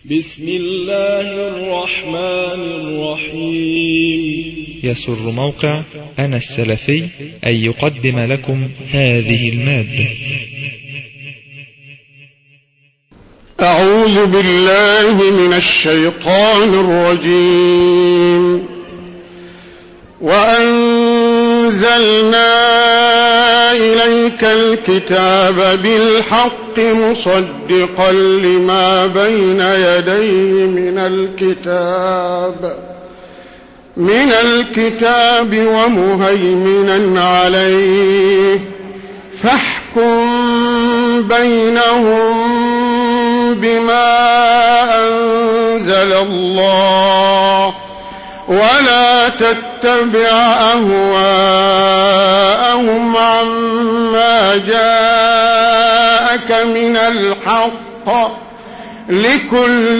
بسم الله الرحمن الرحيم. يسر موقع أنا السلفي أن يقدم لكم هذه المادة. أعوذ بالله من الشيطان الرجيم. وأنزلنا إليك الكتاب بالحق مصدقا لما بين يديه من الكتاب ومهيمنا عليه فاحكم بينهم بما أنزل الله ولا تتبع أهواءهم عما جاءك من الحق لكل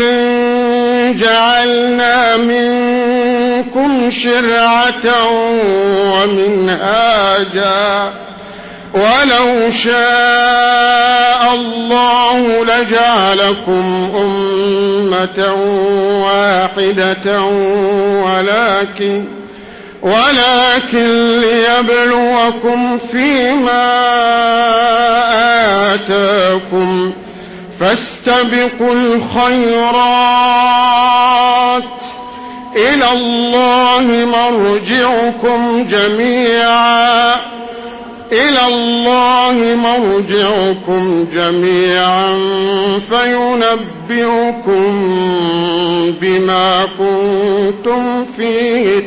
جعلنا منكم شرعة ومنهاجا ولو شاء الله لجعلكم أمة واحدة ولكن ليبلوكم فيما آتاكم فاستبقوا الخيرات إلى الله مرجعكم جميعا فينبئكم بما كنتم فيه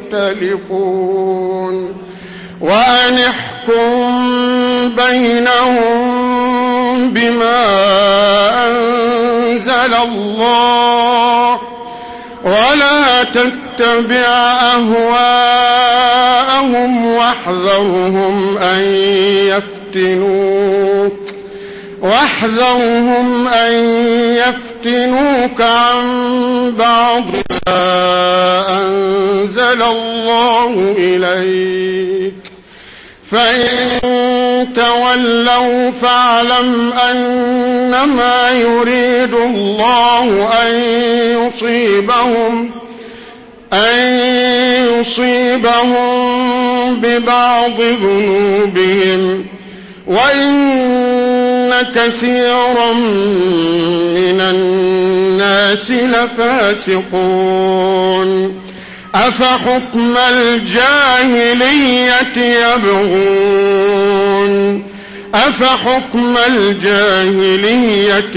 تختلفون وأن احكم بينهم بما أنزل الله ولا تتبع أهواءهم واحذرهم أن يفتنوك عن بعض ما أنزل الله إليك فإن تولوا فاعلم أنما يريد الله أن يصيبهم ببعض ذنوبهم وإن كثيرا من الناس لفاسقون أفحكم الجاهلية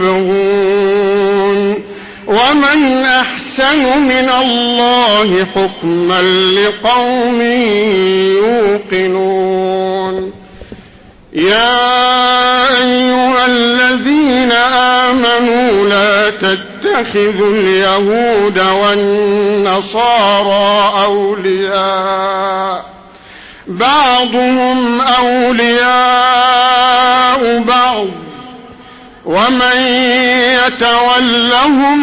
يبغون ومن أحسن من الله حكما لقوم يوقنون يا أيها الذين آمنوا لا تتخذوا اليهود والنصارى أولياء بعضهم أولياء بعض ومن يتولهم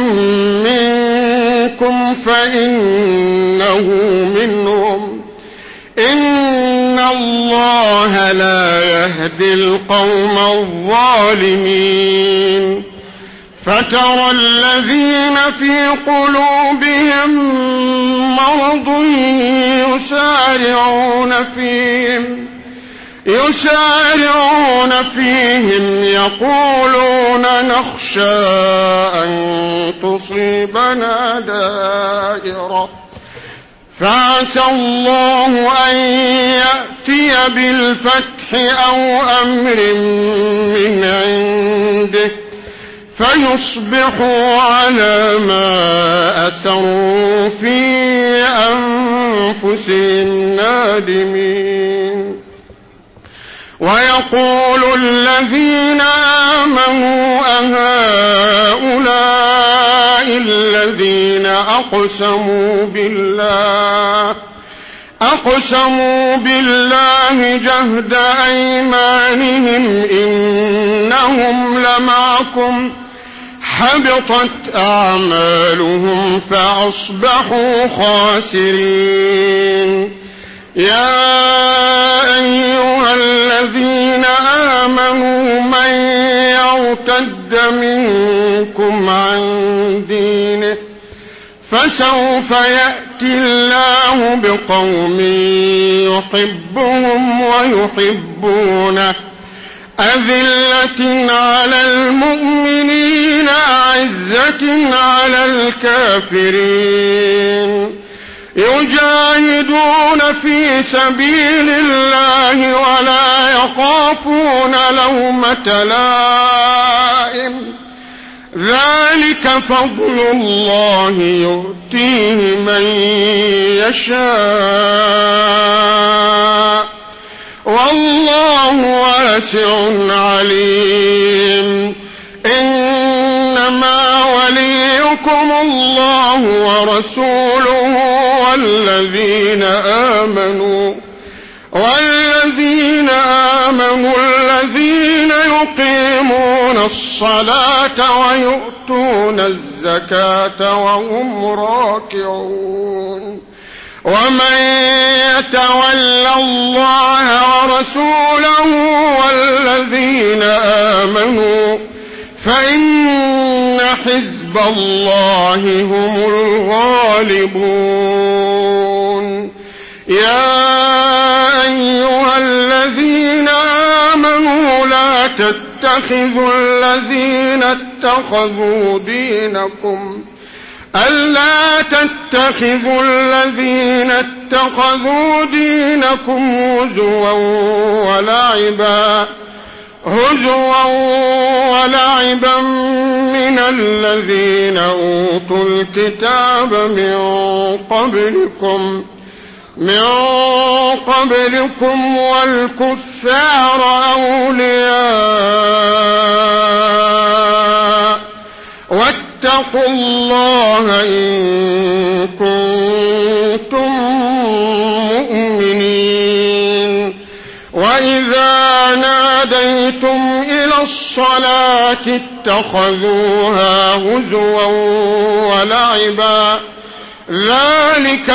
منكم فإنه منهم إن الله لا يهدي القوم الظالمين فترى الذين في قلوبهم مرض يسارعون فيهم يقولون نخشى أن تصيبنا دائرة فعسى الله أن يأتي بالفتح أو أمر من عنده فيصبحوا على ما أسروا في أنفسهم نادمين ويقول الذين آمنوا أهؤلاء الذين أقسموا بالله جهد أيمانهم إنهم لمعكم حبطت أعمالهم فأصبحوا خاسرين يا أيها الذين آمنوا من يرتد منكم عن فسوف يأتي الله بقوم يحبهم ويحبونه أذلة على المؤمنين أعزة على الكافرين يجاهدون في سبيل الله ولا يخافون لومة لائم ذلك فضل الله يؤتيه من يشاء والله واسع عليم إنما وليكم الله ورسوله والذين آمنوا الذين يقيمون الصلاة ويؤتون الزكاة وهم راكعون ومن يتول الله ورسوله والذين آمنوا فإن حزب الله هم الغالبون يا أيها الذين آمنوا لا تتخذوا الذين اتخذوا دينكم هزوا ولعبا من الذين أوتوا الكتاب من قبلكم والكفار أولياء واتقوا الله إن كنتم مؤمنين وإذا ناديتم إلى الصلاة اتخذوها هزوا ولعبا ذلك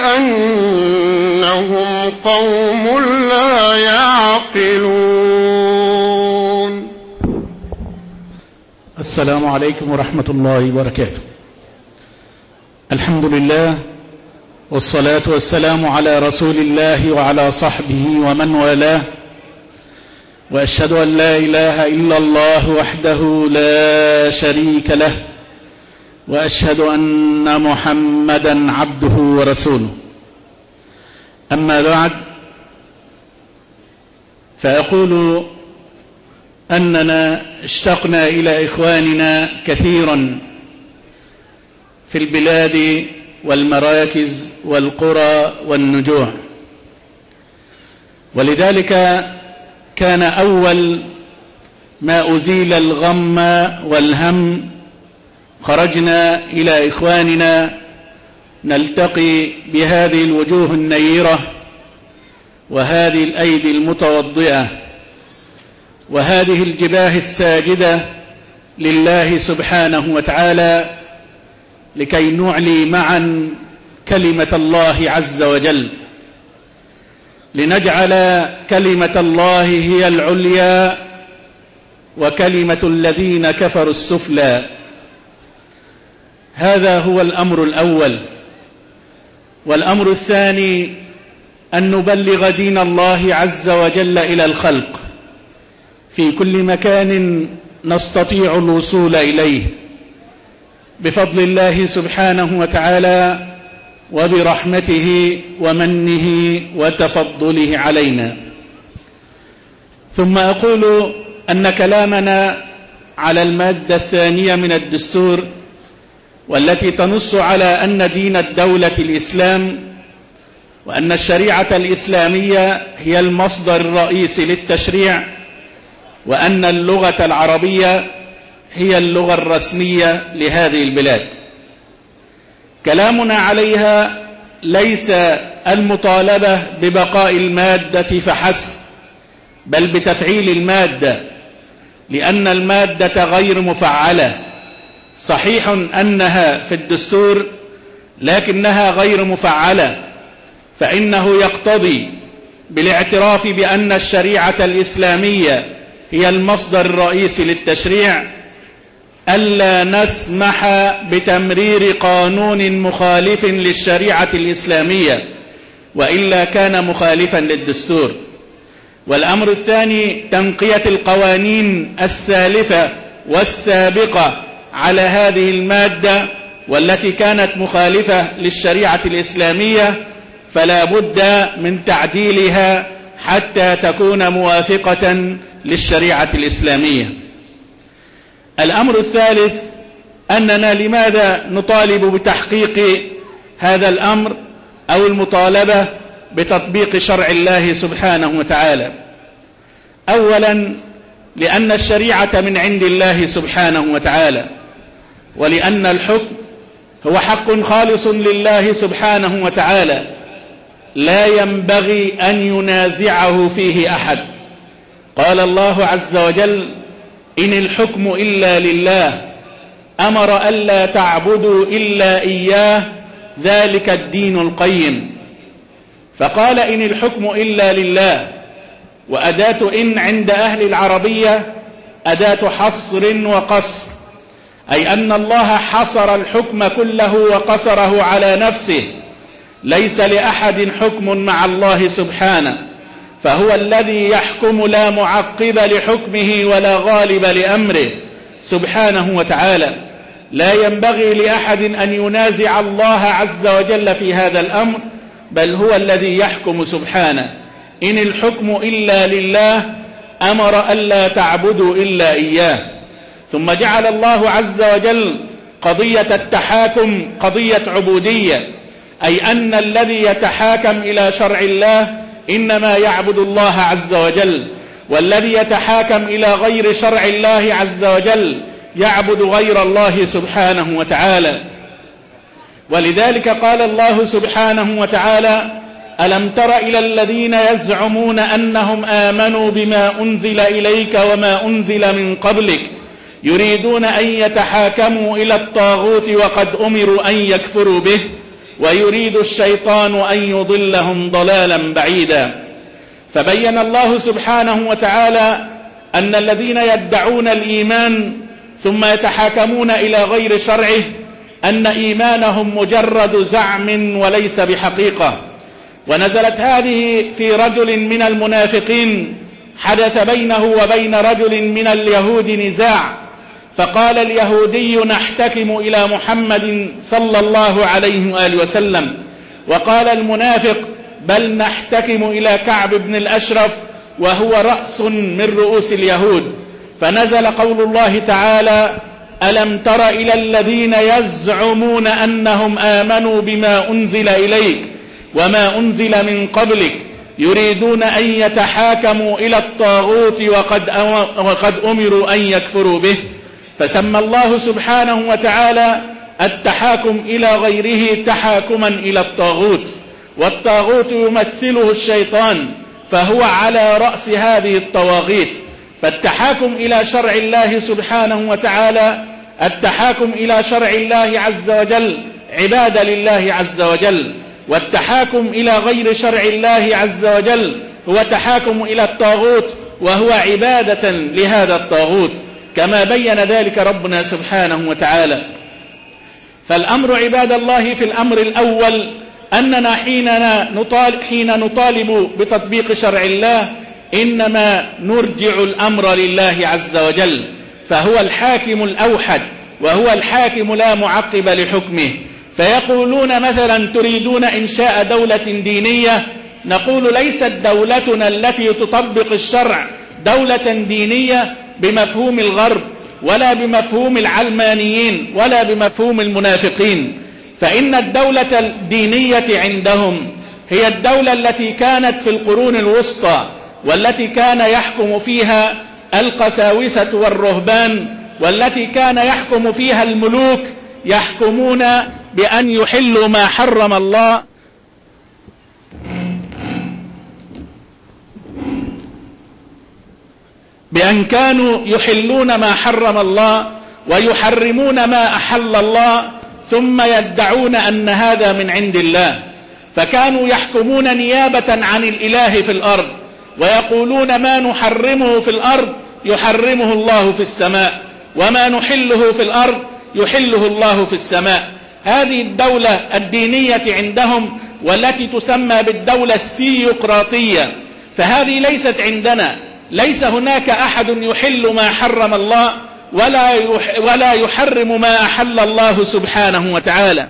بأنهم قوم لا يعقلون. السلام عليكم ورحمة الله وبركاته. الحمد لله والصلاة والسلام على رسول الله وعلى صحبه ومن والاه، وأشهد أن لا إله إلا الله وحده لا شريك له، وأشهد أن محمدا عبده ورسوله. أما بعد، فأقول أننا اشتقنا إلى إخواننا كثيرا في البلاد والمراكز والقرى والنجوع، ولذلك كان أول ما أزيل الغم والهم خرجنا إلى إخواننا نلتقي بهذه الوجوه النيرة وهذه الأيدي المتوضئة وهذه الجباه الساجدة لله سبحانه وتعالى، لكي نعلي معا كلمة الله عز وجل، لنجعل كلمة الله هي العليا وكلمة الذين كفروا السفلى. هذا هو الأمر الأول. والأمر الثاني أن نبلغ دين الله عز وجل إلى الخلق في كل مكان نستطيع الوصول إليه بفضل الله سبحانه وتعالى وبرحمته ومنه وتفضله علينا. ثم أقول أن كلامنا على المادة الثانية من الدستور، والتي تنص على أن دين الدولة الإسلام، وأن الشريعة الإسلامية هي المصدر الرئيسي للتشريع، وأن اللغة العربية هي اللغة الرسمية لهذه البلاد. كلامنا عليها ليس المطالبة ببقاء المادة فحسب، بل بتفعيل المادة، لأن المادة غير مفعلة. صحيح أنها في الدستور لكنها غير مفعلة، فإنه يقتضي بالاعتراف بأن الشريعة الإسلامية هي المصدر الرئيسي للتشريع ألا نسمح بتمرير قانون مخالف للشريعة الإسلامية، وإلا كان مخالفا للدستور. والأمر الثاني تنقية القوانين السالفة والسابقة على هذه المادة والتي كانت مخالفة للشريعة الإسلامية، فلا بد من تعديلها حتى تكون موافقة للشريعة الإسلامية. الأمر الثالث أننا لماذا نطالب بتحقيق هذا الأمر أو المطالبة بتطبيق شرع الله سبحانه وتعالى؟ أولا لأن الشريعة من عند الله سبحانه وتعالى، ولأن الحكم هو حق خالص لله سبحانه وتعالى لا ينبغي أن ينازعه فيه أحد. قال الله عز وجل: إن الحكم إلا لله أمر ألا تعبدوا إلا إياه ذلك الدين القيم. فقال إن الحكم إلا لله، وأداة إن عند أهل العربية أداة حصر وقصر، أي أن الله حصر الحكم كله وقصره على نفسه، ليس لأحد حكم مع الله سبحانه، فهو الذي يحكم لا معقب لحكمه ولا غالب لأمره سبحانه وتعالى. لا ينبغي لأحد أن ينازع الله عز وجل في هذا الأمر، بل هو الذي يحكم سبحانه. إن الحكم إلا لله أمر ألا تعبدوا إلا إياه. ثم جعل الله عز وجل قضية التحاكم قضية عبودية، أي أن الذي يتحاكم إلى شرع الله إنما يعبد الله عز وجل، والذي يتحاكم إلى غير شرع الله عز وجل يعبد غير الله سبحانه وتعالى. ولذلك قال الله سبحانه وتعالى: ألم تر إلى الذين يزعمون أنهم آمنوا بما أنزل إليك وما أنزل من قبلك يريدون أن يتحاكموا إلى الطاغوت وقد أمروا أن يكفروا به ويريد الشيطان أن يضلهم ضلالا بعيدا. فبين الله سبحانه وتعالى أن الذين يدعون الإيمان ثم يتحاكمون إلى غير شرعه أن إيمانهم مجرد زعم وليس بحقيقة. ونزلت هذه في رجل من المنافقين حدث بينه وبين رجل من اليهود نزاع، فقال اليهودي: نحتكم إلى محمد صلى الله عليه وآله وسلم، وقال المنافق: بل نحتكم إلى كعب بن الأشرف وهو رأس من رؤوس اليهود. فنزل قول الله تعالى: ألم تر إلى الذين يزعمون أنهم آمنوا بما أنزل إليك وما أنزل من قبلك يريدون أن يتحاكموا إلى الطاغوت وقد أمروا أن يكفروا به. فسمى الله سبحانه وتعالى التحاكم إلى غيره تحاكما إلى الطاغوت، والطاغوت يمثله الشيطان، فهو على رأس هذه الطواغيت. فالتحاكم إلى شرع الله سبحانه وتعالى، التحاكم إلى شرع الله عز وجل عبادة لله عز وجل، والتحاكم إلى غير شرع الله عز وجل هو تحاكم إلى الطاغوت وهو عبادة لهذا الطاغوت، كما بين ذلك ربنا سبحانه وتعالى. فالأمر عباد الله في الأمر الأول أننا حين نطالب بتطبيق شرع الله إنما نرجع الأمر لله عز وجل، فهو الحاكم الأوحد وهو الحاكم لا معقب لحكمه. فيقولون مثلا: تريدون إنشاء دولة دينية. نقول: ليست دولتنا التي تطبق الشرع دولة دينية بمفهوم الغرب ولا بمفهوم العلمانيين ولا بمفهوم المنافقين، فإن الدولة الدينية عندهم هي الدولة التي كانت في القرون الوسطى، والتي كان يحكم فيها القساوسة والرهبان، والتي كان يحكم فيها الملوك يحكمون بأن يحلوا ما حرم الله بأن كانوا يحلون ما حرم الله ويحرمون ما أحل الله، ثم يدعون أن هذا من عند الله. فكانوا يحكمون نيابة عن الإله في الأرض، ويقولون: ما نحرمه في الأرض يحرمه الله في السماء، وما نحله في الأرض يحله الله في السماء. هذه الدولة الدينية عندهم والتي تسمى بالدولة الثيوقراطية، فهذه ليست عندنا. ليس هناك أحد يحل ما حرم الله ولا يحرم ما أحل الله سبحانه وتعالى.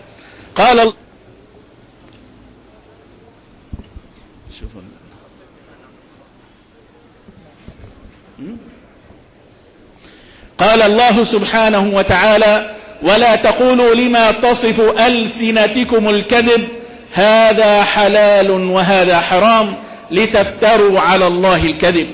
قال الله سبحانه وتعالى: ولا تقولوا لما تصف ألسنتكم الكذب هذا حلال وهذا حرام لتفتروا على الله الكذب.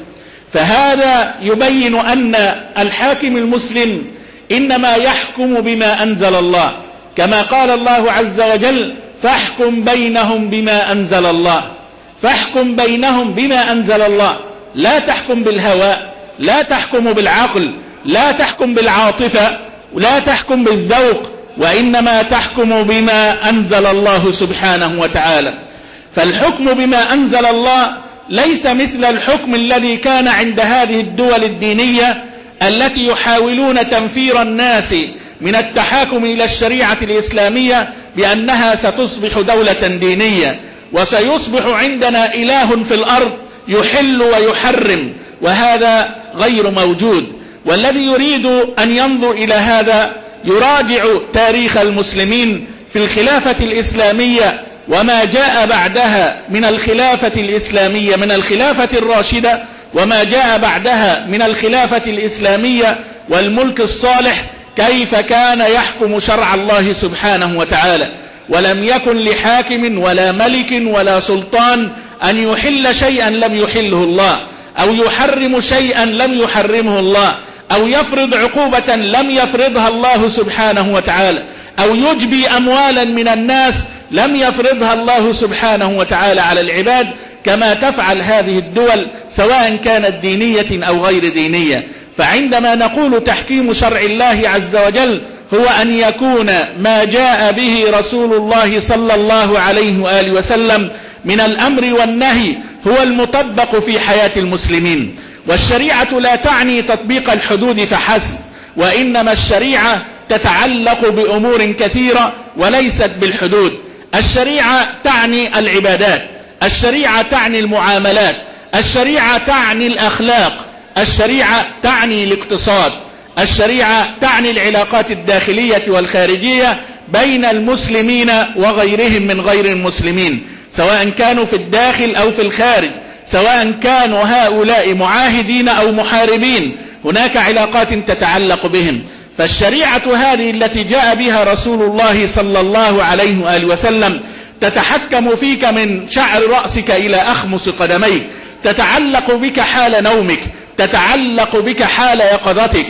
فهذا يبين أن الحاكم المسلم إنما يحكم بما أنزل الله، كما قال الله عز وجل: فاحكم بينهم بما أنزل الله. فاحكم بينهم بما أنزل الله، لا تحكم بالهوى، لا تحكم بالعقل، لا تحكم بالعاطفة، لا تحكم بالذوق، وإنما تحكم بما أنزل الله سبحانه وتعالى. فالحكم بما أنزل الله ليس مثل الحكم الذي كان عند هذه الدول الدينية التي يحاولون تنفير الناس من التحاكم إلى الشريعة الإسلامية بأنها ستصبح دولة دينية وسيصبح عندنا إله في الأرض يحل ويحرم، وهذا غير موجود. والذي يريد أن ينظر إلى هذا يراجع تاريخ المسلمين في الخلافة الإسلامية وما جاء بعدها من الخلافة الإسلامية من الخلافة الراشدة، وما جاء بعدها من الخلافة الإسلامية والملك الصالح، كيف كان يحكم شرع الله سبحانه وتعالى. ولم يكن لحاكم ولا ملك ولا سلطان أن يحل شيئا لم يحله الله، أو يحرم شيئا لم يحرمه الله، أو يفرض عقوبة لم يفرضها الله سبحانه وتعالى، أو يجبي أموالا من الناس لم يفرضها الله سبحانه وتعالى على العباد، كما تفعل هذه الدول سواء كانت دينية أو غير دينية. فعندما نقول تحكيم شرع الله عز وجل هو أن يكون ما جاء به رسول الله صلى الله عليه وآله وسلم من الأمر والنهي هو المطبق في حياة المسلمين. والشريعة لا تعني تطبيق الحدود فحسب، وإنما الشريعة تتعلق بأمور كثيرة وليست بالحدود. الشريعة تعني العبادات، الشريعة تعني المعاملات، الشريعة تعني الأخلاق، الشريعة تعني الاقتصاد، الشريعة تعني العلاقات الداخلية والخارجية بين المسلمين وغيرهم من غير المسلمين، سواء كانوا في الداخل أو في الخارج، سواء كانوا هؤلاء معاهدين أو محاربين، هناك علاقات تتعلق بهم. فالشريعة هذه التي جاء بها رسول الله صلى الله عليه وآله وسلم تتحكم فيك من شعر رأسك إلى أخمص قدميك، تتعلق بك حال نومك، تتعلق بك حال يقظتك،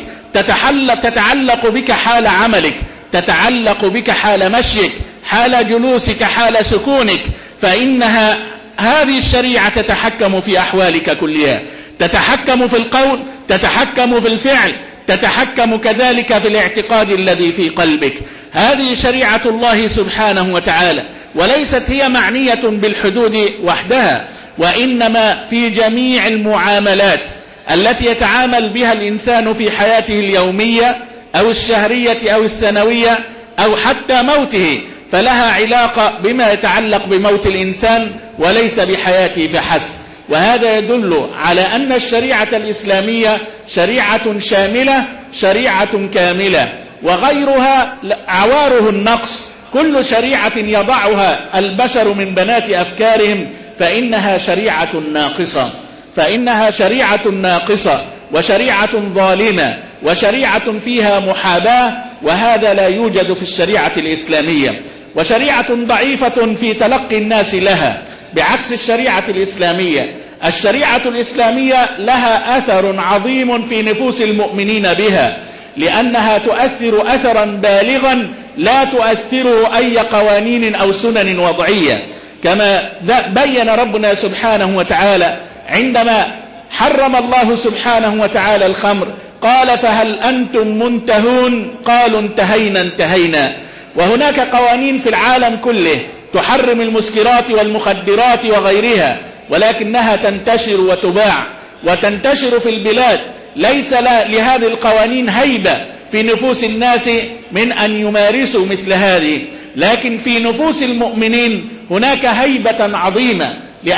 تتعلق بك حال عملك، تتعلق بك حال مشيك، حال جلوسك، حال سكونك. فإنها هذه الشريعة تتحكم في أحوالك كلها، تتحكم في القول، تتحكم في الفعل، تتحكم كذلك في الاعتقاد الذي في قلبك. هذه شريعة الله سبحانه وتعالى، وليست هي معنية بالحدود وحدها، وإنما في جميع المعاملات التي يتعامل بها الإنسان في حياته اليومية أو الشهرية أو السنوية أو حتى موته، فلها علاقة بما يتعلق بموت الإنسان وليس بحياته فحسب. وهذا يدل على أن الشريعة الإسلامية شريعة شاملة، شريعة كاملة، وغيرها عواره النقص. كل شريعة يضعها البشر من بنات أفكارهم فإنها شريعة ناقصة، فإنها شريعة ناقصة وشريعة ظالمة وشريعة فيها محاباة، وهذا لا يوجد في الشريعة الإسلامية. وشريعة ضعيفة في تلقي الناس لها بعكس الشريعة الإسلامية. الشريعة الإسلامية لها أثر عظيم في نفوس المؤمنين بها، لأنها تؤثر أثرا بالغا لا تؤثره أي قوانين أو سنن وضعية، كما بين ربنا سبحانه وتعالى عندما حرم الله سبحانه وتعالى الخمر قال: فهل أنتم منتهون؟ قالوا: انتهينا. وهناك قوانين في العالم كله تحرم المسكرات والمخدرات وغيرها، ولكنها تنتشر وتباع وتنتشر في البلاد، ليس لهذه القوانين هيبة في نفوس الناس من أن يمارسوا مثل هذه، لكن في نفوس المؤمنين هناك هيبة عظيمة،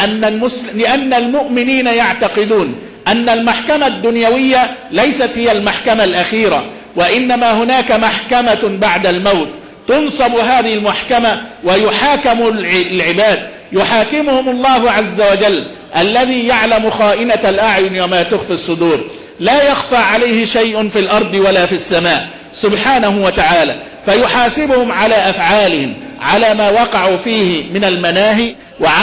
لأن المؤمنين يعتقدون أن المحكمة الدنيوية ليست هي المحكمة الأخيرة، وإنما هناك محكمة بعد الموت تنصب هذه المحكمة ويحاكم العباد، يحاكمهم الله عز وجل الذي يعلم خائنة الأعين وما تخفي الصدور، لا يخفى عليه شيء في الأرض ولا في السماء سبحانه وتعالى، فيحاسبهم على أفعالهم، على ما وقعوا فيه من المناهي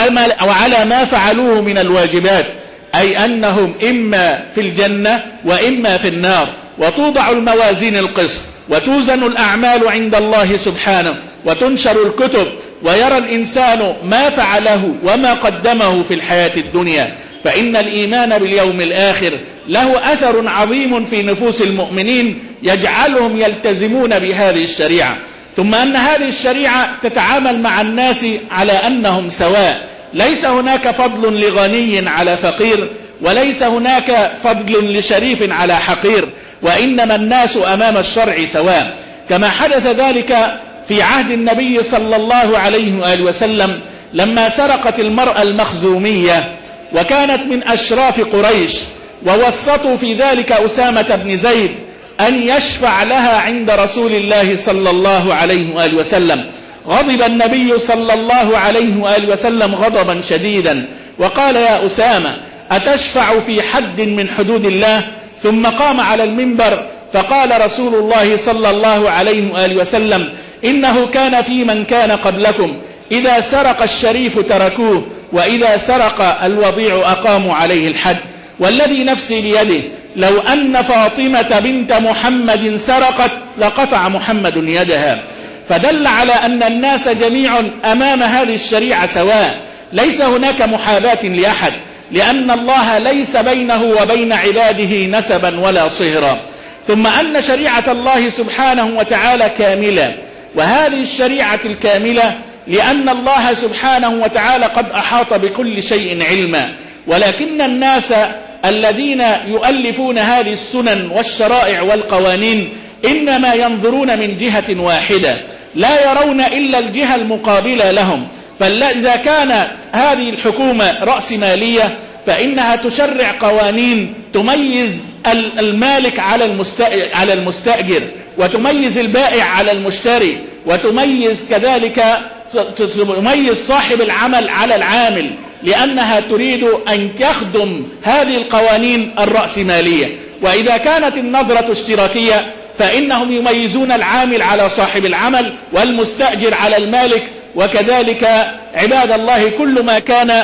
وعلى ما فعلوه من الواجبات، أي أنهم إما في الجنة وإما في النار. وتوضع الموازين القسط وتوزن الأعمال عند الله سبحانه وتنشر الكتب، ويرى الإنسان ما فعله وما قدمه في الحياة الدنيا. فإن الإيمان باليوم الآخر له أثر عظيم في نفوس المؤمنين يجعلهم يلتزمون بهذه الشريعة. ثم أن هذه الشريعة تتعامل مع الناس على أنهم سواء، ليس هناك فضل لغني على فقير، وليس هناك فضل لشريف على حقير، وإنما الناس أمام الشرع سواء، كما حدث ذلك في عهد النبي صلى الله عليه وآله وسلم لما سرقت المرأة المخزومية وكانت من أشراف قريش، ووسطوا في ذلك أسامة بن زيد أن يشفع لها عند رسول الله صلى الله عليه وآله وسلم. غضب النبي صلى الله عليه وآله وسلم غضبا شديدا وقال: يا أسامة، أتشفع في حد من حدود الله؟ ثم قام على المنبر فقال رسول الله صلى الله عليه وآله وسلم: إنه كان في من كان قبلكم إذا سرق الشريف تركوه، وإذا سرق الوضيع أقاموا عليه الحد، والذي نفسي بيده لو أن فاطمة بنت محمد سرقت لقطع محمد يدها. فدل على أن الناس جميع أمام هذه الشريعة سواء، ليس هناك محاباة لأحد، لأن الله ليس بينه وبين عباده نسبا ولا صهرا. ثم أن شريعة الله سبحانه وتعالى كاملة، وهذه الشريعة الكاملة لأن الله سبحانه وتعالى قد أحاط بكل شيء علما، ولكن الناس الذين يؤلفون هذه السنن والشرائع والقوانين إنما ينظرون من جهة واحدة، لا يرون إلا الجهة المقابلة لهم. فإذا كان هذه الحكومة رأسمالية فإنها تشرع قوانين تميز المالك على المستأجر، وتميز البائع على المشتري، وتميز كذلك تميز صاحب العمل على العامل، لأنها تريد أن تخدم هذه القوانين الرأسمالية. وإذا كانت النظرة اشتراكية فإنهم يميزون العامل على صاحب العمل والمستأجر على المالك، وكذلك عباد الله كل ما كان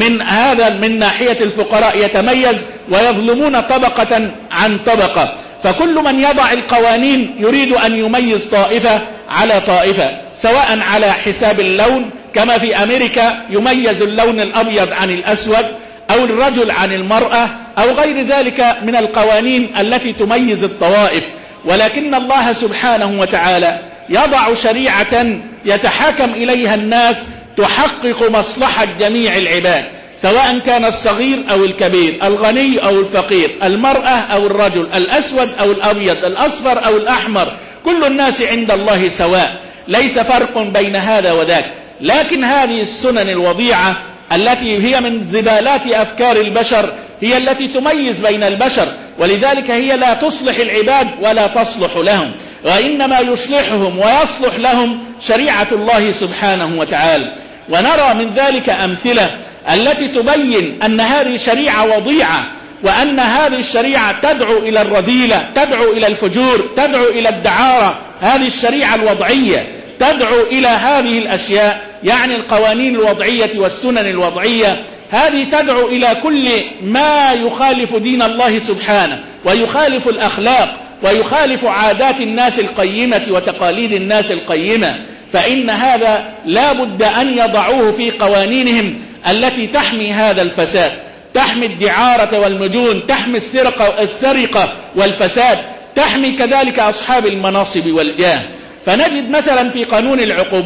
من ناحية الفقراء يتميز، ويظلمون طبقة عن طبقة. فكل من يضع القوانين يريد أن يميز طائفة على طائفة، سواء على حساب اللون، كما في أمريكا يميز اللون الأبيض عن الأسود، أو الرجل عن المرأة، أو غير ذلك من القوانين التي تميز الطوائف. ولكن الله سبحانه وتعالى يضع شريعة يتحاكم إليها الناس تحقق مصلحة جميع العباد، سواء كان الصغير أو الكبير، الغني أو الفقير، المرأة أو الرجل، الأسود أو الأبيض، الأصفر أو الأحمر، كل الناس عند الله سواء، ليس فرق بين هذا وذاك. لكن هذه السنن الوضيعة التي هي من زبالات أفكار البشر هي التي تميز بين البشر، ولذلك هي لا تصلح العباد ولا تصلح لهم، وإنما يصلحهم ويصلح لهم شريعة الله سبحانه وتعالى. ونرى من ذلك أمثلة التي تبين أن هذه شريعة وضيعة، وأن هذه الشريعة تدعو إلى الرذيلة، تدعو إلى الفجور، تدعو إلى الدعارة. هذه الشريعة الوضعية تدعو إلى هذه الأشياء، يعني القوانين الوضعية والسنن الوضعية، هذه تدعو إلى كل ما يخالف دين الله سبحانه، ويخالف الأخلاق، ويخالف عادات الناس القيمة وتقاليد الناس القيمة. فإن هذا لا بد أن يضعوه في قوانينهم التي تحمي هذا الفساد، تحمي الدعارة والمجون، تحمي السرقة والفساد، تحمي كذلك أصحاب المناصب والجاه. فنجد مثلا في قانون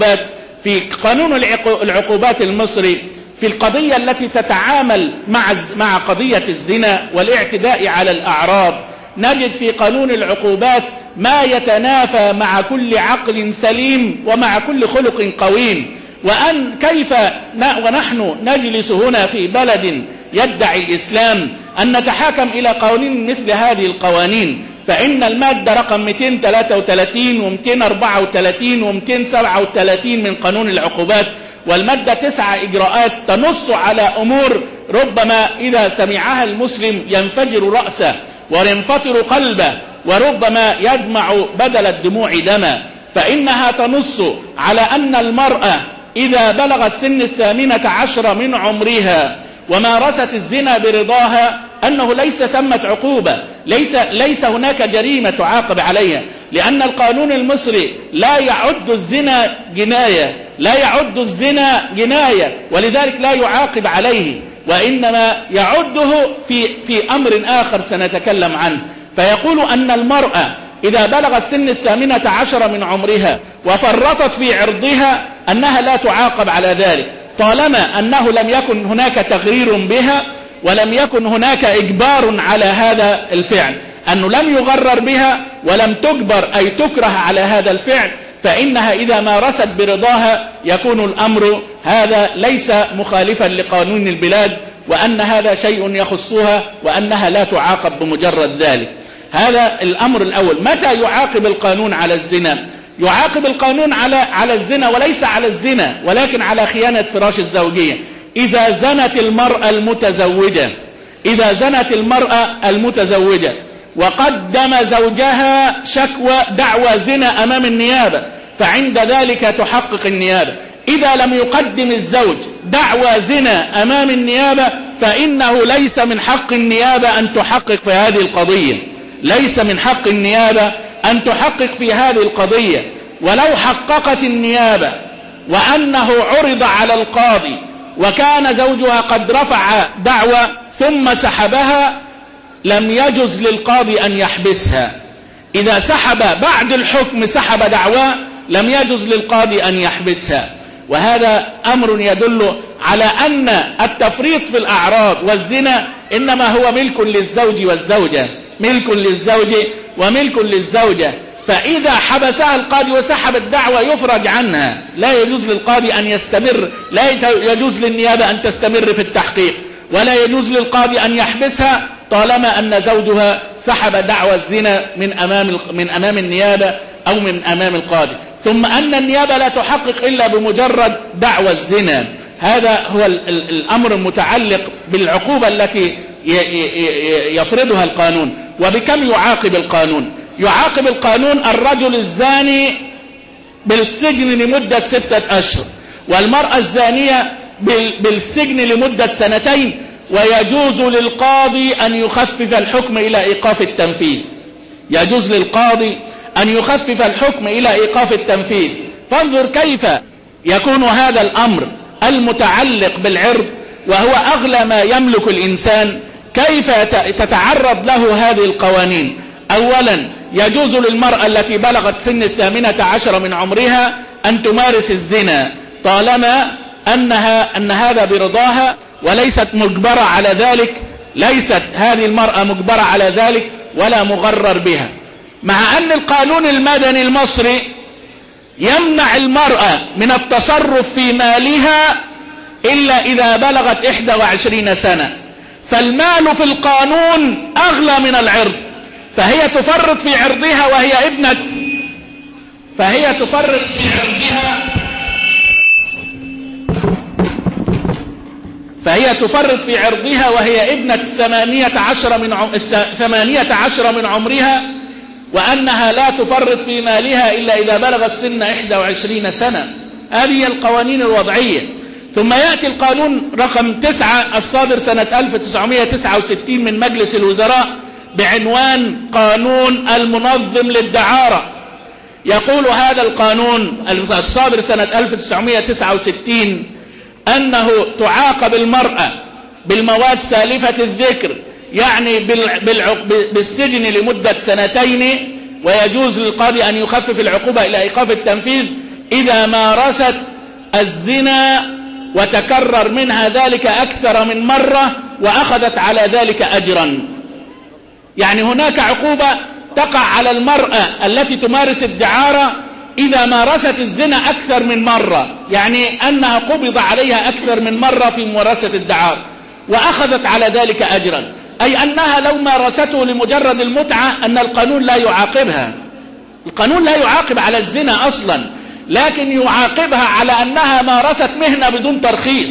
العقوبات المصري في القضية التي تتعامل مع قضية الزنا والاعتداء على الأعراض، نجد في قانون العقوبات ما يتنافى مع كل عقل سليم ومع كل خلق قويم. وأن كيف ونحن نجلس هنا في بلد يدعي الإسلام أن نتحاكم إلى قوانين مثل هذه القوانين؟ فإن المادة رقم 233 و234 و237 من قانون العقوبات والمادة 9 إجراءات تنص على أمور ربما إذا سمعها المسلم ينفجر رأسه وينفطر قلبه وربما يدمع بدل الدموع دما. فإنها تنص على أن المرأة إذا بلغت سن 18 من عمرها ومارست الزنا برضاها أنه ليس ثمة عقوبة، ليس هناك جريمة تعاقب عليها، لأن القانون المصري لا يعد الزنا جناية ولذلك لا يعاقب عليه، وإنما يعده في أمر آخر سنتكلم عنه. فيقول أن المرأة إذا بلغت سن 18 من عمرها وفرطت في عرضها أنها لا تعاقب على ذلك، طالما أنه لم يكن هناك تغرير بها ولم يكن هناك إجبار على هذا الفعل، أنه لم يغرر بها ولم تجبر أي تكره على هذا الفعل، فإنها إذا مارست برضاها يكون الأمر هذا ليس مخالفا لقانون البلاد، وأن هذا شيء يخصها وأنها لا تعاقب بمجرد ذلك. هذا الأمر الأول. متى يعاقب القانون على الزنا؟ يعاقب القانون على الزنا وليس على الزنا ولكن على خيانة فراش الزوجية. إذا زنت المرأة المتزوجة وقدم زوجها شكوى دعوى زنا أمام النيابة فعند ذلك تحقق النيابة. إذا لم يقدم الزوج دعوى زنا أمام النيابة فإنه ليس من حق النيابة أن تحقق في هذه القضية، ليس من حق النيابة أن تحقق في هذه القضية. ولو حققت النيابة وأنه عرض على القاضي وكان زوجها قد رفع دعوى ثم سحبها لم يجوز للقاضي أن يحبسها. إذا سحب بعد الحكم سحب دعوى لم يجوز للقاضي أن يحبسها. وهذا أمر يدل على أن التفريط في الأعراض والزنا إنما هو ملك للزوج والزوجة، ملك للزوج وملك للزوجة. فإذا حبسها القاضي وسحب الدعوة يفرج عنها، لا يجوز للقاضي أن يستمر، لا يجوز للنيابة أن تستمر في التحقيق، ولا يجوز للقاضي أن يحبسها طالما أن زوجها سحب دعوى الزنا من أمام النيابة أو من أمام القاضي. ثم أن النيابة لا تحقق إلا بمجرد دعوى الزنا. هذا هو الأمر المتعلق بالعقوبة التي يفرضها القانون. وبكم يعاقب القانون؟ يعاقب القانون الرجل الزاني بالسجن لمدة 6 أشهر، والمرأة الزانية بالسجن لمدة 2 سنين، ويجوز للقاضي أن يخفف الحكم إلى إيقاف التنفيذ. يجوز للقاضي أن يخفف الحكم إلى إيقاف التنفيذ. فانظر كيف يكون هذا الأمر المتعلق بالعرض وهو أغلى ما يملك الإنسان، كيف تتعرض له هذه القوانين. أولا يجوز للمرأة التي بلغت سن 18 من عمرها أن تمارس الزنا طالما أن هذا برضاها وليست مجبرة على ذلك، ليست هذه المرأة مجبرة على ذلك ولا مغرر بها. مع أن القانون المدني المصري يمنع المرأة من التصرف في مالها إلا إذا بلغت 21 سنة، فالمال في القانون أغلى من العرض، فهي تفرط في عرضها وهي ابنة 18 من عمرها، وأنها لا تفرط في مالها إلا إذا بلغت سن 21 سنة. هذه القوانين الوضعية. ثم يأتي القانون رقم 9 الصادر سنة 1969 من مجلس الوزراء بعنوان قانون المنظم للدعارة. يقول هذا القانون الصادر سنة 1969 أنه تعاقب المرأة بالمواد سالفة الذكر، يعني بالسجن لمدة 2 ويجوز للقاضي أن يخفف العقوبة إلى إيقاف التنفيذ إذا مارست الزنا وتكرر منها ذلك أكثر من مرة وأخذت على ذلك أجرا. يعني هناك عقوبة تقع على المرأة التي تمارس الدعارة إذا مارست الزنا أكثر من مرة، يعني أنها قبض عليها أكثر من مرة في ممارسة الدعارة وأخذت على ذلك أجرا، أي أنها لو مارسته لمجرد المتعة أن القانون لا يعاقبها. القانون لا يعاقب على الزنا أصلا، لكن يعاقبها على أنها مارست مهنة بدون ترخيص،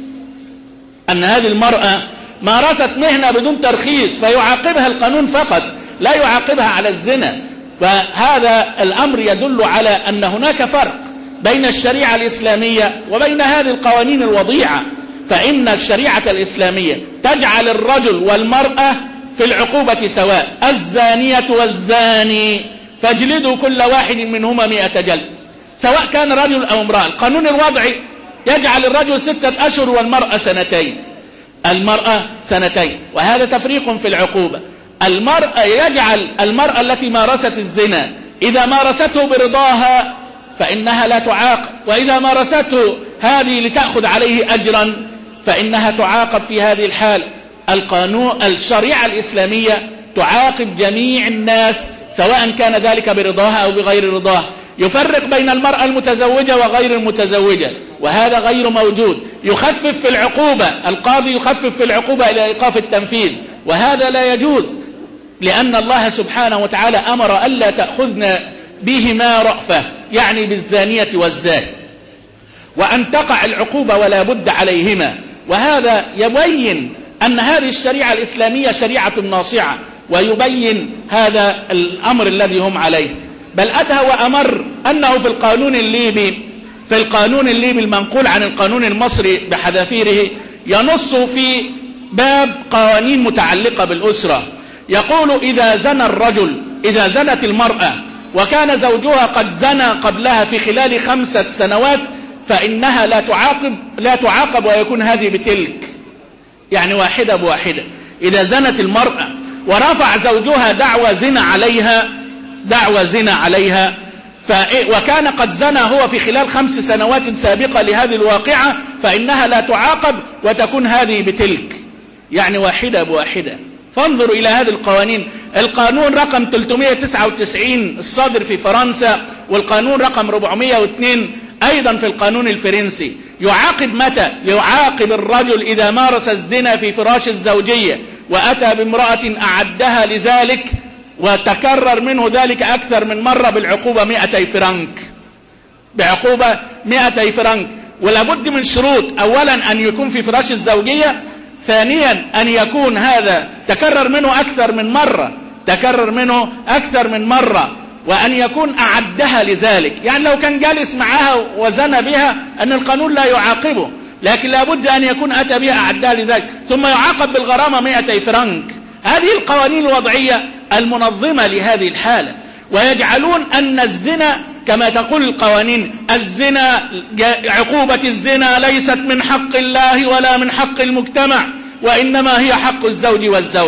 أن هذه المرأة مارست مهنة بدون ترخيص فيعاقبها القانون فقط، لا يعاقبها على الزنا. فهذا الأمر يدل على أن هناك فرق بين الشريعة الإسلامية وبين هذه القوانين الوضيعة. فإن الشريعة الإسلامية تجعل الرجل والمرأة في العقوبة سواء، الزانية والزاني فاجلدوا كل واحد منهما 100 جلد، سواء كان رجل أو امرأة. القانون الوضعي يجعل الرجل 6 أشهر والمرأة 2 المرأة 2، وهذا تفريق في العقوبة. المرأة يجعل المرأة التي مارست الزنا إذا مارسته برضاها فإنها لا تعاقب، وإذا مارسته هذه لتأخذ عليه أجرا فإنها تعاقب في هذه الحال. القانون الشريعة الإسلامية تعاقب جميع الناس سواء كان ذلك برضاها أو بغير رضاها، يفرق بين المرأة المتزوجة وغير المتزوجة، وهذا غير موجود. يخفف في العقوبة، القاضي يخفف في العقوبة إلى إيقاف التنفيذ، وهذا لا يجوز، لأن الله سبحانه وتعالى أمر ألا تأخذنا بهما رأفة، يعني بالزانية والزاني، وأن تقع العقوبة ولا بد عليهما. وهذا يبين أن هذه الشريعة الإسلامية شريعة ناصعة، ويبين هذا الأمر الذي هم عليه. بل أتى وأمر أنه في القانون الليبي المنقول عن القانون المصري بحذافيره ينص في باب قوانين متعلقة بالأسرة، يقول إذا زنت المرأة وكان زوجها قد زنى قبلها في خلال 5 سنوات فإنها لا تعاقب ويكون هذه بتلك، يعني واحدة بواحدة. إذا زنت المرأة ورفع زوجها دعوى زنا عليها وكان قد زنى هو في خلال 5 سنوات سابقة لهذه الواقعة فإنها لا تعاقب وتكون هذه بتلك، يعني واحدة بواحدة. فانظروا إلى هذه القوانين. القانون رقم 399 الصادر في فرنسا، والقانون رقم 402 أيضا في القانون الفرنسي، يعاقب متى؟ يعاقب الرجل إذا مارس الزنا في فراش الزوجية وأتى بامرأة أعدها لذلك وتكرر منه ذلك أكثر من مرة بالعقوبة 200 فرنك، بعقوبة 200 فرنك. ولابد من شروط: أولا أن يكون في فراش الزوجية، ثانيا أن يكون هذا تكرر منه أكثر من مرة، وأن يكون أعدها لذلك. يعني لو كان جالس معها وزنى بها أن القانون لا يعاقبه، لكن لابد أن يكون أتى بها أعدها لذلك، ثم يعاقب بالغرامة 200 فرنك. هذه القوانين الوضعية المنظمة لهذه الحالة. ويجعلون أن الزنا كما تقول القوانين، عقوبة الزنا ليست من حق الله ولا من حق المجتمع، وإنما هي حق الزوج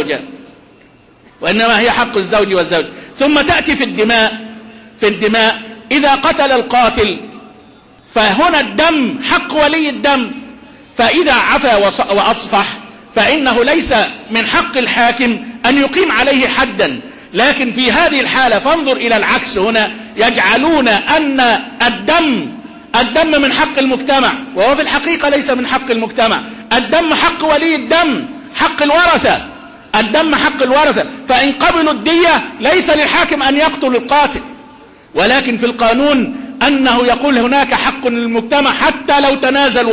والزوجة. ثم تأتي في الدماء إذا قتل القاتل فهنا الدم حق ولي الدم، فإذا عفا وأصفح فإنه ليس من حق الحاكم أن يقيم عليه حدا. لكن في هذه الحالة فانظر إلى العكس، هنا يجعلون أن الدم من حق المجتمع، وهو في الحقيقة ليس من حق المجتمع. الدم حق ولي الدم، حق الورثة، الدم حق الورثة، فإن قبلوا الدية ليس للحاكم أن يقتل القاتل. ولكن في القانون أنه يقول هناك حق للمجتمع حتى لو تنازل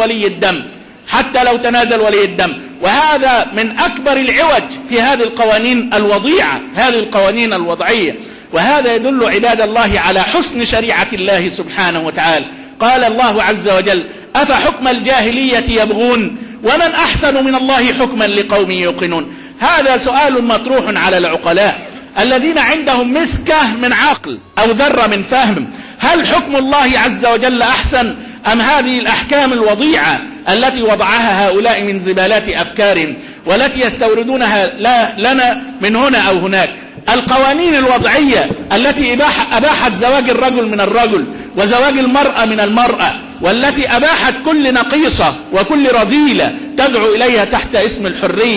ولي الدم. وهذا من أكبر العوج في هذه القوانين الوضيعة، هذه القوانين الوضعية. وهذا يدل عباد الله على حسن شريعة الله سبحانه وتعالى. قال الله عز وجل: أفحكم الجاهلية يبغون ومن أحسن من الله حكما لقوم يوقنون. هذا سؤال مطروح على العقلاء الذين عندهم مسكة من عقل أو ذرة من فهم: هل حكم الله عز وجل أحسن أم هذه الأحكام الوضيعة التي وضعها هؤلاء من زبالات أفكارهم والتي يستوردونها لنا من هنا أو هناك؟ القوانين الوضعية التي أباحت زواج الرجل من الرجل وزواج المرأة من المرأة، والتي أباحت كل نقيصة وكل رذيلة تدعو إليها تحت اسم الحرية،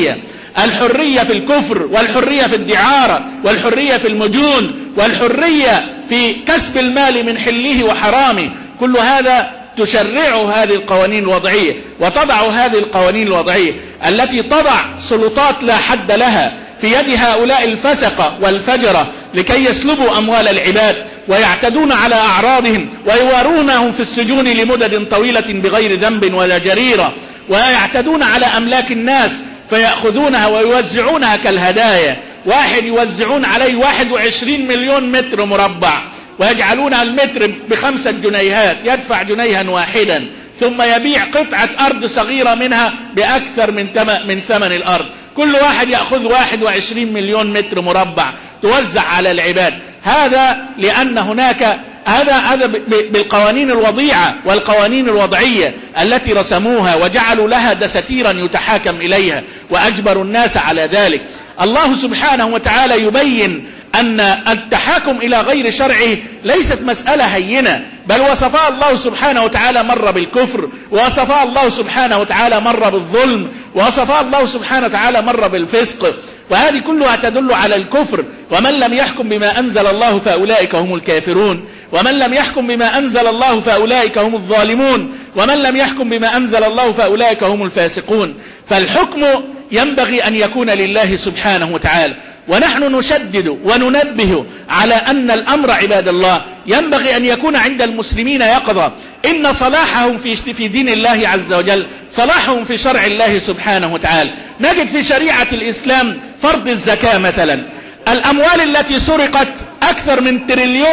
الحرية في الكفر، والحرية في الدعارة، والحرية في المجون، والحرية في كسب المال من حله وحرامه. كل هذا تشرع هذه القوانين الوضعية، وتضع هذه القوانين الوضعية التي تضع سلطات لا حد لها في يد هؤلاء الفسقة والفجرة لكي يسلبوا أموال العباد ويعتدون على أعراضهم ويوارونهم في السجون لمدد طويلة بغير ذنب ولا جريرة، ويعتدون على أملاك الناس فيأخذونها ويوزعونها كالهدايا. واحد يوزعون عليه 21 مليون متر مربع ويجعلون المتر ب5 جنيهات، يدفع جنيها واحدا ثم يبيع قطعة أرض صغيرة منها بأكثر من ثمن الأرض. كل واحد يأخذ 21 مليون متر مربع توزع على العباد. هذا لأن هناك هذا بالقوانين الوضيعة والقوانين الوضعية التي رسموها وجعلوا لها دساتيرا يتحاكم إليها وأجبروا الناس على ذلك. الله سبحانه وتعالى يبين أن التحاكم إلى غير شرعه ليست مسألة هينة، بل وصفها الله سبحانه وتعالى مرة بالكفر، وصفها الله سبحانه وتعالى مرة بالظلم، وصفها الله سبحانه وتعالى مرة بالفسق، وهذه كلها تدل على الكفر. ومن لم يحكم بما أنزل الله فأولئك هم الكافرون، ومن لم يحكم بما أنزل الله فأولئك هم الظالمون، ومن لم يحكم بما أنزل الله فأولئك هم الفاسقون. فالحكم ينبغي أن يكون لله سبحانه وتعالى، ونحن نشدد وننبه على أن الأمر عباد الله ينبغي أن يكون عند المسلمين يقظة. إن صلاحهم في دين الله عز وجل صلاحهم في شرع الله سبحانه وتعالى. نجد في شريعة الإسلام فرض الزكاة مثلا، الأموال التي سرقت أكثر من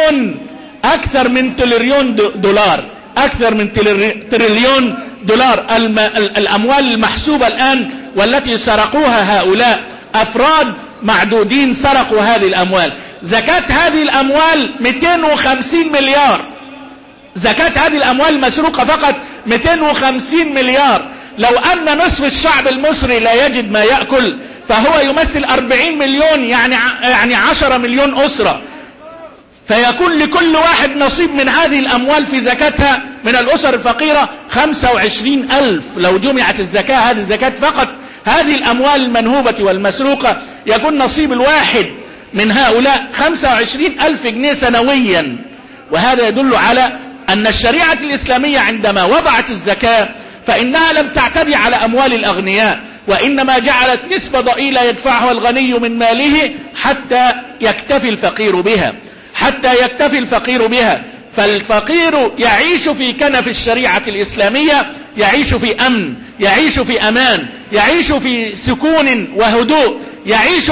تريليون دولار، الأموال المحسوبة الآن والتي سرقوها هؤلاء أفراد معدودين سرقوا هذه الأموال. زكاة هذه الأموال 250 مليار، زكاة هذه الأموال المسروقة فقط 250 مليار. لو أن نصف الشعب المصري لا يجد ما يأكل فهو يمثل 40 مليون، يعني 10 مليون أسرة، فيكون لكل واحد نصيب من هذه الأموال في زكاتها من الأسر الفقيرة 25,000. لو جمعت الزكاة، هذه الزكاة فقط هذه الأموال المنهوبة والمسروقة، يكون نصيب الواحد من هؤلاء 25,000 جنيه سنويا. وهذا يدل على أن الشريعة الإسلامية عندما وضعت الزكاة فإنها لم تعتدي على أموال الأغنياء، وإنما جعلت نسبة ضئيلة يدفعها الغني من ماله حتى يكتفي الفقير بها. فالفقير يعيش في كنف الشريعة الإسلامية، يعيش في أمن، يعيش في أمان، يعيش في سكون وهدوء، يعيش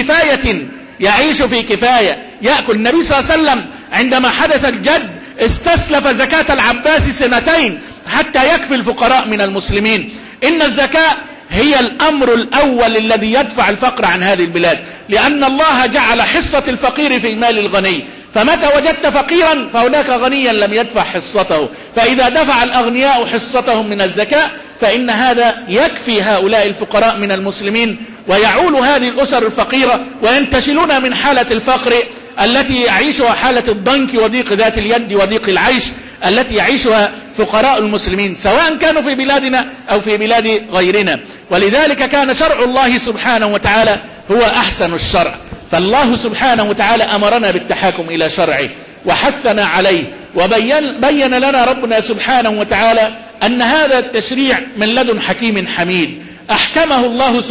في كفاية، يأكل. النبي صلى الله عليه وسلم عندما حدث الجد استسلف زكاة العباس 2 حتى يكفي الفقراء من المسلمين. إن الزكاة هي الأمر الأول الذي يدفع الفقر عن هذه البلاد، لأن الله جعل حصة الفقير في مال الغني، فمتى وجدت فقيرا فهناك غنيا لم يدفع حصته، فإذا دفع الأغنياء حصتهم من الزكاة فإن هذا يكفي هؤلاء الفقراء من المسلمين، ويعول هذه الأسر الفقيرة وينتشلون من حالة الفقر التي يعيشها حالة الضنك وضيق ذات اليد وضيق العيش التي يعيشها فقراء المسلمين، سواء كانوا في بلادنا أو في بلاد غيرنا. ولذلك كان شرع الله سبحانه وتعالى هو أحسن الشرع. فالله سبحانه وتعالى أمرنا بالتحاكم إلى شرعه وحثنا عليه، وبين لنا ربنا سبحانه وتعالى أن هذا التشريع من لدن حكيم حميد أحكم الله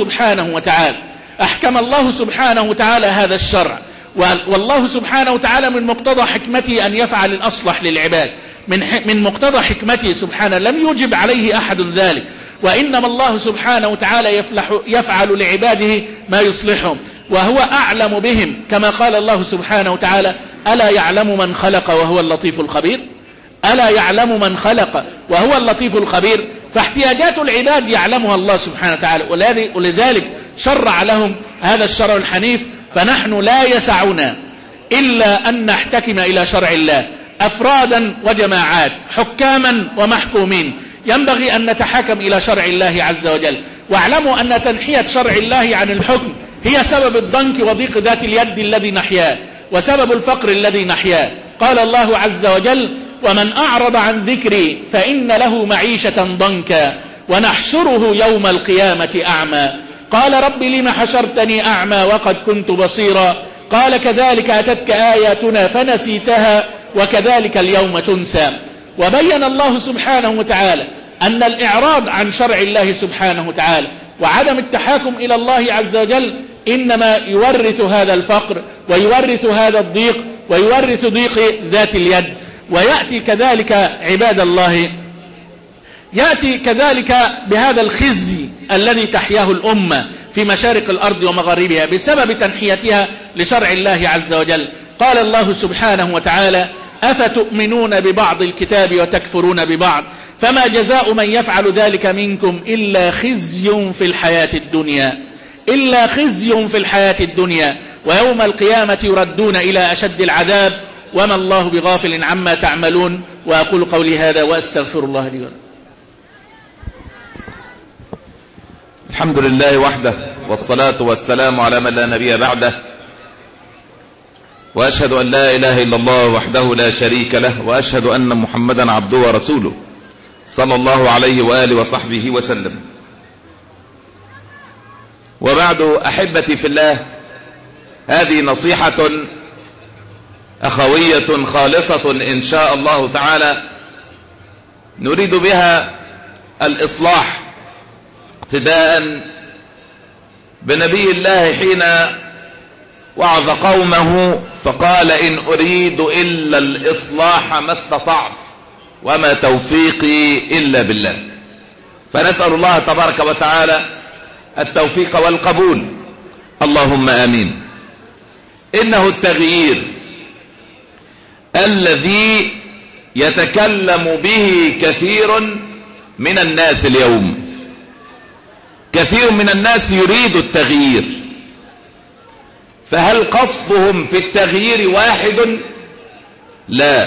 سبحانه وتعالى هذا الشرع. والله سبحانه وتعالى من مقتضى حكمته أن يفعل الأصلح للعباد، من مقتضى حكمته سبحانه لم يوجب عليه أحد ذلك، وإنما الله سبحانه وتعالى يفعل لعباده ما يصلحهم، وهو أعلم بهم، كما قال الله سبحانه وتعالى: ألا يعلم من خلق وهو اللطيف الخبير. ألا يعلم من خلق وهو اللطيف الخبير. فاحتياجات العباد يعلمها الله سبحانه وتعالى، ولذلك شرع لهم هذا الشرع الحنيف. فنحن لا يسعنا إلا أن نحتكم إلى شرع الله أفرادا وجماعات، حكاما ومحكومين. ينبغي أن نتحاكم إلى شرع الله عز وجل. واعلموا أن تنحية شرع الله عن الحكم هي سبب الضنك وضيق ذات اليد الذي نحياه، وسبب الفقر الذي نحياه. قال الله عز وجل: ومن أعرض عن ذكري فإن له معيشة ضنكا ونحشره يوم القيامة أعمى. قال رب لم حشرتني أعمى وقد كنت بصيرا قال كذلك أتتك آياتنا فنسيتها وكذلك اليوم تنسى. وبين الله سبحانه وتعالى أن الإعراض عن شرع الله سبحانه وتعالى وعدم التحاكم إلى الله عز وجل إنما يورث هذا الفقر ويورث هذا الضيق ويورث ضيق ذات اليد. ويأتي كذلك عباد الله يأتي كذلك بهذا الخزي الذي تحياه الأمة في مشارق الأرض ومغاربها بسبب تنحيتها لشرع الله عز وجل. قال الله سبحانه وتعالى أفتؤمنون ببعض الكتاب وتكفرون ببعض فما جزاء من يفعل ذلك منكم إلا خزي في الحياة الدنيا ويوم القيامة يردون إلى أشد العذاب وما الله بغافل عما تعملون. وأقول قولي هذا وأستغفر الله لي ولكم. الحمد لله وحده والصلاة والسلام على من لا نبي بعده، وأشهد أن لا إله إلا الله وحده لا شريك له، وأشهد أن محمدا عبده ورسوله صلى الله عليه وآله وصحبه وسلم. وبعد أحبتي في الله، هذه نصيحة أخوية خالصة إن شاء الله تعالى نريد بها الإصلاح اقتداء بنبي الله حين وعظ قومه فقال إن أريد إلا الإصلاح ما استطعت وما توفيقي إلا بالله. فنسأل الله تبارك وتعالى التوفيق والقبول، اللهم آمين. إنه التغيير الذي يتكلم به كثير من الناس اليوم. كثير من الناس يريد التغيير، فهل قصدهم في التغيير واحد؟ لا،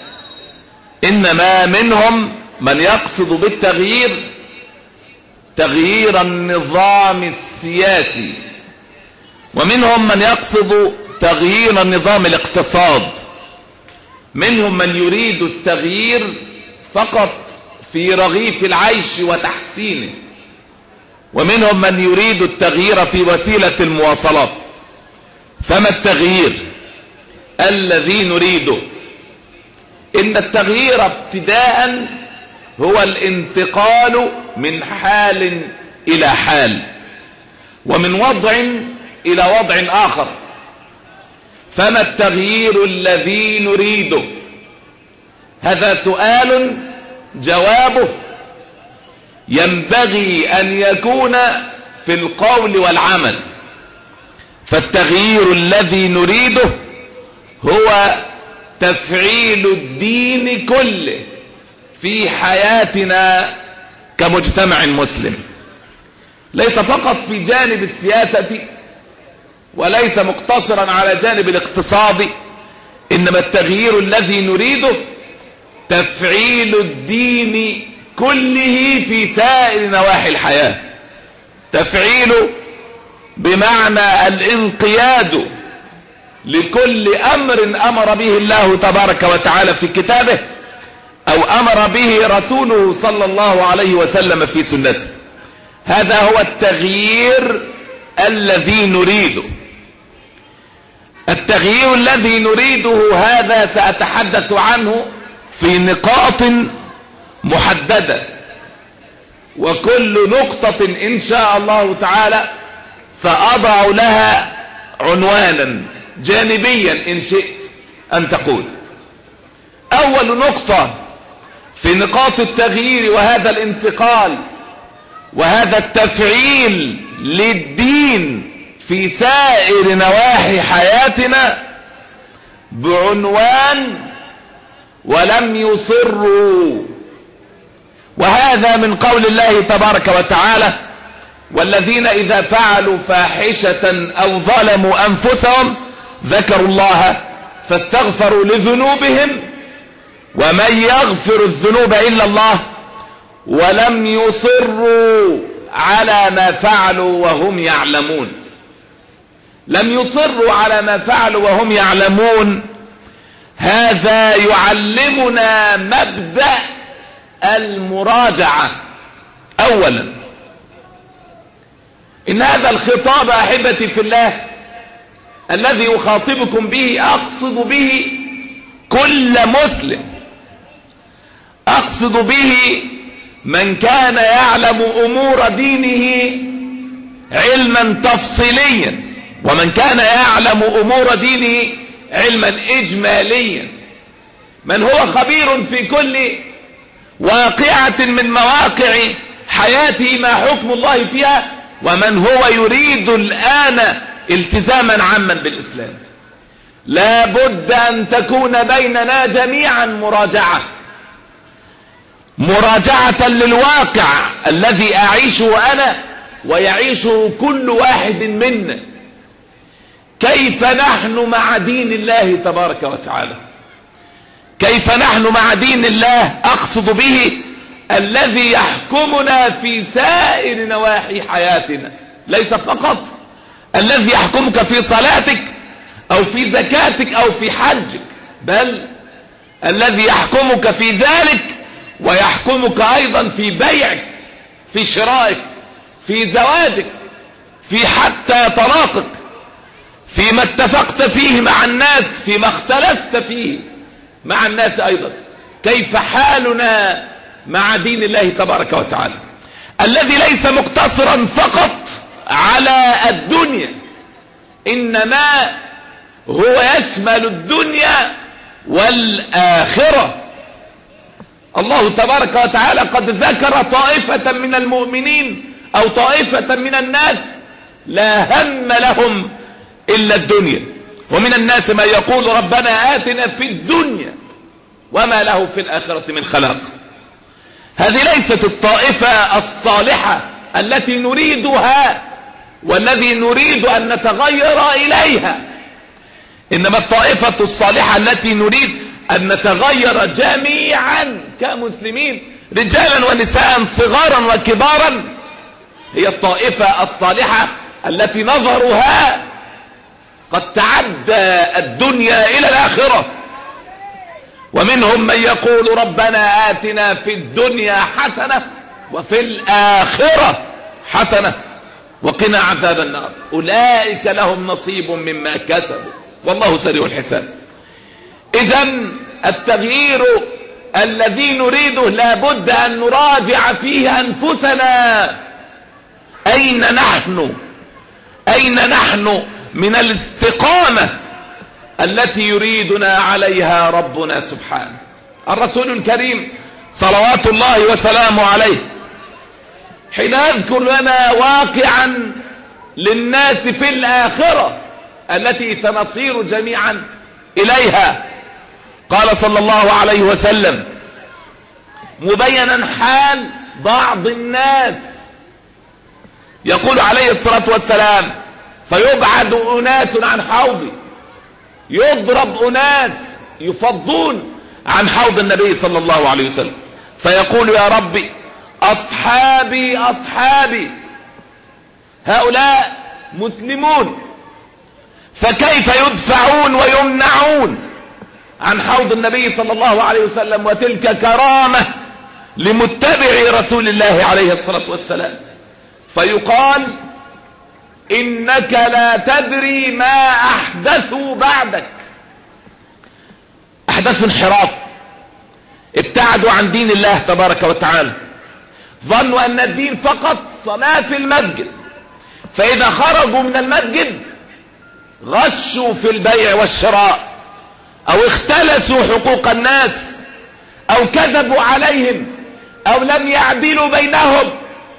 إنما منهم من يقصد بالتغيير تغيير النظام السياسي، ومنهم من يقصد تغيير نظام الاقتصاد، منهم من يريد التغيير فقط في رغيف العيش وتحسينه، ومنهم من يريد التغيير في وسيلة المواصلات. فما التغيير الذي نريده؟ إن التغيير ابتداء هو الانتقال من حال إلى حال ومن وضع إلى وضع آخر. فما التغيير الذي نريده؟ هذا سؤال جوابه ينبغي أن يكون في القول والعمل. فالتغيير الذي نريده هو تفعيل الدين كله في حياتنا كمجتمع مسلم، ليس فقط في جانب السياسة وليس مقتصرا على جانب الاقتصاد، إنما التغيير الذي نريده تفعيل الدين كله في سائر نواحي الحياة. تفعيل بمعنى الانقياد لكل أمر أمر به الله تبارك وتعالى في كتابه أو أمر به رسوله صلى الله عليه وسلم في سنته. هذا هو التغيير الذي نريده. التغيير الذي نريده هذا سأتحدث عنه في نقاط محددة، وكل نقطة إن شاء الله تعالى سأضع لها عنوانا جانبيا إن شئت أن تقول. أول نقطة في نقاط التغيير وهذا الانتقال وهذا التفعيل للدين في سائر نواحي حياتنا بعنوان ولم يصروا، وهذا من قول الله تبارك وتعالى والذين إذا فعلوا فاحشة أو ظلموا أنفسهم ذكروا الله فاستغفروا لذنوبهم ومن يغفر الذنوب إلا الله ولم يصروا على ما فعلوا وهم يعلمون. لم يصروا على ما فعلوا وهم يعلمون. هذا يعلمنا مبدأ المراجعة. أولا إن هذا الخطاب أحبتي في الله الذي أخاطبكم به أقصد به كل مسلم، أقصد به من كان يعلم أمور دينه علما تفصيليا، ومن كان يعلم أمور دينه علما إجماليا، من هو خبير في كل واقعة من مواقع حياته ما حكم الله فيها، ومن هو يريد الآن التزاما عاما بالإسلام. لا بد أن تكون بيننا جميعا مراجعة للواقع الذي أعيشه أنا ويعيشه كل واحد منا. كيف نحن مع دين الله تبارك وتعالى؟ كيف نحن مع دين الله؟ أقصد به الذي يحكمنا في سائر نواحي حياتنا، ليس فقط الذي يحكمك في صلاتك أو في زكاتك أو في حجك، بل الذي يحكمك في ذلك ويحكمك أيضا في بيعك، في شرائك، في زواجك، في حتى طلاقك، فيما اتفقت فيه مع الناس، فيما اختلفت فيه مع الناس أيضا. كيف حالنا مع دين الله تبارك وتعالى الذي ليس مقتصرا فقط على الدنيا، إنما هو يشمل الدنيا والآخرة. الله تبارك وتعالى قد ذكر طائفة من المؤمنين أو طائفة من الناس لا هم لهم إلا الدنيا، ومن الناس من يقول ربنا آتنا في الدنيا وما له في الآخرة من خلاق. هذه ليست الطائفة الصالحة التي نريدها والذي نريد أن نتغير إليها، إنما الطائفة الصالحة التي نريد أن نتغير جميعا كمسلمين رجالا ونساء صغارا وكبارا، هي الطائفة الصالحة التي نظرها قد تعدى الدنيا إلى الآخرة. ومنهم من يقول ربنا آتنا في الدنيا حسنة وفي الآخرة حسنة وقنا عذاب النار، أولئك لهم نصيب مما كسبوا والله سريع الحساب. إذن التغيير الذي نريده لابد أن نراجع فيه أنفسنا، أين نحن من الاستقامة التي يريدنا عليها ربنا سبحانه. الرسول الكريم صلوات الله وسلامه عليه حين يذكر لنا واقعا للناس في الآخرة التي سنصير جميعا إليها، قال صلى الله عليه وسلم مبينا حال بعض الناس، يقول عليه الصلاة والسلام فيبعد أناس عن حوضي، يضرب أناس يفضون عن حوض النبي صلى الله عليه وسلم، فيقول يا ربي أصحابي أصحابي، هؤلاء مسلمون، فكيف يدفعون ويمنعون عن حوض النبي صلى الله عليه وسلم؟ وتلك كرامة لمتبع رسول الله عليه الصلاة والسلام. فيقال إنك لا تدري ما أحدثوا بعدك، أحدثوا انحراف، ابتعدوا عن دين الله تبارك وتعالى، ظنوا أن الدين فقط صلاة في المسجد، فإذا خرجوا من المسجد غشوا في البيع والشراء أو اختلسوا حقوق الناس أو كذبوا عليهم أو لم يعدلوا بينهم.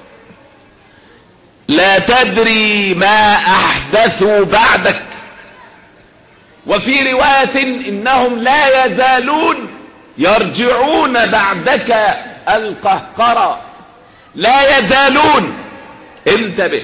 لا تدري ما أحدثوا بعدك. وفي رواية إنهم لا يزالون يرجعون بعدك القهقرة، لا يزالون، انتبه،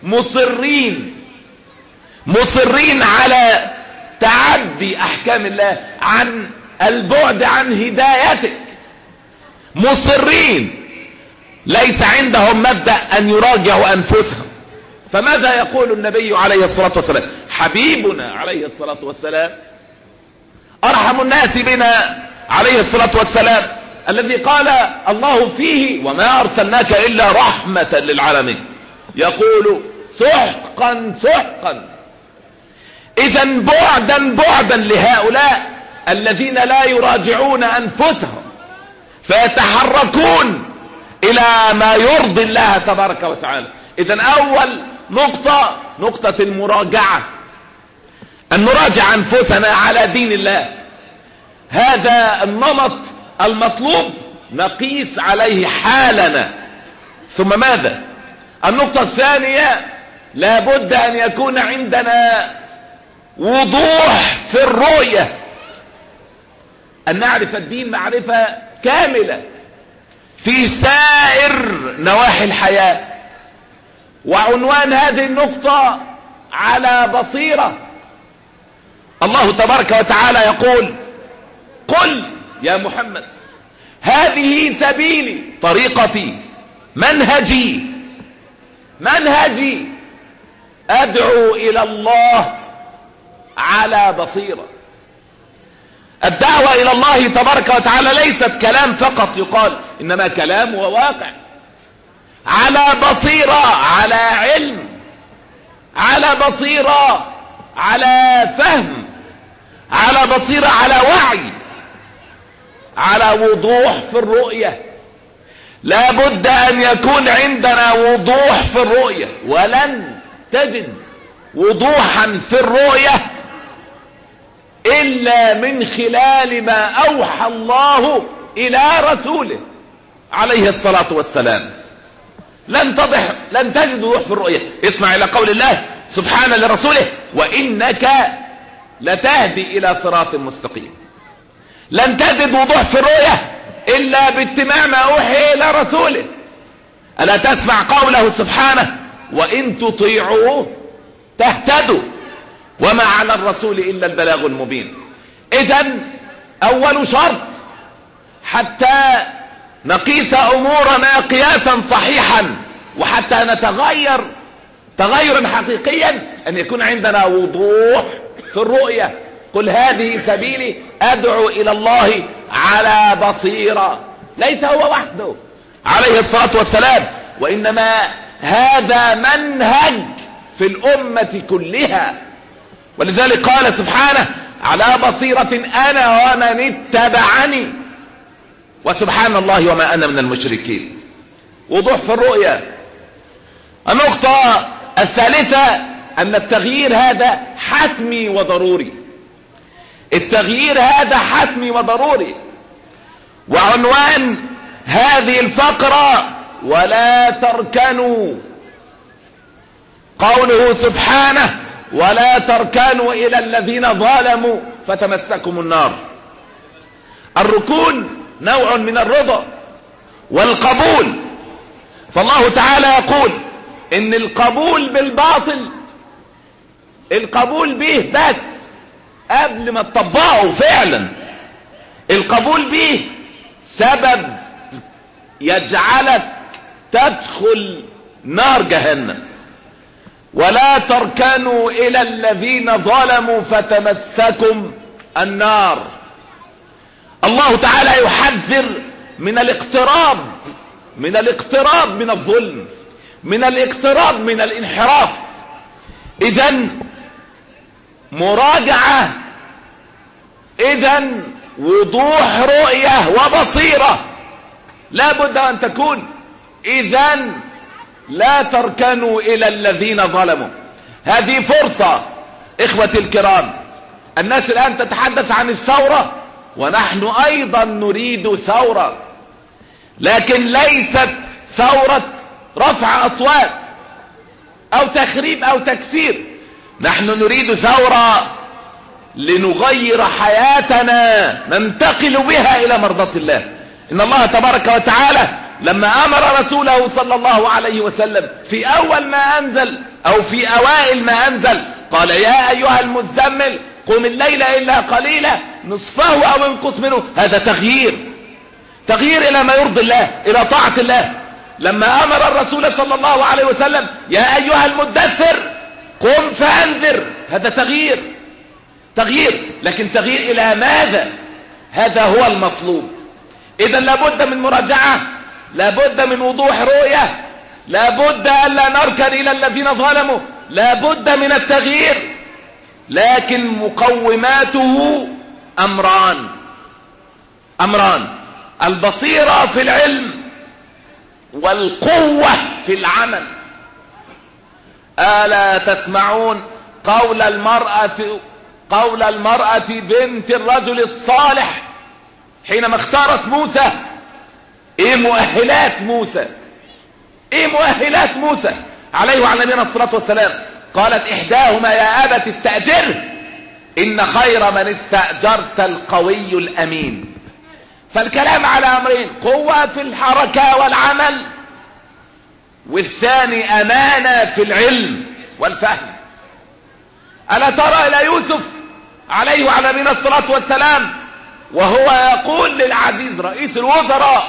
مصرين على تعدي أحكام الله، عن البعد عن هدايتك، مصرين، ليس عندهم مبدأ أن يراجعوا أنفسهم. فماذا يقول النبي عليه الصلاة والسلام حبيبنا عليه الصلاة والسلام أرحم الناس بنا عليه الصلاة والسلام، الذي قال الله فيه وما أرسلناك إلا رحمة للعالمين، يقول سحقا سحقا. إذن بعدا بعدا لهؤلاء الذين لا يراجعون أنفسهم فيتحركون إلى ما يرضي الله تبارك وتعالى. إذن أول نقطة المراجعة، أن نراجع أنفسنا على دين الله. هذا النمط المطلوب نقيس عليه حالنا. ثم ماذا؟ النقطة الثانية، لابد أن يكون عندنا وضوح في الرؤية، أن نعرف الدين معرفة كاملة في سائر نواحي الحياة. وعنوان هذه النقطة على بصيرة. الله تبارك وتعالى يقول: قل يا محمد هذه سبيلي، طريقتي، منهجي أدعو إلى الله على بصيرة. الدعوة إلى الله تبارك وتعالى ليست كلام فقط يقال، إنما كلام وواقع، على بصيرة، على علم، على بصيرة، على فهم، على بصيرة، على وعي، على وضوح في الرؤية. لا بد أن يكون عندنا وضوح في الرؤية، ولن تجد وضوحا في الرؤية إلا من خلال ما أوحى الله إلى رسوله عليه الصلاة والسلام. لن تجد وضوح في الرؤية. اسمع إلى قول الله سبحانه لرسوله: وإنك لتهدي إلى صراط مستقيم. لن تجد وضوح في الرؤية إلا باتباع ما أوحي إلى رسوله. ألا تسمع قوله سبحانه: وإن تطيعوه تهتدوا وما على الرسول إلا البلاغ المبين. إذن أول شرط حتى نقيس أمورنا قياسا صحيحا وحتى نتغير تغيرا حقيقيا أن يكون عندنا وضوح في الرؤية. قل هذه سبيلي أدعو إلى الله على بصيرة. ليس هو وحده عليه الصلاة والسلام، وإنما هذا منهج في الأمة كلها. ولذلك قال سبحانه: على بصيرة أنا ومن اتبعني وسبحان الله وما أنا من المشركين. وضوح في الرؤية. النقطة الثالثة أن التغيير هذا حتمي وضروري. التغيير هذا حتمي وضروري. وعنوان هذه الفقرة: ولا تركنوا. قوله سبحانه: ولا تركنوا إلى الذين ظلموا فتمسكم النار. الركون نوع من الرضا والقبول. فالله تعالى يقول إن القبول بالباطل، القبول به بس قبل ما تطبقه فعلا، القبول به سبب يجعلك تدخل نار جهنم. ولا تركنوا إلى الذين ظلموا فتمسكم النار. الله تعالى يحذر من الاقتراب من الظلم، من الاقتراب من الانحراف. إذن مراجعة، إذن وضوح رؤية وبصيرة لا بد أن تكون. إذن لا تركنوا إلى الذين ظلموا. هذه فرصة إخوتي الكرام. الناس الآن تتحدث عن الثورة، ونحن أيضا نريد ثورة، لكن ليست ثورة رفع أصوات أو تخريب أو تكسير. نحن نريد ثورة لنغير حياتنا، ننتقل بها إلى مرضاة الله. إن الله تبارك وتعالى لما أمر رسوله صلى الله عليه وسلم في أول ما أنزل أو في أوائل ما أنزل قال: يا أيها المزمل قم الليل إلا قليلا نصفه أو انقص منه. هذا تغيير إلى ما يرضي الله، إلى طاعة الله. لما أمر الرسول صلى الله عليه وسلم: يا أيها المدثر قم فأنذر. هذا تغيير، لكن تغيير إلى ماذا؟ هذا هو المطلوب. إذن لابد من مراجعة، لابد من وضوح رؤية، لابد ألا نركن إلى الذين ظلموا، لابد من التغيير، لكن مقوماته أمران: البصيرة في العلم والقوة في العمل. ألا تسمعون قول المرأة بنت الرجل الصالح حينما اختارت موسى؟ ايه مؤهلات موسى عليه وعلى نبينا الصلاة والسلام؟ قالت إحداهما يا أبت استأجره إن خير من استأجرت القوي الأمين. فالكلام على أمرين: قوة في الحركة والعمل، والثاني أمانة في العلم والفهم. ألا ترى إلى يوسف عليه وعلى نبينا الصلاة والسلام وهو يقول للعزيز رئيس الوزراء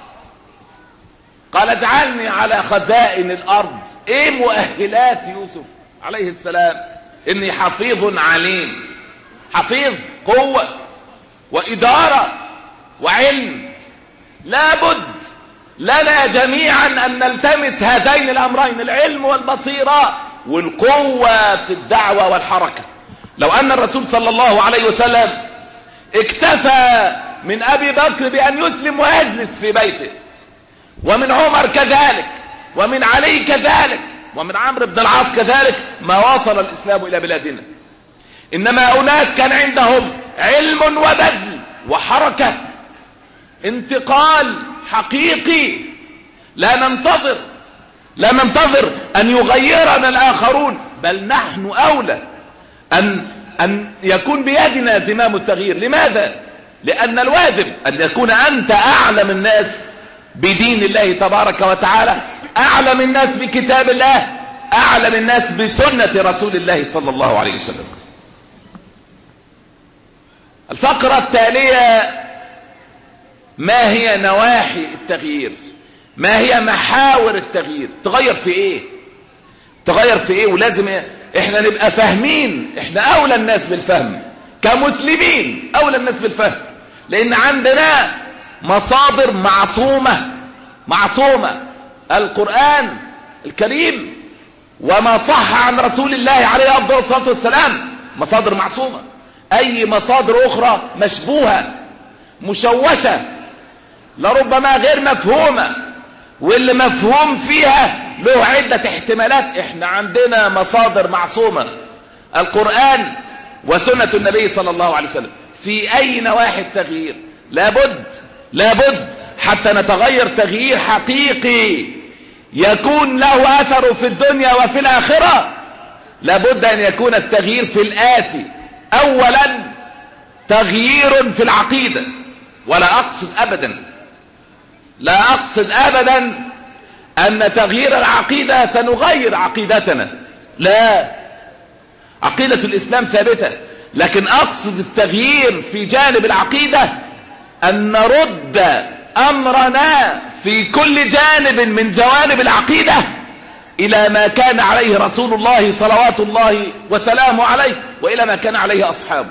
قال اجعلني على خزائن الأرض. ايه مؤهلات يوسف عليه السلام؟ اني حفيظ عليم، حفيظ، قوة وإدارة وعلم. لابد لنا جميعا أن نلتمس هذين الأمرين: العلم والبصيرة والقوة في الدعوة والحركة. لو أن الرسول صلى الله عليه وسلم اكتفى من أبي بكر بأن يسلم ويجلس في بيته، ومن عمر كذلك، ومن علي كذلك، ومن عمرو بن العاص كذلك، ما وصل الإسلام إلى بلادنا. إنما أناس كان عندهم علم وبذل وحركة، انتقال حقيقي. لا ننتظر أن يغيرنا الآخرون، بل نحن أولى أن يكون بيدنا زمام التغيير. لماذا؟ لأن الواجب أن يكون أنت أعلم الناس بدين الله تبارك وتعالى، أعلم الناس بكتاب الله، أعلم الناس بسنة رسول الله صلى الله عليه وسلم. الفقرة التالية: ما هي نواحي التغيير؟ ما هي محاور التغيير؟ تغير في ايه؟ ولازم احنا نبقى فاهمين. احنا اولى الناس بالفهم كمسلمين، اولى الناس بالفهم، لان عندنا مصادر معصومة: القرآن الكريم وما صح عن رسول الله عليه افضل الصلاة والسلام، مصادر معصومة. اي مصادر اخرى مشبوهة مشوشة لربما غير مفهومة، واللي مفهوم فيها له عدة احتمالات. احنا عندنا مصادر معصومة: القرآن وسنة النبي صلى الله عليه وسلم. في اي نواحي التغيير لابد حتى نتغير تغيير حقيقي يكون له اثر في الدنيا وفي الاخرة. لابد ان يكون التغيير في الآتي: اولا تغيير في العقيدة. ولا اقصد ابدا ان تغيير العقيدة سنغير عقيدتنا، لا، عقيدة الاسلام ثابتة، لكن اقصد التغيير في جانب العقيدة ان نرد امرنا في كل جانب من جوانب العقيدة الى ما كان عليه رسول الله صلوات الله وسلامه عليه، والى ما كان عليه اصحابه.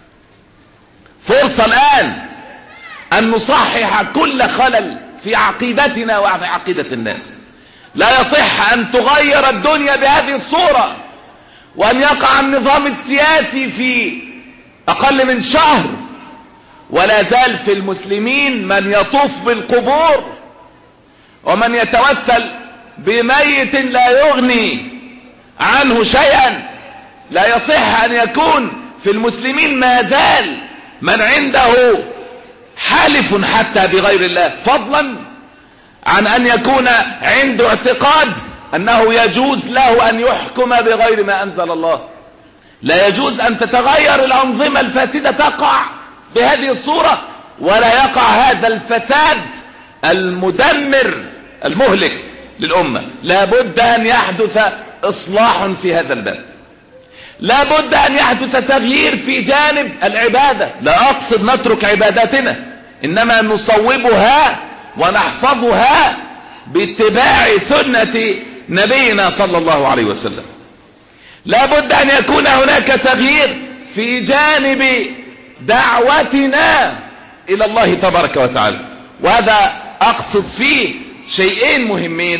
فرصة الان ان نصحح كل خلل في عقيدتنا وفي عقيدة الناس. لا يصح ان تغير الدنيا بهذه الصورة وان يقع النظام السياسي في اقل من شهر ولا زال في المسلمين من يطوف بالقبور ومن يتوسل بميت لا يغني عنه شيئا. لا يصح ان يكون في المسلمين ما زال من عنده حالف حتى بغير الله، فضلا عن ان يكون عنده اعتقاد انه يجوز له ان يحكم بغير ما انزل الله. لا يجوز ان تتغير الانظمة الفاسدة تقع بهذه الصورة، ولا يقع هذا الفساد المدمر المهلك للأمة. لا بد أن يحدث إصلاح في هذا الباب، لا بد أن يحدث تغيير في جانب العبادة. لا أقصد نترك عباداتنا، إنما نصوبها ونحفظها باتباع سنة نبينا صلى الله عليه وسلم. لا بد أن يكون هناك تغيير في جانب دعوتنا إلى الله تبارك وتعالى، وهذا أقصد فيه شيئين مهمين: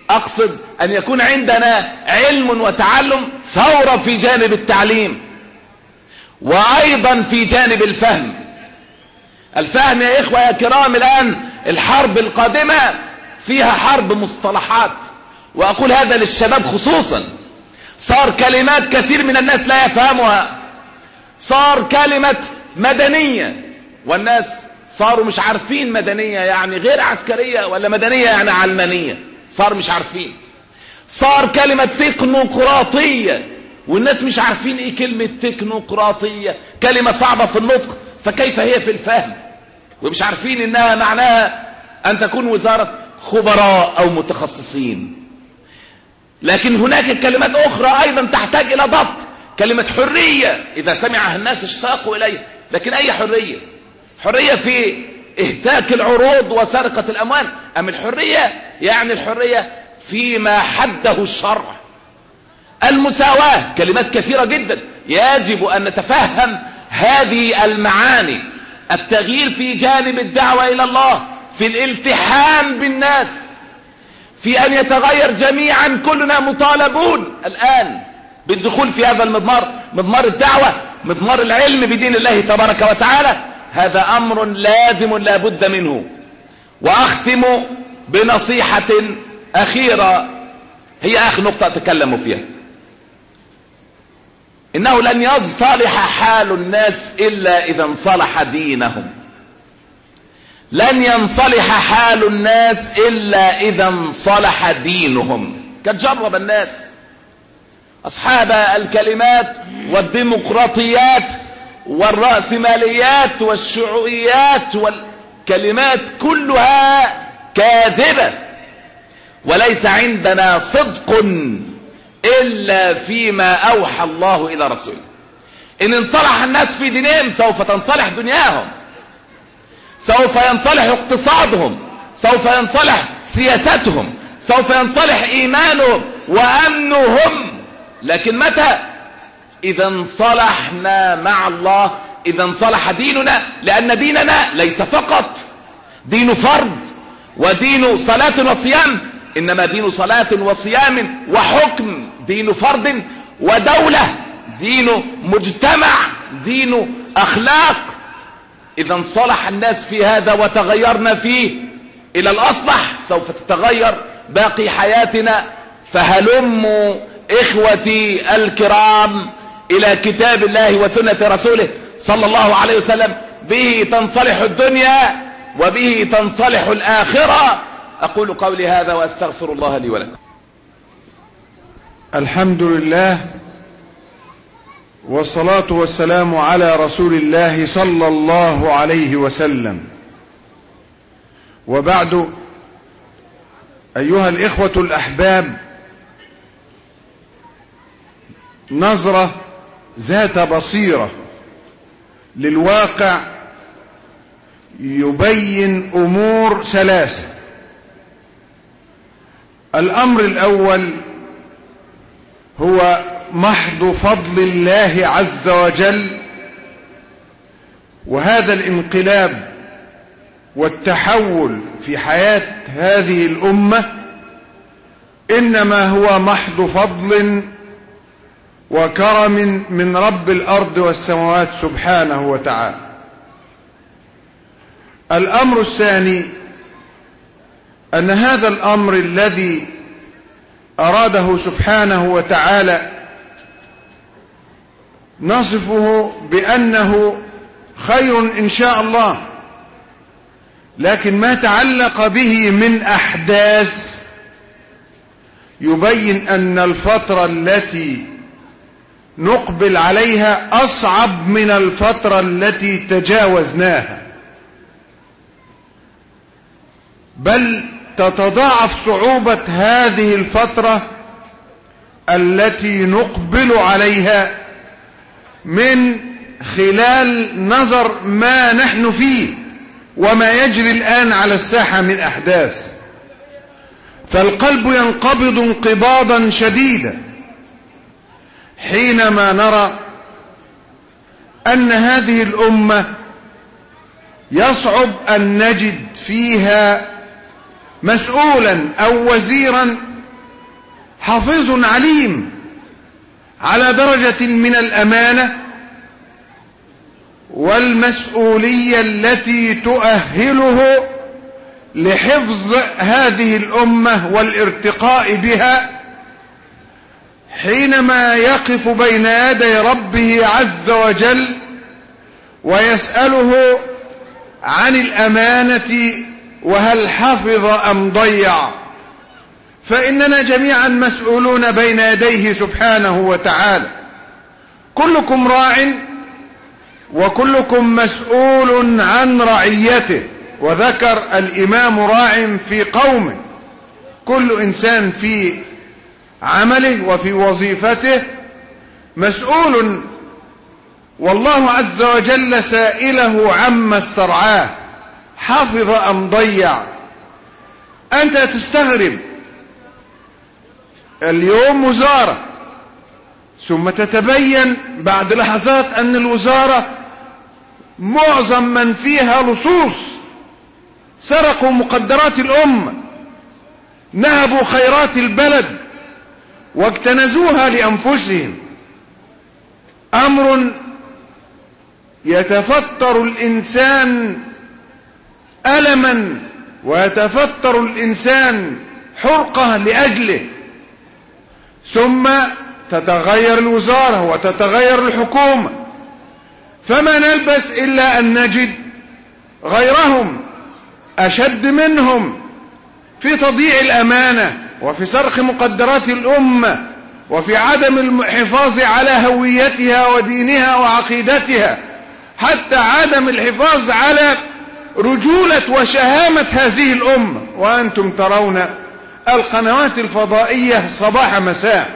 أقصد أن يكون عندنا علم وتعلم ثورة في جانب التعليم، وأيضا في جانب الفهم. الفهم يا إخوة يا كرام، الآن الحرب القادمة فيها حرب مصطلحات، وأقول هذا للشباب خصوصا. صار كلمات كثير من الناس لا يفهمها، صار كلمة مدنية، والناس صاروا مش عارفين مدنية يعني غير عسكرية ولا مدنية يعني علمانية، صار مش عارفين. صار كلمة تكنوقراطية، والناس مش عارفين ايه كلمة تكنوقراطية، كلمة صعبة في النطق، فكيف هي في الفهم؟ ومش عارفين انها معناها ان تكون وزارة خبراء او متخصصين. لكن هناك كلمات اخرى ايضا تحتاج الى ضبط. كلمة حرية اذا سمعها الناس اشتاقوا اليها، لكن اي حرية؟ حرية في اهتاك العروض وسرقة الاموال، ام الحرية يعني الحرية فيما حده الشرع؟ المساواة، كلمات كثيرة جدا يجب ان نتفهم هذه المعاني. التغيير في جانب الدعوة الى الله، في الالتحام بالناس، في ان يتغير جميعا. كلنا مطالبون الان بالدخول في هذا المضمار، مضمار الدعوة، مضمار العلم بدين الله تبارك وتعالى. هذا امر لازم لا بد منه. واختم بنصيحة اخيرة، هي اخر نقطة اتكلم فيها. انه لن يصلح حال الناس الا اذا انصلح دينهم. لن ينصلح حال الناس الا اذا انصلح دينهم. قد جرب الناس اصحاب الكلمات والديمقراطيات والرأسماليات والشيوعيات والكلمات كلها كاذبة، وليس عندنا صدق إلا فيما أوحى الله إلى رسوله. إن انصلح الناس في دينهم سوف تنصلح دنياهم، سوف ينصلح اقتصادهم، سوف ينصلح سياستهم، سوف ينصلح إيمانهم وأمنهم. لكن متى؟ إذا انصلحنا مع الله، إذا انصلح ديننا. لأن ديننا ليس فقط دين فرض ودين صلاة وصيام، إنما دين صلاة وصيام وحكم، دين فرض ودولة، دين مجتمع، دين أخلاق. إذا انصلح الناس في هذا وتغيرنا فيه إلى الأصلح سوف تتغير باقي حياتنا. فهلموا إخوتي الكرام إلى كتاب الله وسنة رسوله صلى الله عليه وسلم، به تنصلح الدنيا وبه تنصلح الآخرة. أقول قولي هذا وأستغفر الله لي ولكم. الحمد لله والصلاة والسلام على رسول الله صلى الله عليه وسلم، وبعد. أيها الإخوة الأحباب، نظرة ذات بصيرة للواقع يبين أمور ثلاثة. الأمر الأول هو محض فضل الله عز وجل، وهذا الانقلاب والتحول في حياة هذه الأمة إنما هو محض فضل وكرم من رب الأرض والسماوات سبحانه وتعالى. الأمر الثاني أن هذا الأمر الذي أراده سبحانه وتعالى نصفه بأنه خير إن شاء الله، لكن ما تعلق به من أحداث يبين أن الفترة التي نقبل عليها أصعب من الفترة التي تجاوزناها، بل تتضاعف صعوبة هذه الفترة التي نقبل عليها من خلال نظر ما نحن فيه وما يجري الآن على الساحة من أحداث. فالقلب ينقبض انقباضا شديدا حينما نرى أن هذه الأمة يصعب أن نجد فيها مسؤولا أو وزيرا حفيظ عليم على درجة من الأمانة والمسؤولية التي تؤهله لحفظ هذه الأمة والارتقاء بها حينما يقف بين يدي ربه عز وجل ويسأله عن الأمانة وهل حفظ أم ضيع. فإننا جميعا مسؤولون بين يديه سبحانه وتعالى. كلكم راع وكلكم مسؤول عن رعيته. وذكر الإمام راع في قومه، كل إنسان في عمله وفي وظيفته مسؤول، والله عز وجل سائله عما استرعاه حفظ أم ضيع. أنت تستغرب اليوم وزارة، ثم تتبين بعد لحظات أن الوزارة معظم من فيها لصوص، سرقوا مقدرات الأمة، نهبوا خيرات البلد واكتنزوها لأنفسهم. أمر يتفطر الإنسان ألما ويتفطر الإنسان حرقة لأجله، ثم تتغير الوزارة وتتغير الحكومة، فما نلبس إلا أن نجد غيرهم أشد منهم في تضييع الأمانة وفي سرق مقدرات الأمة وفي عدم الحفاظ على هويتها ودينها وعقيدتها، حتى عدم الحفاظ على رجولة وشهامة هذه الأمة. وأنتم ترون القنوات الفضائية صباح مساء.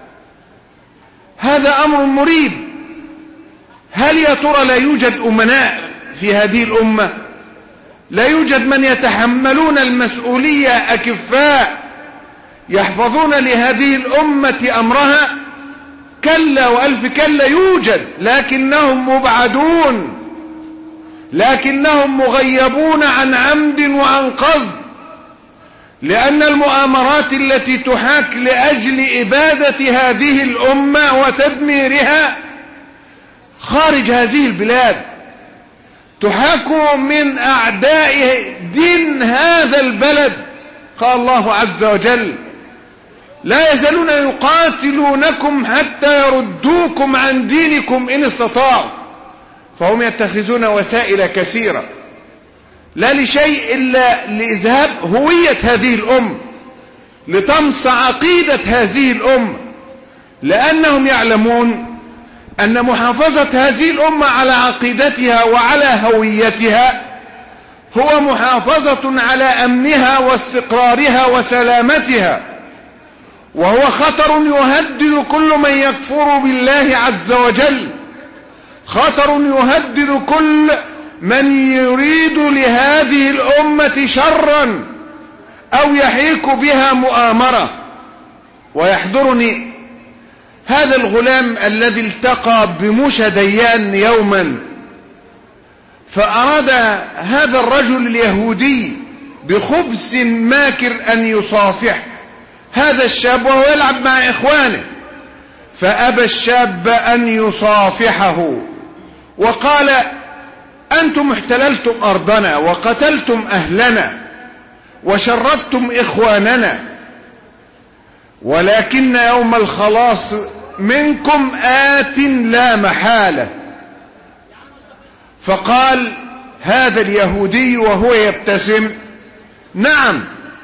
هذا أمر مريب. هل يا ترى لا يوجد أمناء في هذه الأمة؟ لا يوجد من يتحملون المسؤولية أكفاء يحفظون لهذه الأمة أمرها؟ كلا وألف كلا، يوجد، لكنهم مبعدون، لكنهم مغيبون عن عمد وعن قصد، لأن المؤامرات التي تحاك لأجل إبادة هذه الأمة وتدميرها خارج هذه البلاد، تحاك من أعداء دين هذا البلد. قال الله عز وجل: لا يزالون يقاتلونكم حتى يردوكم عن دينكم إن استطاعوا. فهم يتخذون وسائل كثيرة لا لشيء إلا لإذهاب هوية هذه الأمة، لطمس عقيدة هذه الأمة، لأنهم يعلمون أن محافظة هذه الأمة على عقيدتها وعلى هويتها هو محافظة على أمنها واستقرارها وسلامتها، وهو خطر يهدد كل من يكفر بالله عز وجل، خطر يهدد كل من يريد لهذه الأمة شرا أو يحيك بها مؤامرة. ويحضرني هذا الغلام الذي التقى بموشى ديان يوما، فأراد هذا الرجل اليهودي بخبث ماكر أن يصافح هذا الشاب وهو يلعب مع إخوانه، فأبى الشاب أن يصافحه وقال: أنتم احتللتم أرضنا وقتلتم أهلنا وشردتم إخواننا، ولكن يوم الخلاص منكم آت لا محالة. فقال هذا اليهودي وهو يبتسم: نعم،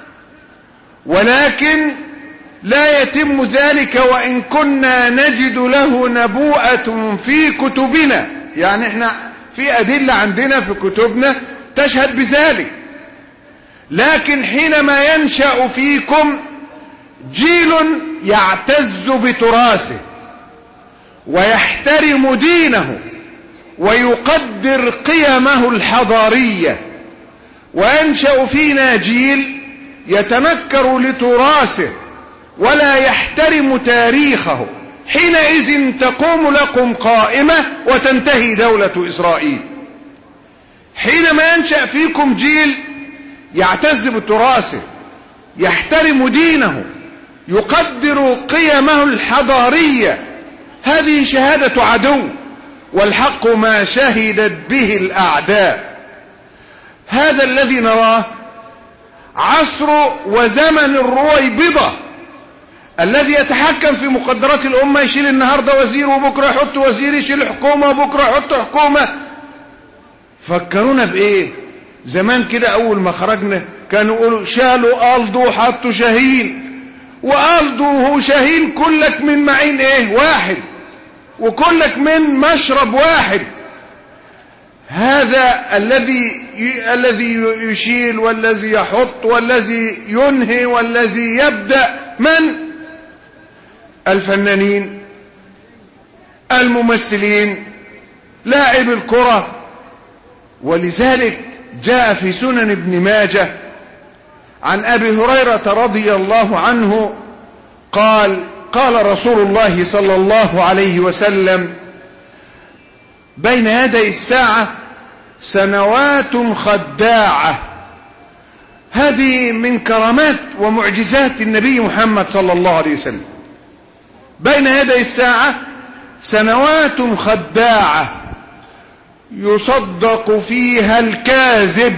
ولكن لا يتم ذلك وإن كنا نجد له نبوءة في كتبنا، يعني احنا في أدلة عندنا في كتبنا تشهد بذلك، لكن حينما ينشأ فيكم جيل يعتز بتراثه ويحترم دينه ويقدر قيمه الحضارية، وينشأ فينا جيل يتنكر لتراثه ولا يحترم تاريخه، حينئذ تقوم لكم قائمة وتنتهي دولة إسرائيل. حينما ينشأ فيكم جيل يعتز بتراثه، يحترم دينه، يقدر قيمه الحضارية. هذه شهادة عدو، والحق ما شهدت به الأعداء. هذا الذي نراه عصر وزمن الرويبضة الذي يتحكم في مقدرات الأمة، يشيل النهاردة وزير وبكرة يحط وزير، يشيل حكومة وبكرة يحط حكومة. فكرونا بإيه؟ زمان كده أول ما خرجنا كانوا يقولوا شالوا ألدو وحطوا شاهين، وألدو وهو شاهين كلك من معين إيه؟ واحد، وكلك من مشرب واحد. هذا الذي يشيل والذي يحط والذي ينهي والذي يبدأ من؟ الفنانين، الممثلين، لاعب الكرة. ولذلك جاء في سنن ابن ماجه عن أبي هريرة رضي الله عنه قال: قال رسول الله صلى الله عليه وسلم: بين يدي الساعة سنوات خداعة. هذه من كرامات ومعجزات النبي محمد صلى الله عليه وسلم. بين يدي الساعة سنوات خداعة يصدق فيها الكاذب.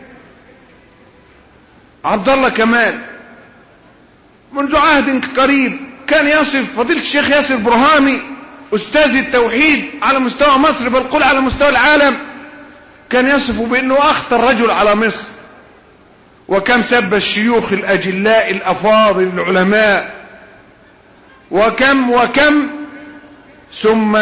عبد الله كمال منذ عهد قريب كان يصف فضيلة الشيخ ياسر برهامي أستاذ التوحيد على مستوى مصر، بل قل على مستوى العالم، كان يصفه بأنه أخطر رجل على مصر، وكم سب الشيوخ الأجلاء الأفاضل العلماء، وكم ثم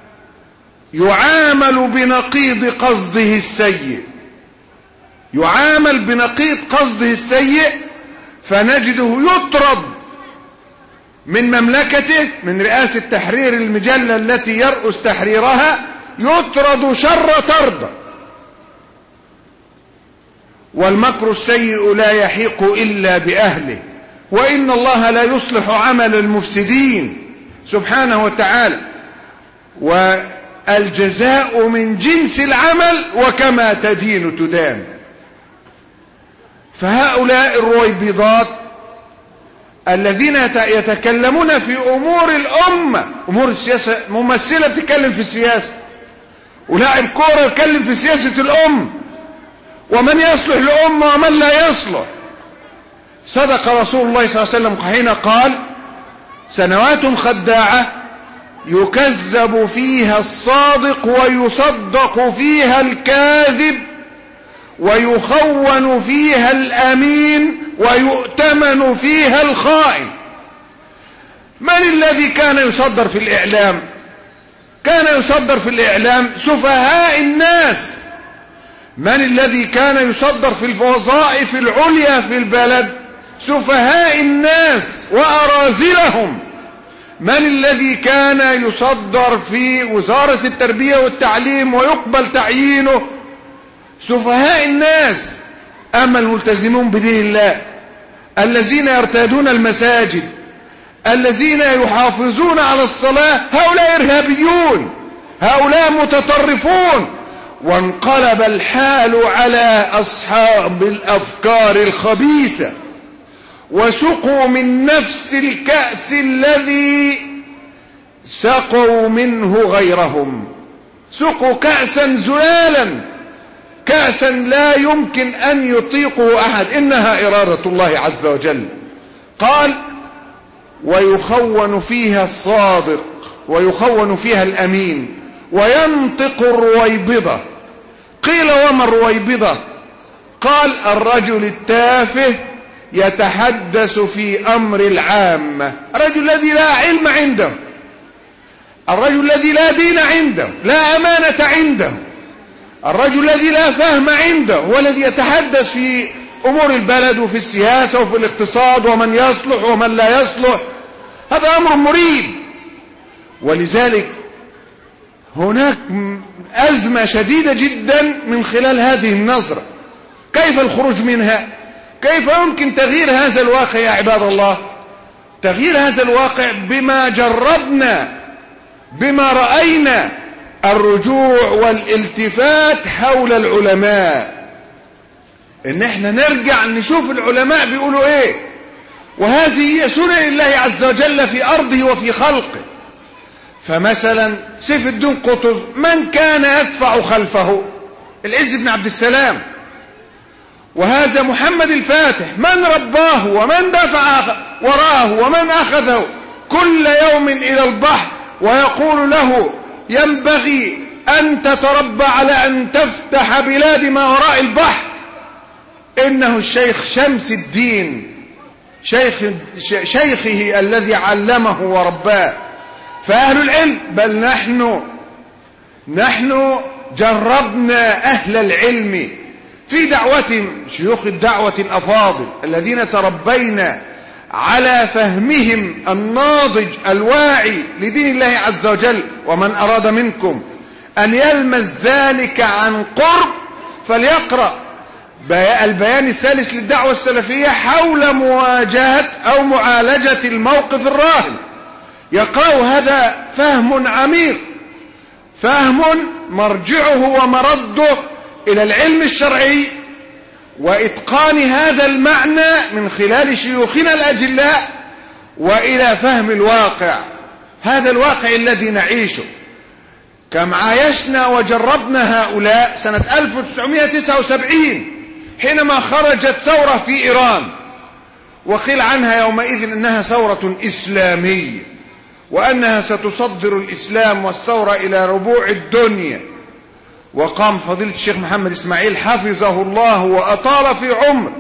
يعامل بنقيض قصده السيء، يعامل بنقيض قصده السيء، فنجده يطرد من مملكته، من رئاسة تحرير المجلة التي يرأس تحريرها، يطرد شر طرد. والمكر السيء لا يحيق إلا بأهله، وإن الله لا يصلح عمل المفسدين سبحانه وتعالى، والجزاء من جنس العمل وكما تدين تدان. فهؤلاء الرويبضات الذين يتكلمون في أمور الأمة، أمور السياسة، ممثلة تتكلم في السياسة، ولاعب كورة يتكلم في سياسة الأمة، ومن يصلح الأمة ومن لا يصلح. صدق رسول الله صلى الله عليه وسلم حين قال: سنوات خداعة يكذب فيها الصادق ويصدق فيها الكاذب ويخون فيها الأمين ويؤتمن فيها الخائن. من الذي كان يصدر في الإعلام؟ كان يصدر في الإعلام سفهاء الناس. من الذي كان يصدر في الوظائف العليا في البلد؟ سفهاء الناس وأرازلهم. من الذي كان يصدر في وزارة التربية والتعليم ويقبل تعيينه؟ سفهاء الناس. أما الملتزمون بدين الله الذين يرتادون المساجد، الذين يحافظون على الصلاة، هؤلاء إرهابيون، هؤلاء متطرفون. وانقلب الحال على أصحاب الأفكار الخبيثة، وسقوا من نفس الكأس الذي سقوا منه غيرهم. سقوا كأسا زلالا، كأسا لا يمكن أن يطيقه أحد، إنها إرادة الله عز وجل. قال: ويخون فيها الصادق ويخون فيها الأمين وينطق الرويبضة. قيل: وما الرويبضة؟ قال: الرجل التافه يتحدث في أمر العامة، الرجل الذي لا علم عنده، الرجل الذي لا دين عنده، لا أمانة عنده، الرجل الذي لا فهم عنده، والذي يتحدث في أمور البلد وفي السياسة وفي الاقتصاد ومن يصلح ومن لا يصلح. هذا أمر مريب. ولذلك هناك أزمة شديدة جدا من خلال هذه النظرة. كيف الخروج منها؟ كيف يمكن تغيير هذا الواقع يا عباد الله؟ تغيير هذا الواقع بما جربنا، بما رأينا، الرجوع والالتفات حول العلماء، ان احنا نرجع نشوف العلماء بيقولوا ايه، وهذه هي سنن الله عز وجل في أرضه وفي خلقه. فمثلا سيف الدين قطز من كان يدفع خلفه؟ العز بن عبد السلام. وهذا محمد الفاتح من رباه ومن دفع وراءه ومن أخذه كل يوم إلى البحر ويقول له ينبغي أن تتربى على أن تفتح بلاد ما وراء البحر. إنه الشيخ شمس الدين شيخه الذي علمه ورباه. فأهل العلم بل نحن جربنا أهل العلم في دعوتهم، شيوخ الدعوة الأفاضل الذين تربينا على فهمهم الناضج الواعي لدين الله عز وجل. ومن أراد منكم أن يلمس ذلك عن قرب فليقرأ البيان الثالث للدعوة السلفية حول مواجهة أو معالجة الموقف الراهن. يقرأ هذا فهم عميق، فهم مرجعه ومرده إلى العلم الشرعي وإتقان هذا المعنى من خلال شيوخنا الأجلاء وإلى فهم الواقع، هذا الواقع الذي نعيشه. كم عايشنا وجربنا هؤلاء سنة 1979 حينما خرجت ثورة في إيران، وقيل عنها يومئذ إنها ثورة إسلامية وأنها ستصدر الإسلام والثورة إلى ربوع الدنيا. وقام فضيلة الشيخ محمد إسماعيل حفظه الله وأطال في عمر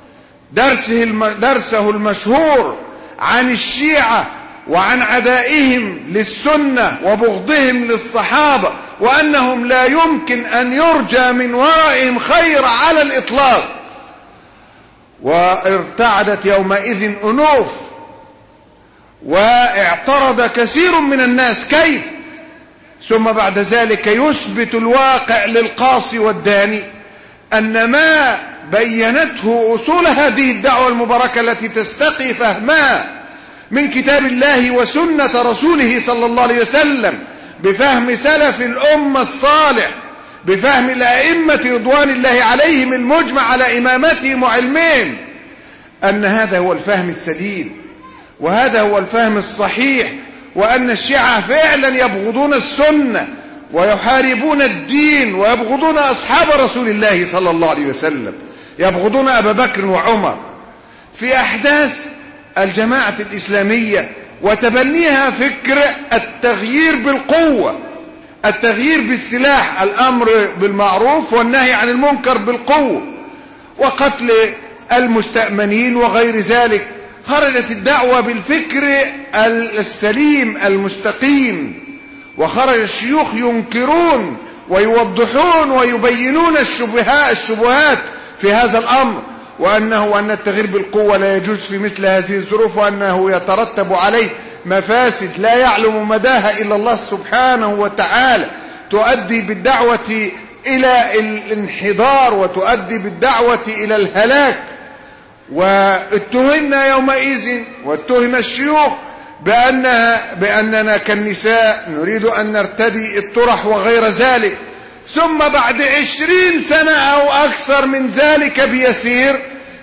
درسه المشهور عن الشيعة وعن عدائهم للسنة وبغضهم للصحابة وأنهم لا يمكن أن يرجى من ورائهم خير على الإطلاق. وارتعدت يومئذ أنوف واعترض كثير من الناس كيف. ثم بعد ذلك يثبت الواقع للقاصي والداني أن ما بينته أصول هذه الدعوة المباركة التي تستقي فهمها من كتاب الله وسنة رسوله صلى الله عليه وسلم بفهم سلف الأمة الصالح بفهم الأئمة رضوان الله عليهم المجمع على إمامتهم وعلمهم، أن هذا هو الفهم السديد وهذا هو الفهم الصحيح، وأن الشيعة فعلا يبغضون السنة ويحاربون الدين ويبغضون أصحاب رسول الله صلى الله عليه وسلم، يبغضون أبا بكر وعمر. في أحداث الجماعة الإسلامية وتبنيها فكر التغيير بالقوة، التغيير بالسلاح، الأمر بالمعروف والنهي عن المنكر بالقوة وقتل المستأمنين وغير ذلك. خرجت الدعوة بالفكر السليم المستقيم، وخرج الشيوخ ينكرون ويوضحون ويبينون الشبهات في هذا الأمر، وأن التغيير بالقوة لا يجوز في مثل هذه الظروف، وأنه يترتب عليه مفاسد لا يعلم مداها إلا الله سبحانه وتعالى، تؤدي بالدعوة إلى الانحدار وتؤدي بالدعوة إلى الهلاك. واتهمنا يومئذ واتهم الشيوخ بأننا كالنساء نريد أن نرتدي الطرح وغير ذلك. ثم بعد 20 سنة أو أكثر من ذلك بيسير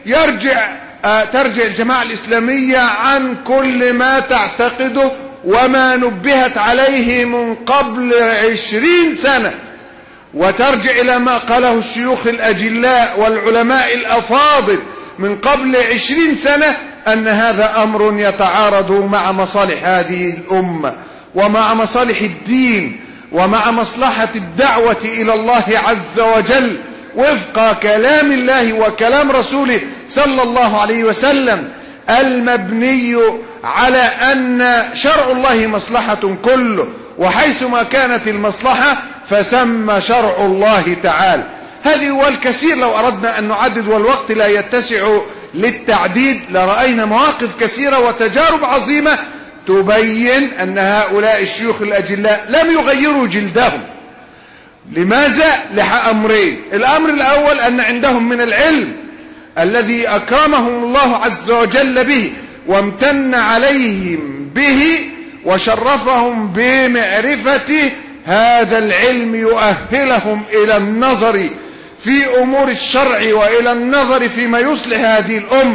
ترجع الجماعة الإسلامية عن كل ما تعتقده وما نبهت عليه من قبل 20 سنة، وترجع إلى ما قاله الشيوخ الأجلاء والعلماء الأفاضل من قبل 20 سنة، أن هذا أمر يتعارض مع مصالح هذه الأمة ومع مصالح الدين ومع مصلحة الدعوة إلى الله عز وجل وفق كلام الله وكلام رسوله صلى الله عليه وسلم المبني على أن شرع الله مصلحة كله، وحيثما كانت المصلحة فسمى شرع الله تعالى. هذه هو الكثير لو أردنا أن نعدد والوقت لا يتسع للتعديد لرأينا مواقف كثيرة وتجارب عظيمة تبين أن هؤلاء الشيوخ الأجلاء لم يغيروا جلدهم. لماذا؟ لأمرين. الأمر الأول أن عندهم من العلم الذي أكرمهم الله عز وجل به وامتن عليهم به وشرفهم بمعرفته، هذا العلم يؤهلهم إلى النظر في أمور الشرع وإلى النظر فيما يصلح هذه الأمة.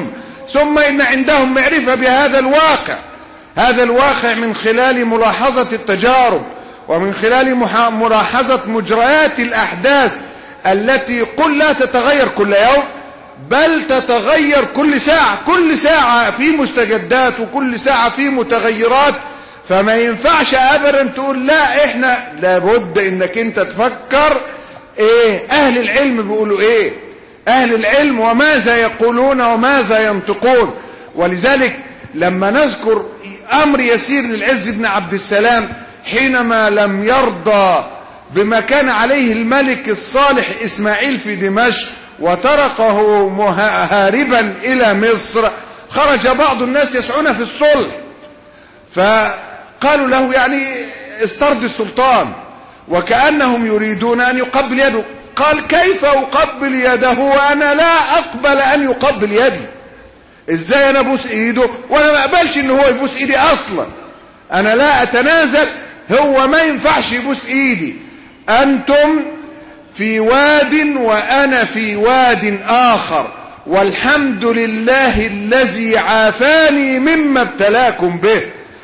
ثم إن عندهم معرفة بهذا الواقع، هذا الواقع من خلال ملاحظة التجارب ومن خلال ملاحظة مجريات الأحداث التي قل لا تتغير كل يوم بل تتغير كل ساعة، كل ساعة في مستجدات وكل ساعة في متغيرات. فما ينفعش أبدا تقول لا إحنا لابد إنك أنت تفكر إيه أهل العلم بيقولوا إيه، أهل العلم وماذا يقولون وماذا ينطقون. ولذلك لما نذكر أمر يسير للعز بن عبد السلام حينما لم يرضى بما كان عليه الملك الصالح إسماعيل في دمشق وتركه هاربا إلى مصر، خرج بعض الناس يسعون في الصلح، فقالوا له يعني استرضي السلطان، وكأنهم يريدون أن يقبل يده. قال كيف أقبل يده وأنا لا أقبل أن يقبل يدي؟ إزاي أنا أبوس إيده وأنا ما أقبلش إن هو يبوس إيدي أصلا؟ أنا لا أتنازل، هو ما ينفعش يبوس إيدي. أنتم في واد وأنا في واد آخر، والحمد لله الذي عافاني مما ابتلاكم به.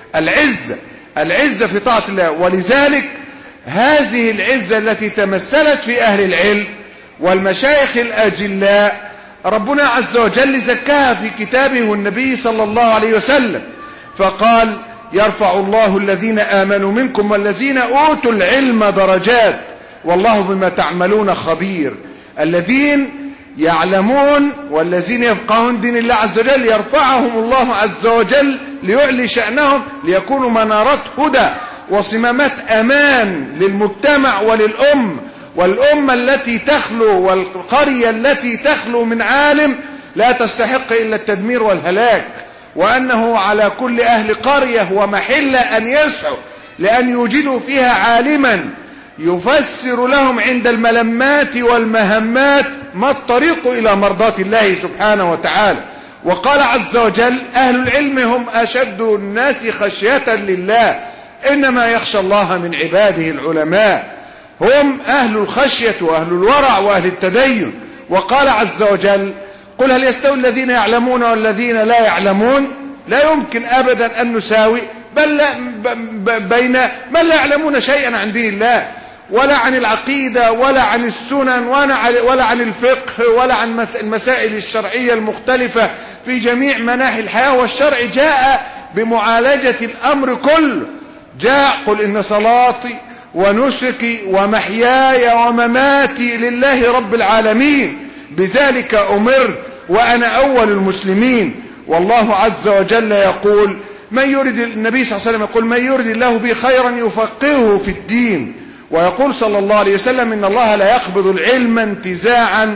العزة في طاعة الله. ولذلك هذه العزة التي تمثلت في أهل العلم والمشايخ الأجلاء ربنا عز وجل زكاها في كتابه والنبي صلى الله عليه وسلم، فقال يرفع الله الذين آمنوا منكم والذين أوتوا العلم درجات والله بما تعملون خبير. الذين يعلمون والذين يفقهون دين الله عز وجل يرفعهم الله عز وجل ليعلي شأنهم ليكونوا منارات هدى وصمامات أمان للمجتمع وللأمة. والأمة التي تخلو والقرية التي تخلو من عالم لا تستحق إلا التدمير والهلاك، وأنه على كل أهل قرية ومحل أن يسعوا لأن يوجدوا فيها عالما يفسر لهم عند الملمات والمهمات ما الطريق إلى مرضاة الله سبحانه وتعالى. وقال عز وجل أهل العلم هم أشد الناس خشية لله، إنما يخشى الله من عباده العلماء، هم أهل الخشية وأهل الورع وأهل التدين. وقال عز وجل قل هل يستوي الذين يعلمون والذين لا يعلمون؟ لا يمكن أبدا أن نساوي بين من لا يعلمون شيئا عن دين الله ولا عن العقيدة ولا عن السنن ولا عن الفقه ولا عن المسائل الشرعية المختلفة في جميع مناحي الحياة. والشرع جاء بمعالجة الأمر كله، جاء قل إن صلاتي ونسكي ومحياي ومماتي لله رب العالمين بذلك أمرت وأنا أول المسلمين. والله عز وجل يقول من يرد، النبي صلى الله عليه وسلم يقول من يرد الله به خيرا يفقهه في الدين. ويقول صلى الله عليه وسلم إن الله لا يقبض العلم انتزاعا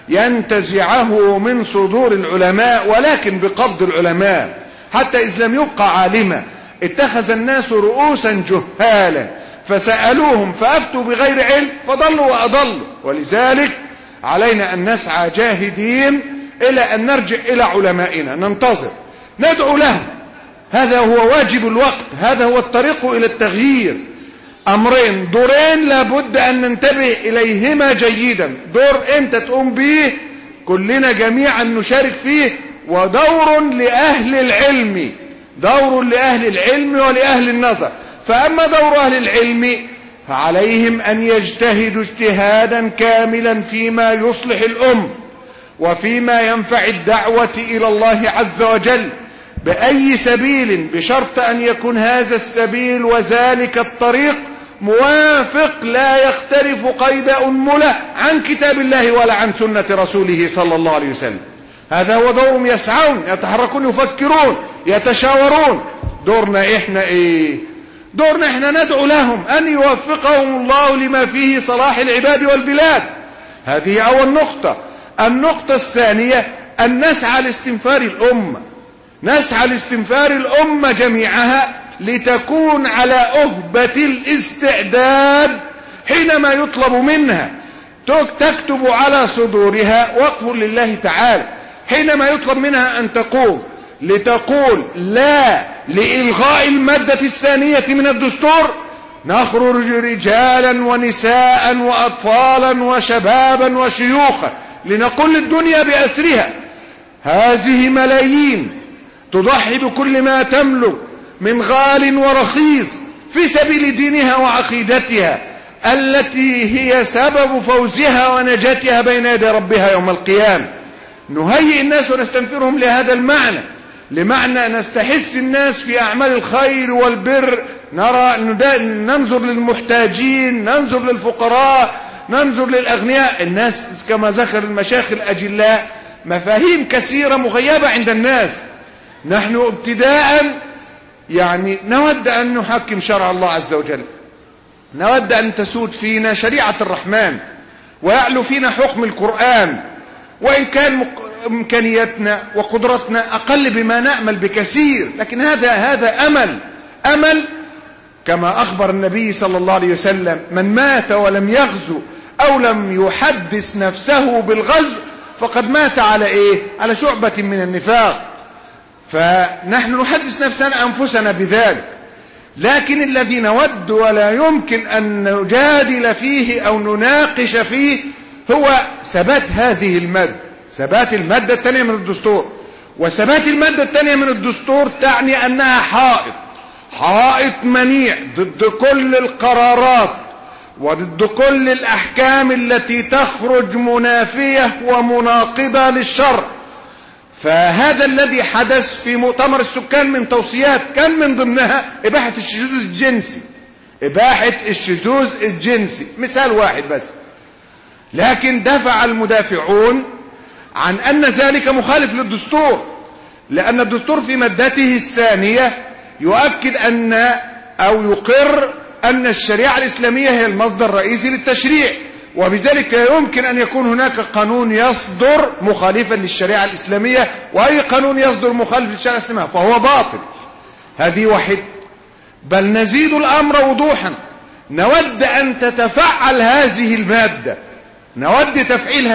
ينتزعه من صدور العلماء ولكن بقبض العلماء، حتى إذ لم يبقى عالما اتخذ الناس رؤوسا جهالا فسألوهم فأفتوا بغير علم فضلوا وأضلوا. ولذلك علينا أن نسعى جاهدين إلى أن نرجع إلى علمائنا، ننتظر، ندعو لهم، هذا هو واجب الوقت، هذا هو الطريق إلى التغيير. أمرين دورين لابد أن ننتبه إليهما جيدا، دور أنت تقوم به كلنا جميعا نشارك فيه، ودور لأهل العلم، دور لأهل العلم ولأهل النظر. فأما دور أهل العلم فعليهم أن يجتهدوا اجتهادا كاملا فيما يصلح الأمة وفيما ينفع الدعوة إلى الله عز وجل بأي سبيل، بشرط أن يكون هذا السبيل وذلك الطريق موافق لا يختلف قيد أنملة عن كتاب الله ولا عن سنة رسوله صلى الله عليه وسلم. هذا هو دورهم، يسعون، يتحركون، يفكرون، يتشاورون. دورنا إحنا إيه؟ دورنا إحنا ندعو لهم أن يوفقهم الله لما فيه صلاح العباد والبلاد. هذه أول نقطة. النقطة الثانية أن نسعى لاستنفار الأمة، نسعى لاستنفار الأمة جميعها لتكون على أهبة الاستعداد حينما يطلب منها، تكتب على صدورها وقف لله تعالى. حينما يطلب منها أن تقوم لتقول لا لإلغاء المادة الثانية من الدستور، نخرج رجالا ونساء وأطفالا وشبابا وشيوخا لنقول للدنيا بأسرها هذه ملايين تضحي بكل ما تملك من غال ورخيص في سبيل دينها وعقيدتها التي هي سبب فوزها ونجاتها بين يدي ربها يوم القيامة. نهيئ الناس ونستنفرهم لهذا المعنى، لمعنى نستحث الناس في أعمال الخير والبر، ننظر للمحتاجين، ننظر للفقراء، ننظر للأغنياء. الناس كما ذكر المشايخ الأجلاء مفاهيم كثيرة مغيبة عند الناس. نحن ابتداء يعني نود أن نحكم شرع الله عز وجل، نود أن تسود فينا شريعة الرحمن ويعلو فينا حكم القرآن، وإن كان إمكانياتنا وقدرتنا أقل بما نأمل بكثير، لكن هذا أمل كما أخبر النبي صلى الله عليه وسلم: من مات ولم يغزو أو لم يحدث نفسه بالغزو فقد مات على إيه؟ على شعبة من النفاق. فنحن نحدث أنفسنا بذلك، لكن الذي نود ولا يمكن أن نجادل فيه أو نناقش فيه هو ثبات هذه المادة، ثبات المادة الثانية من الدستور. وثبات المادة الثانية من الدستور تعني أنها حائط منيع ضد كل القرارات وضد كل الأحكام التي تخرج منافية ومناقضة للشرع. فهذا الذي حدث في مؤتمر السكان من توصيات كان من ضمنها إباحة الشذوذ الجنسي، مثال واحد بس. لكن دفع المدافعون عن أن ذلك مخالف للدستور، لأن الدستور في مادته الثانية يؤكد أو يقر أن الشريعة الإسلامية هي المصدر الرئيسي للتشريع، وبذلك لا يمكن أن يكون هناك قانون يصدر مخالفا للشريعة الإسلامية، وأي قانون يصدر مخالف للشريعة الإسلامية فهو باطل. هذه واحد. بل نزيد الأمر وضوحا، نود أن تتفعل هذه المادة، نود تفعيل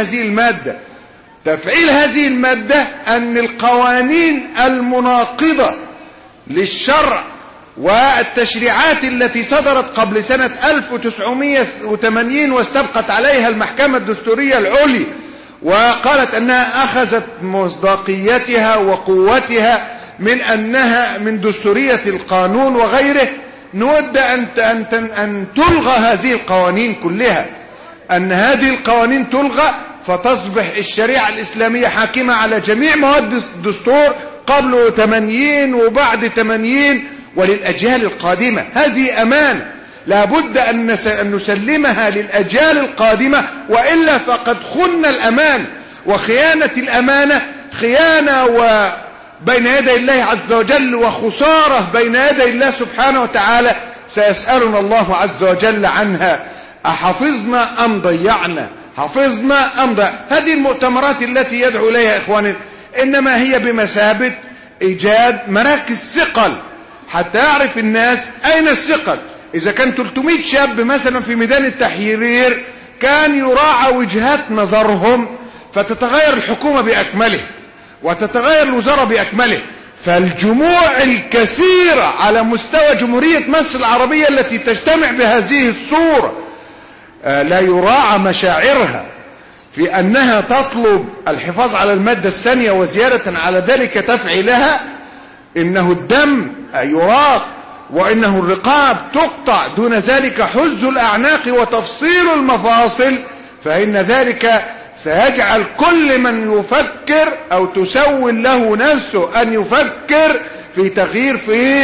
هذه المادة أن القوانين المناقضة للشرع والتشريعات التي صدرت قبل سنة 1980 واستبقت عليها المحكمة الدستورية العليا وقالت أنها أخذت مصداقيتها وقوتها من أنها من دستورية القانون وغيره، نود أن تلغى هذه القوانين كلها، أن هذه القوانين تلغى فتصبح الشريعة الإسلامية حاكمة على جميع مواد الدستور قبل 80 وبعد 80 وللأجيال القادمة. هذه أمانة لابد أن نسلمها للأجيال القادمة، وإلا فقد خن الأمان، وخيانة الأمانة خيانة وبين يدي الله عز وجل وخسارة بين يدي الله سبحانه وتعالى سيسألنا الله عز وجل عنها: أحفظنا أم ضيعنا؟ حفظنا أم ضيعنا؟ هذه المؤتمرات التي يدعو إليها إخواننا إنما هي بمثابة إيجاد مراكز ثقل حتى يعرف الناس أين الثقل. إذا كان 300 شاب مثلا في ميدان التحرير كان يراعى وجهات نظرهم فتتغير الحكومة بأكمله وتتغير الوزارة بأكمله. فالجموع الكثيرة على مستوى جمهورية مصر العربية التي تجتمع بهذه الصورة لا يراعى مشاعرها في أنها تطلب الحفاظ على المادة الثانية وزيادة على ذلك تفعيلها. إنه الدم يراق وإنه الرقاب تقطع، دون ذلك حز الأعناق وتفصيل المفاصل، فإن ذلك سيجعل كل من يفكر أو تسول له نفسه أن يفكر في تغيير في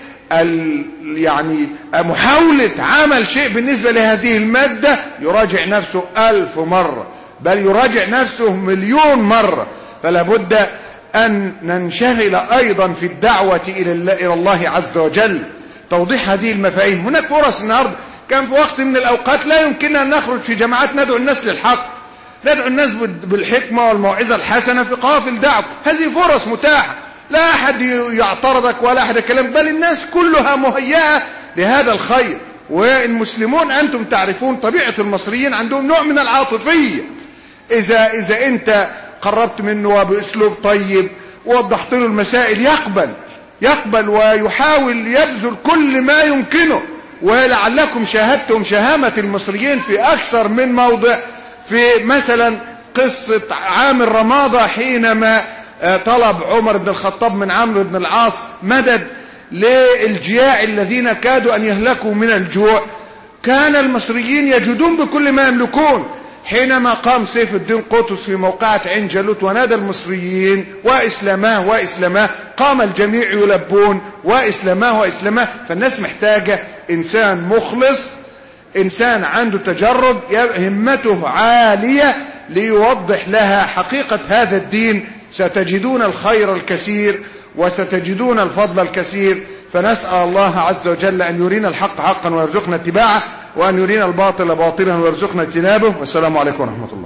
يعني محاولة عمل شيء بالنسبة لهذه المادة يراجع نفسه 1000 مرة، بل يراجع نفسه 1,000,000 مرة. فلا بد أن ننشغل أيضا في الدعوة إلى الله عز وجل، توضيح هذه المفاهيم. هناك فرص النهاردة، كان في وقت من الأوقات لا يمكننا أن نخرج في جماعات ندعو الناس للحق، ندعو الناس بالحكمة والموعظة الحسنة في قوافل دعوة. هذه فرص متاحة، لا أحد يعترضك ولا أحد كلام، بل الناس كلها مهيئة لهذا الخير. والمسلمون أنتم تعرفون طبيعة المصريين عندهم نوع من العاطفية. إذا أنت قربت منه وبأسلوب طيب ووضحت له المسائل يقبل ويحاول يبذل كل ما يمكنه. ولعلكم شاهدتم شهامة المصريين في أكثر من موضع، في مثلا قصة عامر رماضة حينما طلب عمر بن الخطاب من عمرو بن العاص مدد للجياع الذين كادوا أن يهلكوا من الجوع، كان المصريين يجدون بكل ما يملكون. حينما قام سيف الدين قطز في موقعة عين جالوت ونادى المصريين وإسلاماه وإسلاماه، قام الجميع يلبون وإسلاماه وإسلاماه. فالناس محتاجة إنسان مخلص، إنسان عنده تجرد، همته عالية ليوضح لها حقيقة هذا الدين. ستجدون الخير الكثير وستجدون الفضل الكثير. فنسأل الله عز وجل أن يرينا الحق حقا ويرزقنا اتباعه، وأن يرينا الباطل باطلا ويرزقنا اجتنابه. والسلام عليكم ورحمة الله.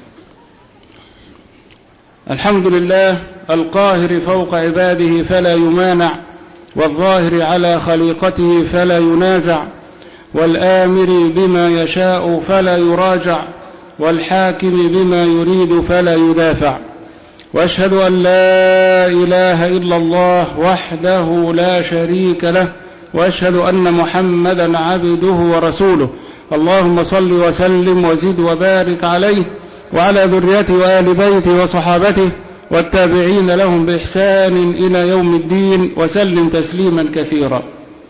الحمد لله القاهر فوق عباده فلا يمانع، والظاهر على خليقته فلا ينازع، والآمر بما يشاء فلا يراجع، والحاكم بما يريد فلا يدافع. وأشهد أن لا إله إلا الله وحده لا شريك له، وأشهد أن محمدا عبده ورسوله. اللهم صل وسلم وزد وبارك عليه وعلى ذريته وآل بيته وصحابته والتابعين لهم بإحسان إلى يوم الدين، وسلم تسليما كثيرا.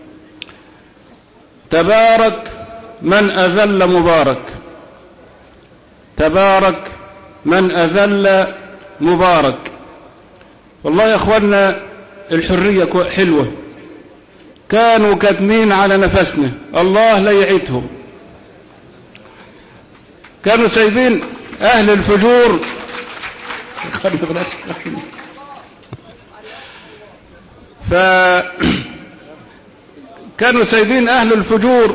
تبارك من أذل مبارك، تبارك من أذل مبارك. والله يا أخوانا الحرية حلوة، كانوا كاتمين على نفسنا، الله لا يعيدهم. كانوا سايبين أهل الفجور كانوا سايبين أهل الفجور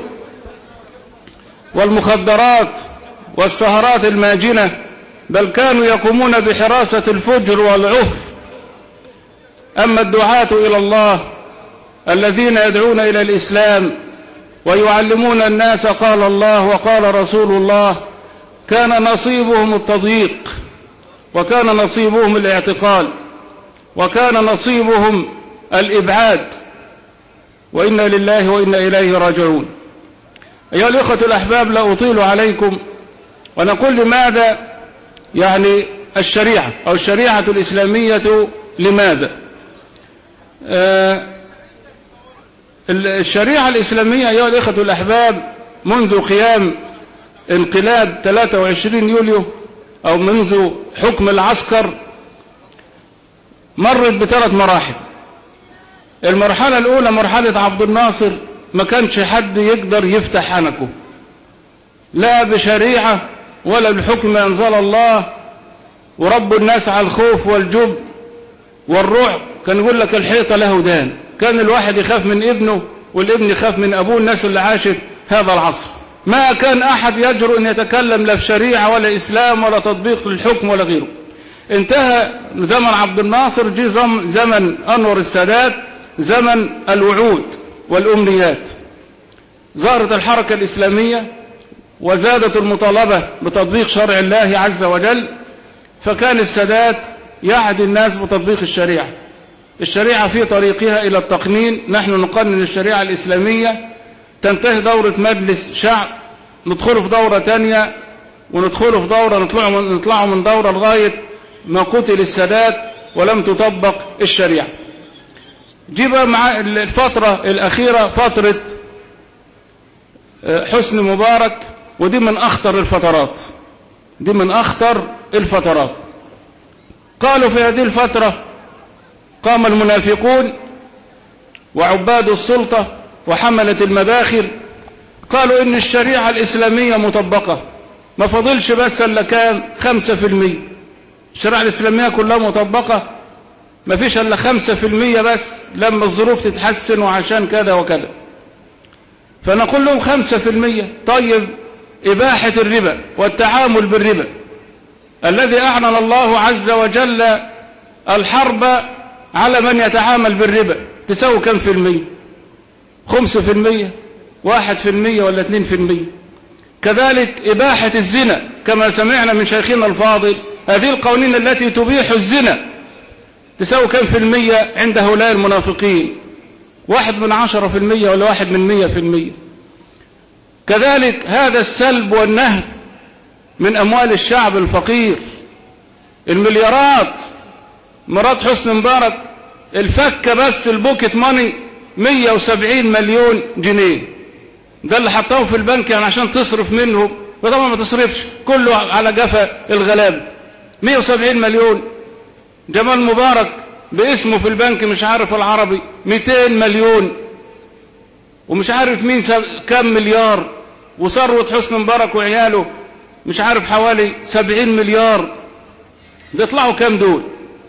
والمخدرات والسهرات الماجنة، بل كانوا يقومون بحراسة الفجر والعهر. أما الدعاة إلى الله الذين يدعون إلى الإسلام ويعلمون الناس قال الله وقال رسول الله، كان نصيبهم التضييق، وكان نصيبهم الاعتقال، وكان نصيبهم الإبعاد، وإنا لله وإنا إليه راجعون. أيها الإخوة الأحباب، لا أطيل عليكم ونقول لماذا يعني الشريعة أو الشريعة الإسلامية لماذا؟ الشريعة الإسلامية أيها الإخوة الأحباب منذ قيام انقلاب 23 يوليو أو منذ حكم العسكر مرت بثلاث مراحل. المرحلة الأولى مرحلة عبد الناصر، ما كانش حد يقدر يفتح عنكه لا بشريعة ولا بحكم أنزل الله، ورب الناس على الخوف والجب والرعب. كان يقول لك الحيطة له ودان، كان الواحد يخاف من ابنه والابن يخاف من أبوه. الناس اللي عاشت هذا العصر ما كان أحد يجرؤ أن يتكلم لا في شريعة ولا إسلام ولا تطبيق للحكم ولا غيره. انتهى زمن عبد الناصر، جي زمن أنور السادات، زمن الوعود والأمنيات. ظهرت الحركة الإسلامية وزادت المطالبة بتطبيق شرع الله عز وجل، فكان السادات يعد الناس بتطبيق الشريعة. الشريعة في طريقها إلى التقنين، نحن نقنن الشريعة الإسلامية، تنتهي دورة مجلس شعب، ندخله في دورة تانية، وندخله في دورة نطلعه من دورة لغاية ما قتل السادات ولم تطبق الشريعة. جيب مع الفترة الأخيرة فترة حسني مبارك، ودي من أخطر الفترات، دي من أخطر الفترات. قالوا في هذه الفترة قام المنافقون وعباد السلطة وحملة المباخر قالوا إن الشريعة الإسلامية مطبقة، ما فضلش بس إلا كان 5%. الشريعة الإسلامية كلها مطبقة، ما فيش إلا 5% بس لما الظروف تتحسن وعشان كذا وكذا. فنقول لهم 5%. طيب إباحة الربا والتعامل بالربا الذي أعلن الله عز وجل الحرب على من يتعامل بالربا تساوي كم في المية؟ 5%، 1% ولا 2%. كذلك إباحة الزنا كما سمعنا من شيخنا الفاضل، هذه القوانين التي تبيح الزنا تساوي كم في المية عند هؤلاء المنافقين؟ 1/10% ولا 1/100%. كذلك هذا السلب والنهب من أموال الشعب الفقير، المليارات مرات حسني مبارك الفكة بس البوكت ماني 170 مليون جنيه، ده اللي حطاه في البنك يعني عشان تصرف منه، وطبعا ما تصرفش كله على جفا الغلابة. 170 مليون. جمال مبارك باسمه في البنك مش عارف العربي 200 مليون، ومش عارف مين كم مليار، وثروة حسني مبارك وعياله مش عارف حوالي 70 مليار. بيطلعوا كم دول؟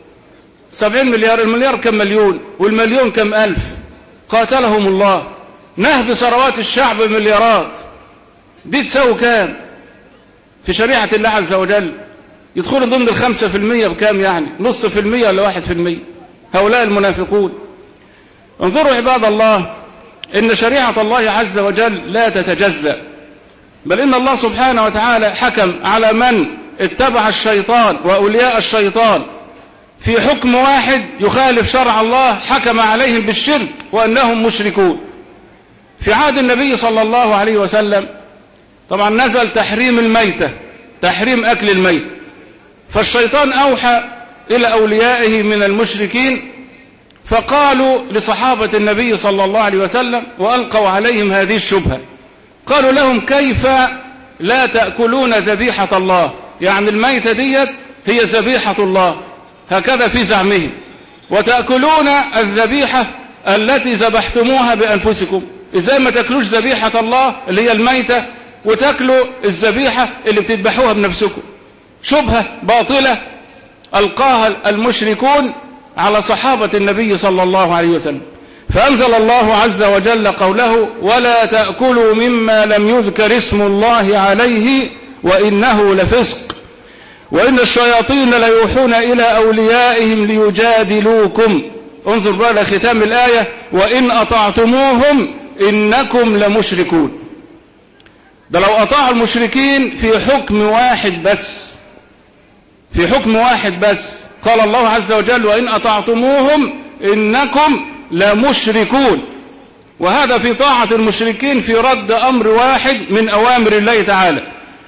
70 مليار، المليار كم مليون، والمليون كم ألف. قاتلهم الله. نهب ثروات الشعب مليارات، دي تساوي كام في شريعة الله عز وجل؟ يدخلوا ضمن 5% بكام يعني؟ 0.5% ولا 1%؟ هؤلاء المنافقون. انظروا عباد الله، إن شريعة الله عز وجل لا تتجزأ، بل إن الله سبحانه وتعالى حكم على من اتبع الشيطان وأولياء الشيطان في حكم واحد يخالف شرع الله، حكم عليهم بالشرك وأنهم مشركون. في عهد النبي صلى الله عليه وسلم طبعا نزل تحريم الميتة، تحريم أكل الميت، فالشيطان أوحى إلى أوليائه من المشركين فقالوا لصحابة النبي صلى الله عليه وسلم وألقوا عليهم هذه الشبهة، قالوا لهم كيف لا تأكلون ذبيحة الله؟ يعني الميتة ديت هي ذبيحة الله هكذا في زعمهم، وتأكلون الذبيحة التي ذبحتموها بأنفسكم. إزاي ما تأكلوش ذبيحة الله اللي هي الميتة وتأكلوا الذبيحة اللي بتذبحوها بنفسكم؟ شبهة باطلة ألقاها المشركون على صحابة النبي صلى الله عليه وسلم. فأنزل الله عز وجل قوله: ولا تأكلوا مما لم يذكر اسم الله عليه وإنه لفسق وإن الشياطين ليوحون إلى أوليائهم ليجادلوكم. انظر بقى لختام الآية: وإن أطعتموهم إنكم لمشركون. ده لو أطاعوا المشركين في حكم واحد بس، في حكم واحد بس، قال الله عز وجل: وإن أطعتموهم إنكم لمشركون. وهذا في طاعة المشركين في رد أمر واحد من أوامر الله تعالى.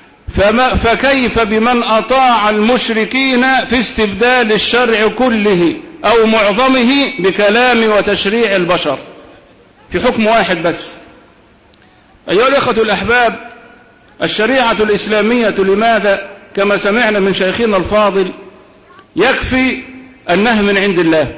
فكيف بمن أطاع المشركين في استبدال الشرع كله أو معظمه بكلام وتشريع البشر في حكم واحد بس. أيها الأخوة الأحباب، الشريعة الإسلامية لماذا؟ كما سمعنا من شيخنا الفاضل يكفي أنها من عند الله،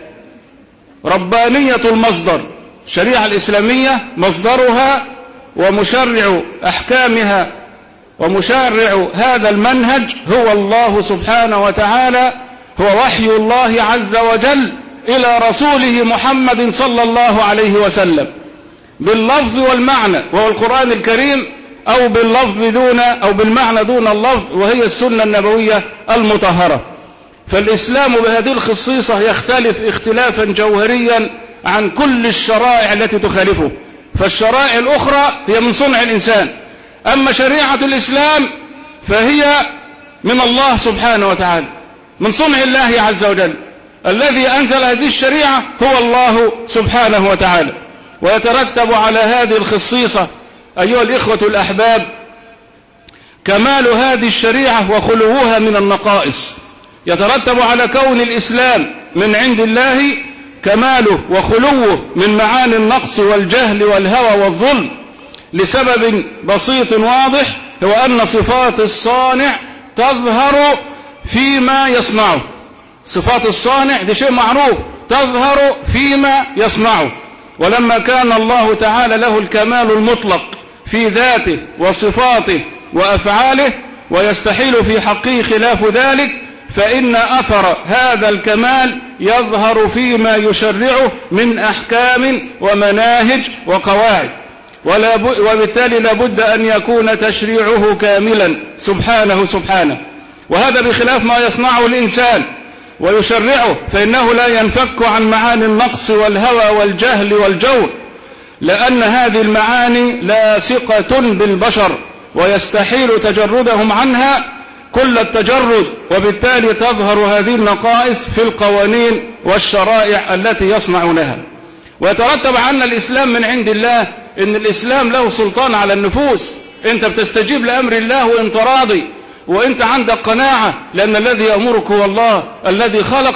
ربانية المصدر. الشريعة الإسلامية مصدرها ومشرع أحكامها ومشرع هذا المنهج هو الله سبحانه وتعالى، هو وحي الله عز وجل إلى رسوله محمد صلى الله عليه وسلم باللفظ والمعنى، وهو القرآن الكريم، أو باللفظ دون أو بالمعنى دون اللفظ، وهي السنة النبوية المطهرة. فالإسلام بهذه الخصيصة يختلف اختلافا جوهريا عن كل الشرائع التي تخالفه، فالشرائع الأخرى هي من صنع الإنسان، أما شريعة الإسلام فهي من الله سبحانه وتعالى، من صنع الله عز وجل. الذي أنزل هذه الشريعة هو الله سبحانه وتعالى. ويترتب على هذه الخصيصة أيها الإخوة الأحباب كمال هذه الشريعة وخلوها من النقائص. يترتب على كون الإسلام من عند الله كماله وخلوه من معاني النقص والجهل والهوى والظلم لسبب بسيط واضح، هو أن صفات الصانع تظهر فيما يصنعه. صفات الصانع دي شيء معروف، تظهر فيما يصنعه. ولما كان الله تعالى له الكمال المطلق في ذاته وصفاته وأفعاله ويستحيل في حقه خلاف ذلك، فإن أثر هذا الكمال يظهر فيما يشرعه من أحكام ومناهج وقواعد، وبالتالي لابد أن يكون تشريعه كاملا سبحانه. وهذا بخلاف ما يصنعه الإنسان ويشرعه، فإنه لا ينفك عن معاني النقص والهوى والجهل والجور، لأن هذه المعاني لاصقة بالبشر ويستحيل تجردهم عنها كل التجرد، وبالتالي تظهر هذه النقائص في القوانين والشرائع التي يصنعونها. ويترتب عن الإسلام من عند الله إن الإسلام له سلطان على النفوس. أنت بتستجيب لأمر الله وأنت راضي، وأنت عندك قناعة، لأن الذي يأمرك هو الله الذي خلقك،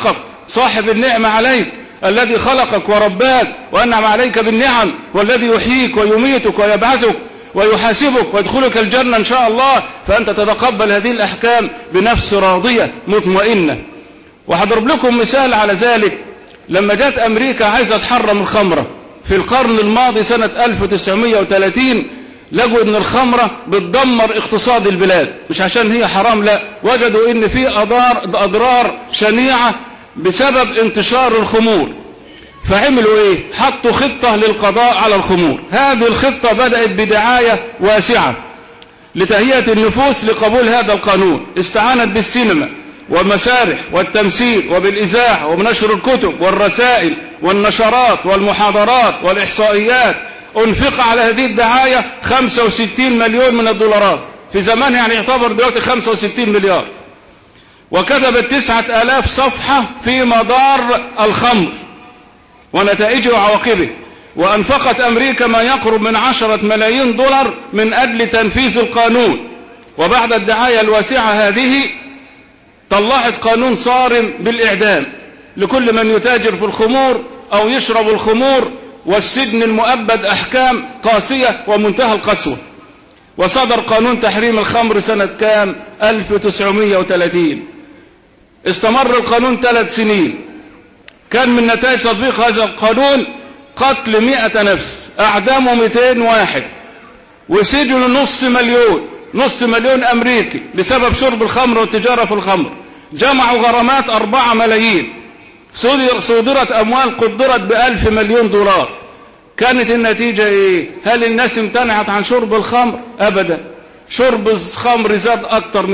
صاحب النعمة عليك، الذي خلقك ورباك وأنعم عليك بالنعم، والذي يحييك ويميتك ويبعثك ويحاسبك ويدخلك الجنة إن شاء الله. فأنت تتقبل هذه الأحكام بنفس راضية مطمئنة. وهضرب لكم مثال على ذلك. لما جت أمريكا عايزة تحرم الخمرة في القرن الماضي سنة 1930، لقوا ان الخمرة بتدمر اقتصاد البلاد، مش عشان هي حرام، لا، وجدوا ان في اضرار شنيعة بسبب انتشار الخمور. فعملوا ايه؟ حطوا خطة للقضاء على الخمور. هذه الخطة بدأت بدعاية واسعة لتهيئة النفوس لقبول هذا القانون. استعانت بالسينما والمسارح والتمثيل وبالإذاعة وبنشر الكتب والرسائل والنشرات والمحاضرات والإحصائيات. انفق على هذه الدعاية 65 مليون من الدولارات، في زمان يعني يعتبر دلوقتي 65 مليار. وكتبت 9000 صفحة في مدار الخمر ونتائجه وعواقبه. وأنفقت أمريكا ما يقرب من 10 ملايين دولار من أجل تنفيذ القانون. وبعد الدعاية الواسعة هذه طلعت قانون صارم بالإعدام لكل من يتاجر في الخمور أو يشرب الخمور، والسجن المؤبد، أحكام قاسية ومنتهى القسوة. وصدر قانون تحريم الخمر سنة كام؟ 1930. استمر القانون 3 سنين. كان من نتائج تطبيق هذا القانون قتل 100 نفس، أعدامه 200 واحد، وسجن نص مليون أمريكي بسبب شرب الخمر والتجارة في الخمر. جمعوا غرامات 4 ملايين. صدرت أموال قدرت ب1000 مليون دولار. كانت النتيجة إيه؟ هل الناس امتنعت عن شرب الخمر؟ أبدا. شرب الخمر زاد أكتر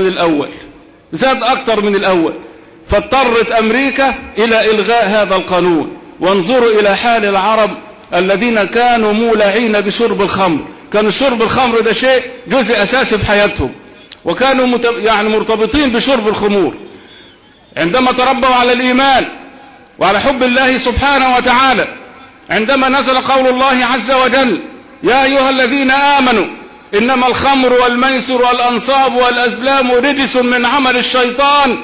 من الأول. فاضطرت أمريكا إلى إلغاء هذا القانون. وانظروا إلى حال العرب الذين كانوا مولعين بشرب الخمر. كان شرب الخمر ده شيء جزء أساسي في حياتهم، وكانوا مرتبطين بشرب الخمور. عندما تربوا على الإيمان وعلى حب الله سبحانه وتعالى، عندما نزل قول الله عز وجل: يا أيها الذين آمنوا إنما الخمر والميسر والأنصاب والأزلام رجس من عمل الشيطان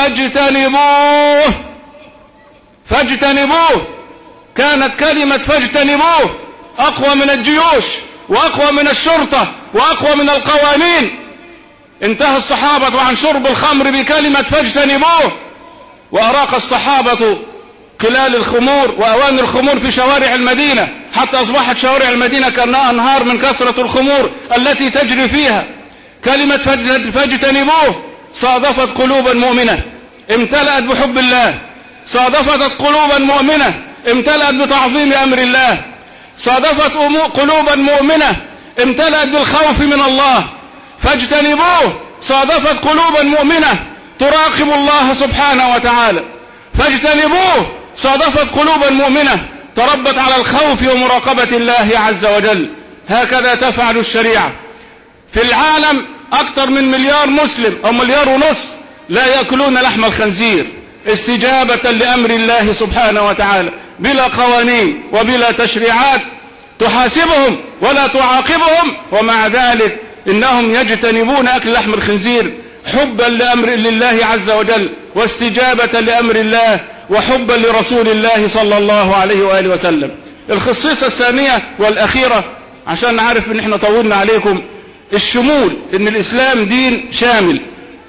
فاجتنبوه. كانت كلمة فاجتنبوه أقوى من الجيوش وأقوى من الشرطة وأقوى من القوانين. انتهى الصحابة عن شرب الخمر بكلمة فاجتنبوه، وأراق الصحابة قلال الخمور وأواني الخمور في شوارع المدينة، حتى أصبحت شوارع المدينة كأنها أنهار من كثرة الخمور التي تجري فيها. كلمة فاجتنبوه صادفت قلوبا مؤمنة امتلأت بحب الله، صادفت قلوبا مؤمنة امتلأت بتعظيم أمر الله، صادفت قلوبا مؤمنة امتلأت بالخوف من الله. فاجتنبوه صادفت قلوبا مؤمنة تراقب الله سبحانه وتعالى. فاجتنبوه صادفت قلوبا مؤمنة تربت على الخوف ومراقبة الله عز وجل. هكذا تفعل الشريعة. في العالم أكثر من 1 مليار مسلم أو 1.5 مليار لا يأكلون لحم الخنزير، استجابة لأمر الله سبحانه وتعالى، بلا قوانين وبلا تشريعات تحاسبهم ولا تعاقبهم، ومع ذلك إنهم يجتنبون أكل لحم الخنزير حبا لأمر لله عز وجل، واستجابة لأمر الله، وحبا لرسول الله صلى الله عليه وآله وسلم. الخصيصة الثانية والأخيرة، عشان نعرف إن احنا طولنا عليكم، الشمول، إن الإسلام دين شامل،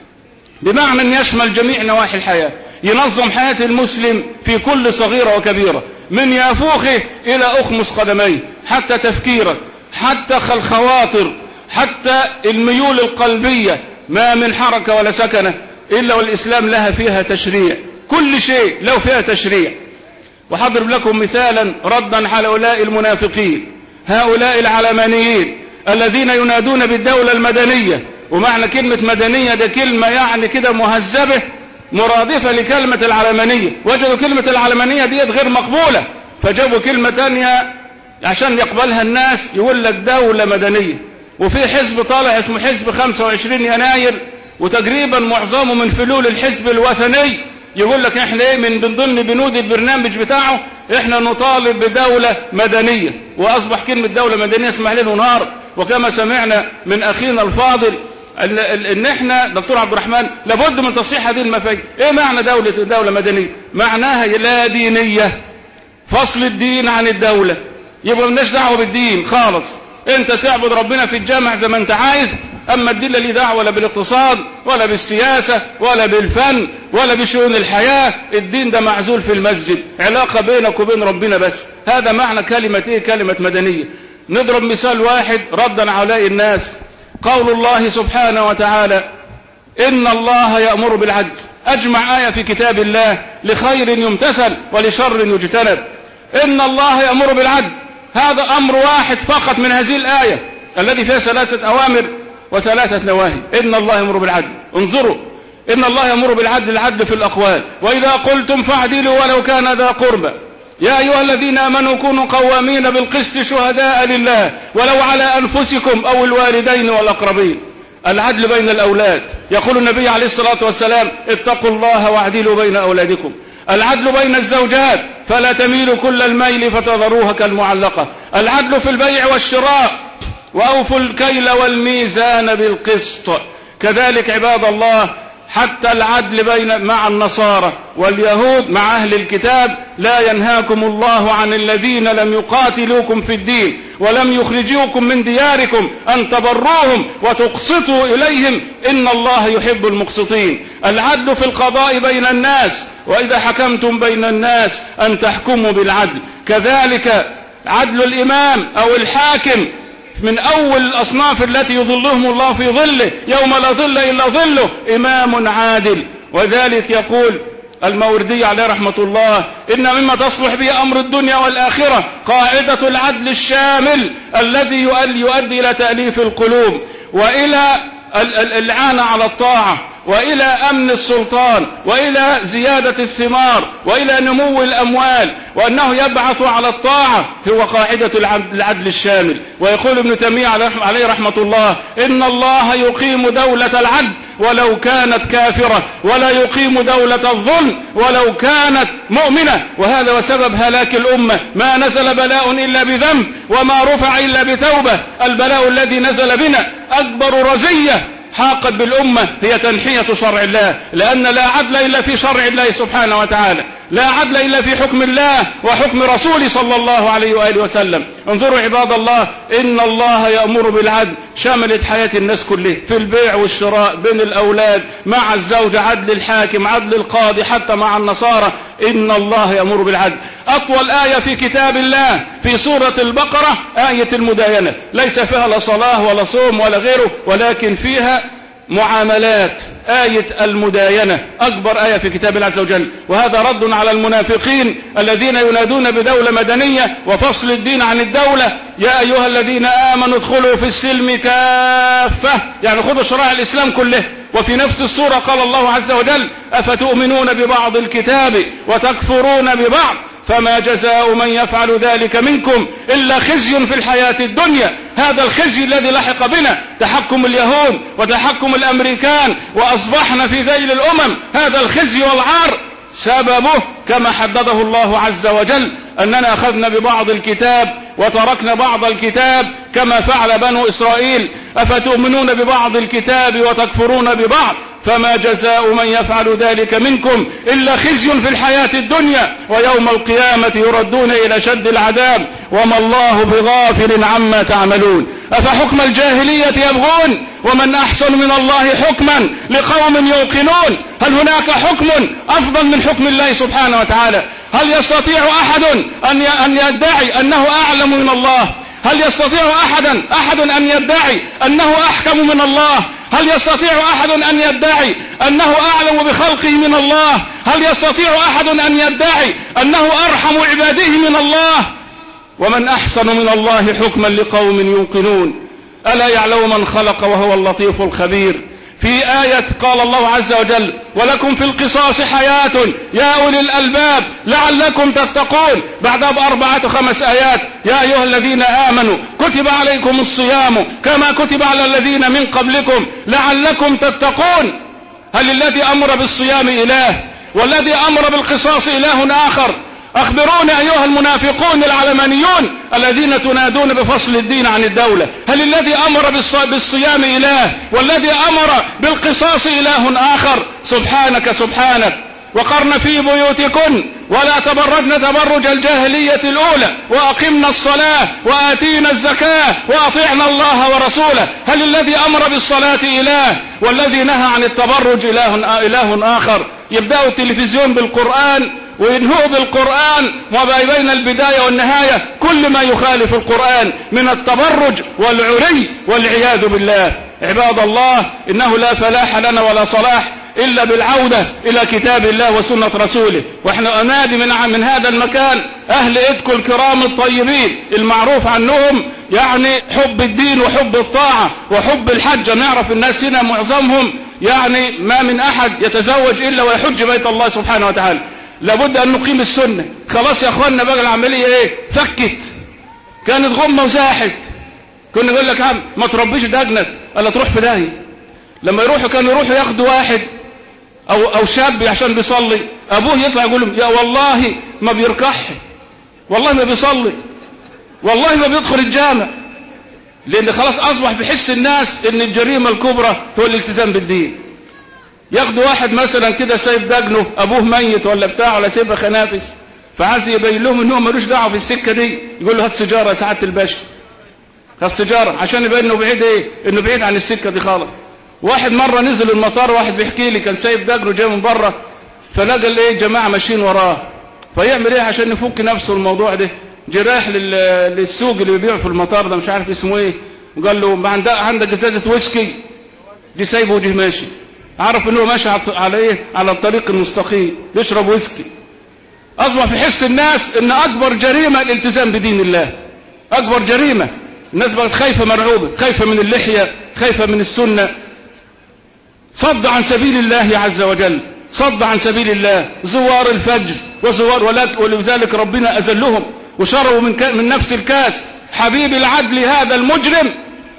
بمعنى أن يشمل جميع نواحي الحياة، ينظم حياة المسلم في كل صغيرة وكبيرة، من يافوخه إلى أخمص قدميه، حتى تفكيره، حتى الخواطر، حتى الميول القلبية، ما من حركة ولا سكنة إلا والإسلام لها فيها تشريع، كل شيء له فيها تشريع. وحضرب لكم مثالا ردا على هؤلاء المنافقين، هؤلاء العلمانيين الذين ينادون بالدولة المدنية. ومعنى كلمة مدنية ده كلمة يعني كده مهذبة مرادفة لكلمة العلمانية. وجدوا كلمة العلمانية دي غير مقبولة، فجابوا كلمة تانية عشان يقبلها الناس، يقول لك دولة مدنية. وفي حزب طالع اسمه حزب 25 يناير، وتقريبا معظمه من فلول الحزب الوثني، يقول لك احنا ايه من ضمن بنود البرنامج بتاعه احنا نطالب بدولة مدنية. واصبح كلمة دولة مدنية اسمها ليل ونهار. وكما سمعنا من اخينا الفاضل ان احنا دكتور عبد الرحمن لابد من تصحيح هذه المفاهيم. ايه معنى دولة مدنية؟ معناها لا دينية، فصل الدين عن الدولة، يبقى مالناش دعوة بالدين خالص، انت تعبد ربنا في الجامع زي ما انت عايز، اما الدين لا ليه دعوة ولا بالاقتصاد ولا بالسياسة ولا بالفن ولا بشؤون الحياة. الدين ده معزول في المسجد، علاقة بينك وبين ربنا بس. هذا معنى كلمة ايه؟ كلمة مدنية. نضرب مثال واحد ردا على الناس، قول الله سبحانه وتعالى إن الله يأمر بالعدل، أجمع آية في كتاب الله لخير يمتثل ولشر يجتنب. إن الله يأمر بالعدل، هذا أمر واحد فقط من هذه الآية الذي فيها 3 أوامر و3 نواهي. إن الله يأمر بالعدل، انظروا، إن الله يأمر بالعدل، العدل في الأقوال، وإذا قلتم فاعدلوا ولو كان ذا قربى، يا أيها الذين آمنوا كونوا قوامين بالقسط شهداء لله ولو على أنفسكم أو الوالدين والأقربين. العدل بين الأولاد، يقول النبي عليه الصلاة والسلام اتقوا الله واعدلوا بين أولادكم. العدل بين الزوجات، فلا تميلوا كل الميل فتذروها كالمعلقة. العدل في البيع والشراء، وأوفوا الكيل والميزان بالقسط. كذلك عباد الله حتى العدل مع النصارى واليهود مع أهل الكتاب، لا ينهاكم الله عن الذين لم يقاتلوكم في الدين ولم يخرجوكم من دياركم أن تبروهم وتقسطوا إليهم إن الله يحب المقسطين. العدل في القضاء بين الناس، وإذا حكمتم بين الناس أن تحكموا بالعدل. كذلك عدل الإمام أو الحاكم من أول الأصناف التي يظلهم الله في ظله يوم لا ظل إلا ظله، إمام عادل. وذلك يقول الماوردي عليه رحمة الله إن مما تصلح به أمر الدنيا والآخرة قاعدة العدل الشامل الذي يؤدي إلى تأليف القلوب وإلى الإعانة على الطاعة وإلى أمن السلطان وإلى زيادة الثمار وإلى نمو الأموال، وأنه يبعث على الطاعة، هو قاعدة العدل الشامل. ويقول ابن تيمية عليه رحمة الله إن الله يقيم دولة العدل ولو كانت كافرة، ولا يقيم دولة الظلم ولو كانت مؤمنة. وهذا وسبب هلاك الأمة، ما نزل بلاء إلا بذنب وما رفع إلا بتوبة. البلاء الذي نزل بنا أكبر رزية حاقت بالأمة هي تنحية شرع الله، لأن لا عدل إلا في شرع الله سبحانه وتعالى، لا عدل إلا في حكم الله وحكم رسوله صلى الله عليه وآله وسلم. انظروا عباد الله، إن الله يأمر بالعدل شملت حياة الناس كلها، في البيع والشراء، بين الأولاد، مع الزوج، عدل الحاكم، عدل القاضي، حتى مع النصارى. إن الله يأمر بالعدل. أطول آية في كتاب الله في سورة البقرة آية المداينة، ليس فيها لا صلاة ولا صوم ولا غيره، ولكن فيها معاملات. آية المداينة أكبر آية في كتاب الله عز وجل، وهذا رد على المنافقين الذين ينادون بدولة مدنية وفصل الدين عن الدولة. يا أيها الذين آمنوا ادخلوا في السلم كافة، يعني خذوا شرائع الإسلام كله. وفي نفس السورة قال الله عز وجل أفتؤمنون ببعض الكتاب وتكفرون ببعض فما جزاء من يفعل ذلك منكم إلا خزي في الحياة الدنيا. هذا الخزي الذي لحق بنا، تحكم اليهود وتحكم الأمريكان، وأصبحنا في ذيل الأمم. هذا الخزي والعار سببه كما حدده الله عز وجل أننا أخذنا ببعض الكتاب وتركنا بعض الكتاب كما فعل بنو إسرائيل. أفتؤمنون ببعض الكتاب وتكفرون ببعض فما جزاء من يفعل ذلك منكم إلا خزي في الحياة الدنيا ويوم القيامة يردون إلى شد العذاب وما الله بغافل عما تعملون. أفحكم الجاهلية يبغون ومن أحسن من الله حكما لقوم يوقنون. هل هناك حكم أفضل من حكم الله سبحانه وتعالى؟ هل يستطيع أحد أن يدعي أنه أعلم من الله؟ هل يستطيع أحد أن يدعي أنه أحكم من الله؟ هل يستطيع أحد أن يدعي أنه أعلم بخلقه من الله؟ هل يستطيع أحد أن يدعي أنه أرحم عباده من الله؟ ومن أحسن من الله حكما لقوم يوقنون. ألا يعلم من خلق وهو اللطيف الخبير. في آية قال الله عز وجل ولكم في القصاص حياة يا أولي الألباب لعلكم تتقون. بعدها ب4 5 آيات يا أيها الذين آمنوا كتب عليكم الصيام كما كتب على الذين من قبلكم لعلكم تتقون. هل الذي أمر بالصيام إله والذي أمر بالقصاص إله آخر؟ أخبروني أيها المنافقون العلمانيون الذين تنادون بفصل الدين عن الدولة، هل الذي أمر بالصيام إله والذي أمر بالقصاص إله آخر؟ سبحانك سبحانك. وقرن في بيوتكن ولا تبرجن تبرج الجاهلية الأولى وأقمنا الصلاة وآتينا الزكاة وأطيعنا الله ورسوله، هل الذي أمر بالصلاة إله والذي نهى عن التبرج إله آخر؟ يبدأوا التلفزيون بالقرآن وينهوا بالقرآن، وما بين البداية والنهاية كل ما يخالف القرآن من التبرج والعري والعياذ بالله. عباد الله، إنه لا فلاح لنا ولا صلاح إلا بالعودة إلى كتاب الله وسنة رسوله. وإحنا أنادي من هذا المكان أهل إدكو الكرام الطيبين المعروف عنهم يعني حب الدين وحب الطاعة وحب الحج. نعرف الناس هنا معظمهم يعني ما من أحد يتزوج إلا ويحج بيت الله سبحانه وتعالى. لابد أن نقيم السنة. خلاص يا أخواننا بقى العملية إيه؟ فكت. كانت غمة وزاحت. كنا نقول لك عم ما تربيش دجنك ألا تروح في داهية. لما كانوا يروحوا ياخدوا واحد أو شاب عشان بيصلي، أبوه يطلع يقول لهم يا والله ما بيركح، والله ما بيصلي، والله ما بيدخل الجامع، لأن خلاص أصبح في حس الناس إن الجريمة الكبرى هو الالتزام بالدين. ياخدوا واحد مثلا كده سايب دجنه، أبوه ميت ولا بتاع ولا سايبها خنافس، فعايز يبين لهم إنه ملوش دعوة في السكة دي، يقول له هات سيجارة يا سعادة الباشا، هات سيجارة عشان يبين إنه بعيد إيه؟ إنه بعيد عن السكة دي خالص. واحد مرة نزل المطار، واحد بيحكي لي كان سايب دجنه جاي من بره، فلقى الايه جماعة ماشيين وراه، فيعمل ايه عشان يفك نفسه الموضوع ده؟ جراح للسوق اللي بيبيع في المطار ده مش عارف اسمه ايه، وقال له ما عندك ازازة ويسكي دي؟ سايبه وجه ماشي، عرف انه ماشي على ايه؟ على الطريق المستقيم يشرب ويسكي. اصبح في حس الناس ان اكبر جريمة الالتزام بدين الله، اكبر جريمة. الناس بقت خايفة مرعوبة، خايفة من اللحية، خايفة من السنة، صد عن سبيل الله عز وجل، صد عن سبيل الله. زوار الفجر ولذلك ربنا أزلهم وشربوا من نفس الكاس. حبيب العدل هذا المجرم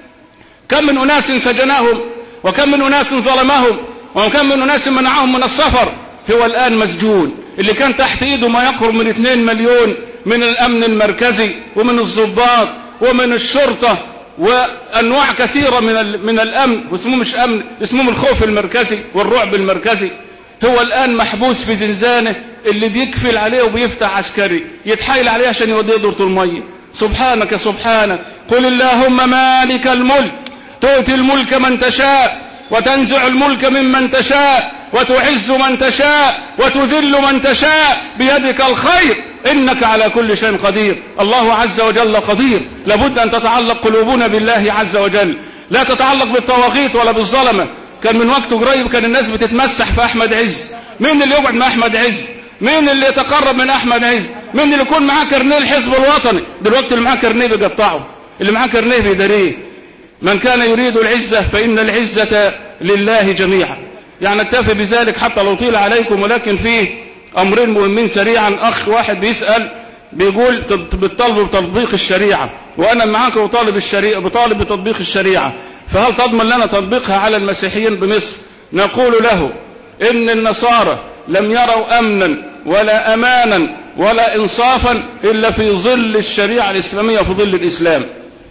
كم من أناس سجناهم، وكم من أناس ظلمهم، وكم من أناس منعهم من السفر، هو الآن مسجون. اللي كان تحت إيده ما يقرب من 2 مليون من الأمن المركزي ومن الضباط ومن الشرطة وأنواع كثيرة من الأمن، واسمه مش أمن، اسمه الخوف المركزي والرعب المركزي، هو الآن محبوس في زنزانة اللي بيكفل عليه وبيفتح عسكري يتحايل عليه عشان يوديه دورة المية. سبحانك سبحانك. قل اللهم مالك الملك تؤتي الملك من تشاء وتنزع الملك ممن تشاء وتعز من تشاء وتذل من تشاء بيدك الخير إنك على كل شيء قدير. الله عز وجل قدير. لابد أن تتعلق قلوبنا بالله عز وجل، لا تتعلق بالطواغيت ولا بالظلمة. كان من وقت قريب كان الناس بتتمسح في أحمد عز. مين اللي يقعد مع أحمد عز؟ مين اللي يتقرب من أحمد عز؟ مين اللي يكون معاه كرنيه الحزب الوطني؟ دلوقتي اللي معاه كرنيه بيقطعه، اللي معاه كرنيه بيداريه. من كان يريد العزة فإن العزة لله جميعا. يعني اكتفي بذلك حتى لو طيل عليكم، ولكن فيه أمرين مهمين سريعا. أخ واحد بيسأل بيقول بالطلب بتطبيق الشريعة، وأنا معاك بطالب بتطبيق الشريعة، فهل تضمن لنا تطبيقها على المسيحيين بمصر؟ نقول له إن النصارى لم يروا أمنا ولا أمانا ولا إنصافا إلا في ظل الشريعة الإسلامية وفي ظل الإسلام،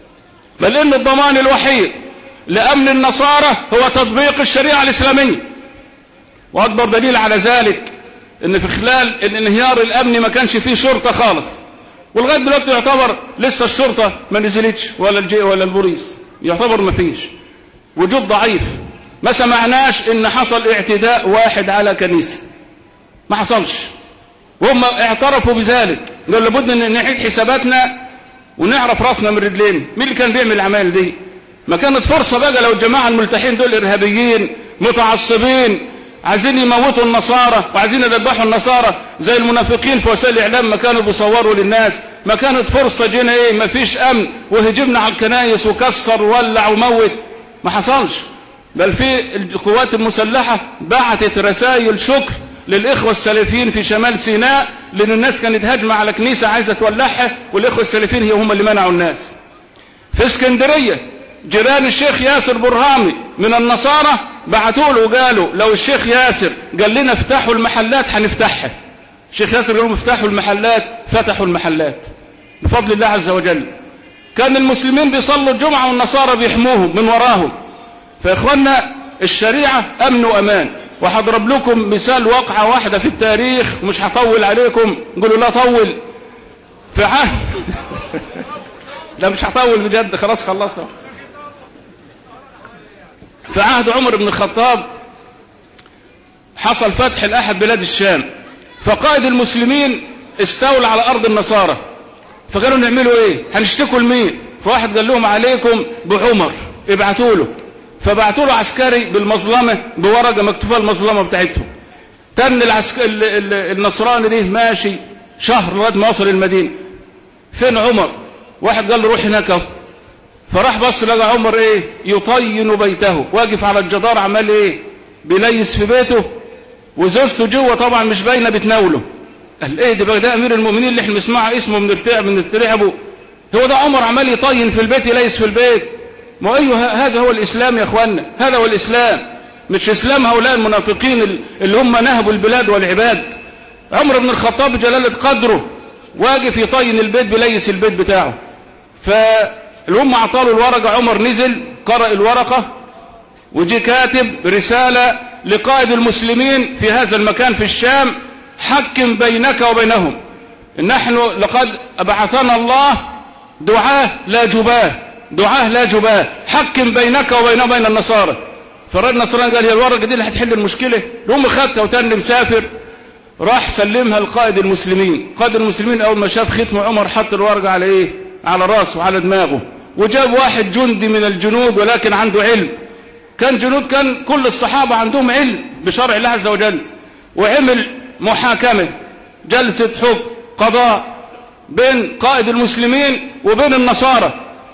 بل إن الضمان الوحيد لأمن النصارى هو تطبيق الشريعة الإسلامية. وأكبر دليل على ذلك إن في خلال الانهيار الأمني ما كانش فيه شرطة خالص، ولغاية دلوقتي يعتبر لسه الشرطة ما نزلتش ولا البوليس، يعتبر ما فيش، وجود ضعيف. ما سمعناش إن حصل اعتداء واحد على كنيسة، ما حصلش، وهم اعترفوا بذلك. قالوا لابد أن نعيد حساباتنا ونعرف راسنا من رجلين. مين اللي كان بيعمل العمال دي؟ ما كانت فرصة بقى لو الجماعة الملتحين دول إرهابيين متعصبين عايزين يموتوا النصارى وعايزين يذبحوا النصارى زي المنافقين في وسائل الإعلام ما كانوا بيصوروا للناس، ما كانت فرصة جينا ايه؟ ما فيش أمن وهجمنا على الكنايس وكسر وولع وموت، ما حصلش. بل في القوات المسلحة بعتت رسائل شكر للإخوة السلفيين في شمال سيناء، لأن الناس كانت هجمة على كنيسة عايزة تولعها، والإخوة السلفيين هي هم اللي منعوا الناس. في اسكندرية جيران الشيخ ياسر برهامي من النصارى بعتوا له وقالوا لو الشيخ ياسر قال لنا افتحوا المحلات هنفتحها، الشيخ ياسر قالوا افتحوا المحلات، فتحوا المحلات بفضل الله عز وجل. كان المسلمين بيصلوا الجمعة والنصارى بيحموهم من وراهم. فإخواننا الشريعة أمن وأمان. وهضرب لكم مثال واقعة واحدة في التاريخ، مش هطول عليكم. قولوا لا طول في عهد لا مش هطول بجد، خلاص خلصنا. في عهد عمر بن الخطاب حصل فتح لأحد بلاد الشام، فقائد المسلمين استولى على أرض النصارى. فقالوا نعملوا ايه؟ هنشتكوا لمين؟ فواحد قال لهم عليكم بعمر، ابعتوا له. فبعتوا له عسكري بالمظلمة، بورقة مكتوبة المظلمة بتاعتهم. تن النصراني ده ماشي شهر لغاية ما وصل المدينة. فين عمر؟ واحد قال له روح هناك اهو. فراح بص لقى عمر ايه؟ يطين بيته، واقف على الجدار عمال ايه؟ بيليس في بيته، وزوجته جوه طبعا مش باينه بتناوله. قال ايه ده امير المؤمنين اللي احنا بنسمعه اسمه بنرتعبه، هو ده عمر عمال يطين في البيت يليس في البيت؟ ما ايوه هذا هو الاسلام يا اخوانا، هذا هو الاسلام، مش اسلام هؤلاء المنافقين اللي هم نهبوا البلاد والعباد. عمر بن الخطاب بجلاله قدره واقف يطين البيت بيليس البيت بتاعه. فالهم اعطاله الورقه، عمر نزل قرأ الورقه وجي كاتب رساله لقائد المسلمين في هذا المكان في الشام: حكم بينك وبينهم، نحن لقد بعثنا الله دعاة لا جباه، دعاة لا جباه، حكم بينك وبين النصارى. فالرجل النصراني قال هي الورقة دي اللي هتحل المشكلة؟ الأم خدتها وتاني مسافر، راح سلمها لقائد المسلمين. قائد المسلمين أول ما شاف ختم عمر حط الورقة على إيه؟ على راسه وعلى دماغه. وجاب واحد جندي من الجنود ولكن عنده علم، كان كل الصحابة عندهم علم بشرع الله عز وجل، وعمل محاكمة، جلسة حكم قضاء بين قائد المسلمين وبين النصارى.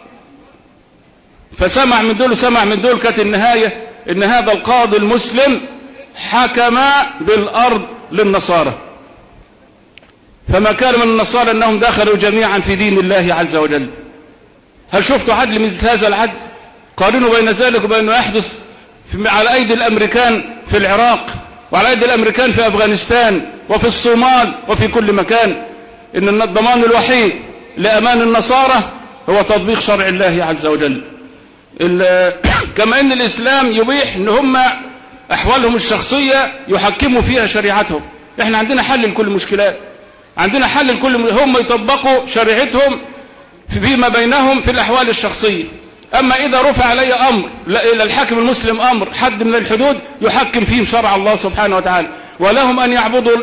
فسمع من دول وسمع من دول، كانت النهاية ان هذا القاضي المسلم حكم بالأرض للنصارى. فما كان من النصارى انهم دخلوا جميعا في دين الله عز وجل. هل شفتوا عدل مثل هذا العدل؟ قارنوا بين ذلك وبين ما يحدث على أيدي الأمريكان في العراق، وعلى أيدي الأمريكان في أفغانستان وفي الصومال وفي كل مكان. إن الضمان الوحيد لأمان النصارى هو تطبيق شرع الله عز وجل. كما أن الإسلام يبيح أن هم أحوالهم الشخصية يحكموا فيها شريعتهم. إحنا عندنا حل لكل المشكلات، عندنا حل لكل هم يطبقوا شريعتهم فيما بينهم في الأحوال الشخصية. أما إذا رفع علي أمر إلى الحاكم المسلم، أمر حد من الحدود، يحكم فيهم شرع الله سبحانه وتعالى. ولهم أن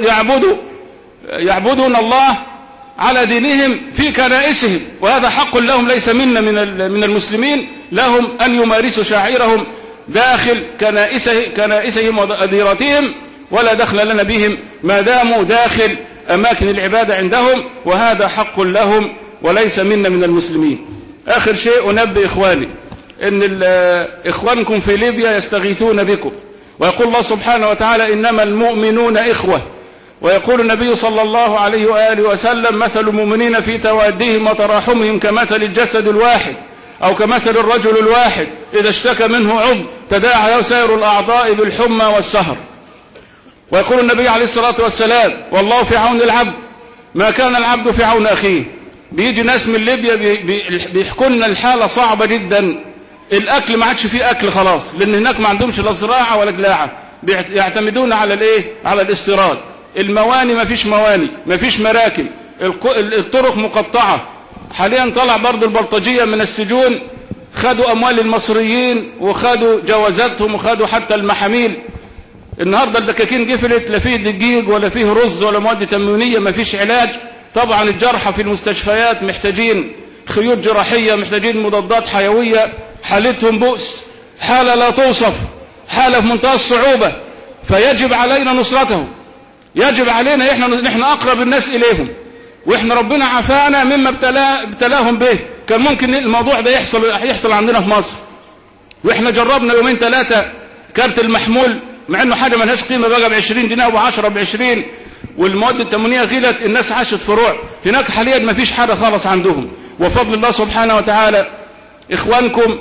يعبدون الله على دينهم في كنائسهم، وهذا حق لهم ليس منا من المسلمين. لهم أن يمارسوا شعائرهم داخل كنائسهم وأديرتهم، ولا دخل لنا بهم ما داموا داخل أماكن العبادة عندهم، وهذا حق لهم وليس منا من المسلمين. آخر شيء أنبه إخواني إن إخوانكم في ليبيا يستغيثون بكم، ويقول الله سبحانه وتعالى إنما المؤمنون إخوة، ويقول النبي صلى الله عليه وآله وسلم مثل المؤمنين في توادهم وتراحمهم كمثل الجسد الواحد أو كمثل الرجل الواحد إذا اشتكى منه عضو تداعى له سائر الأعضاء بالحمى والسهر. ويقول النبي عليه الصلاة والسلام والله في عون العبد ما كان العبد في عون أخيه. بيجي ناس من ليبيا بيحكوا لنا الحالة صعبة جدا، الأكل ما عادش فيه أكل خلاص، لأن هناك ما عندهمش لا زراعة ولا جلاعة، يعتمدون على على الاستيراد. المواني ما فيش مواني، ما فيش مراكب، الطرق مقطعة. حاليا طلع برضو البلطجية من السجون، خدوا أموال المصريين وخدوا جوازاتهم وخدوا حتى المحاميل. النهاردة الدكاكين قفلت، لا فيه دقيق ولا فيه رز ولا مواد تموينية، ما فيش علاج. طبعا الجرحى في المستشفيات محتاجين خيوط جراحية، محتاجين مضادات حيوية، حالتهم بؤس، حالة لا توصف، حالة في منتهى الصعوبة. فيجب علينا نصرتهم، يجب علينا نحن أقرب الناس إليهم، وإحنا ربنا عافانا مما ابتلاهم به. كان ممكن الموضوع ده يحصل عندنا في مصر، وإحنا جربنا يومين ثلاثة كارت المحمول، مع إنه حاجة ملهاش قيمة، بقى ب20 جنيه وب10 ب20، والمواد التموينية غلت، الناس عاشت فروع. هناك حاليا ما فيش حاجة خالص عندهم، وفضل الله سبحانه وتعالى إخوانكم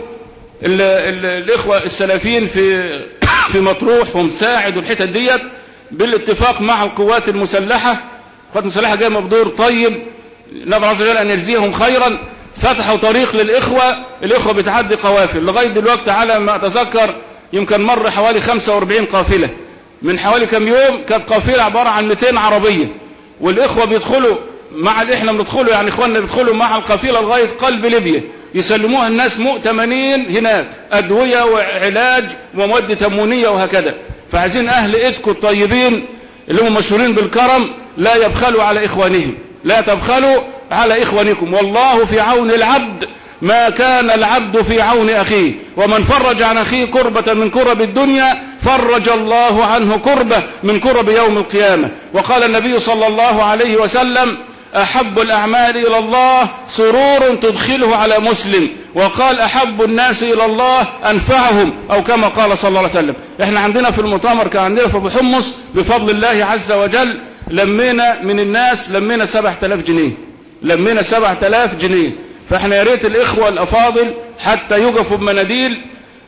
الإخوة السلفيين في مطروح ومساعد والحتت ديت بالاتفاق مع القوات المسلحة القوات المسلحة جاية بدور طيب، نبي عز وجل أن يجزيهم خيرا، فتحوا طريق الإخوة بتعدي قوافل لغاية دلوقتي على ما أتذكر يمكن مر حوالي 45 قافلة. من حوالي كم يوم كانت قافلة عبارة عن 200 عربية، والإخوة بيدخلوا مع إحنا بندخلوا يعني إخواننا بيدخلوا مع القافلة لغاية قلب ليبيا، يسلموها الناس مؤتمنين هناك، أدوية وعلاج ومواد تموينية وهكذا. فعايزين أهل إيدكم الطيبين اللي هم مشهورين بالكرم لا يبخلوا على إخوانهم، لا تبخلوا على إخوانكم، والله في عون العبد ما كان العبد في عون أخيه، ومن فرج عن أخيه كربة من كرب الدنيا فرج الله عنه كربة من كرب يوم القيامة. وقال النبي صلى الله عليه وسلم أحب الأعمال إلى الله سرور تدخله على مسلم، وقال أحب الناس إلى الله أنفعهم، أو كما قال صلى الله عليه وسلم. احنا عندنا في المؤتمر كان عندنا في أبو حمص بفضل الله عز وجل لمينا من الناس 7000 جنيه، لمينا 7000 جنيه. فاحنا يا ريت الإخوة الأفاضل حتى يقفوا بمناديل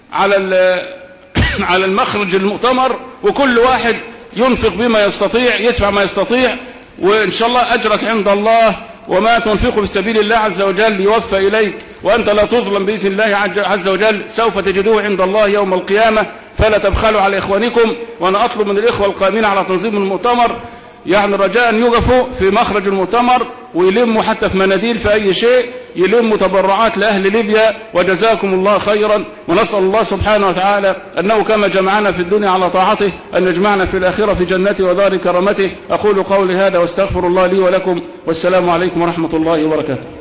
على المخرج المؤتمر، وكل واحد ينفق بما يستطيع، يدفع ما يستطيع، وإن شاء الله أجرك عند الله، وما تنفقه في سبيل الله عز وجل يوفى إليك، وأنت لا تظلم بإذن الله عز وجل، سوف تجدوه عند الله يوم القيامة. فلا تبخلوا على إخوانكم. وأنا أطلب من الإخوة القائمين على تنظيم المؤتمر يعني رجاء أن يقفوا في مخرج المؤتمر ويلموا حتى في مناديل في أي شيء، يلموا تبرعات لأهل ليبيا، وجزاكم الله خيرا. ونسأل الله سبحانه وتعالى أنه كما جمعنا في الدنيا على طاعته أن يجمعنا في الآخرة في جنته ودار كرامته. أقول قولي هذا واستغفر الله لي ولكم، والسلام عليكم ورحمة الله وبركاته.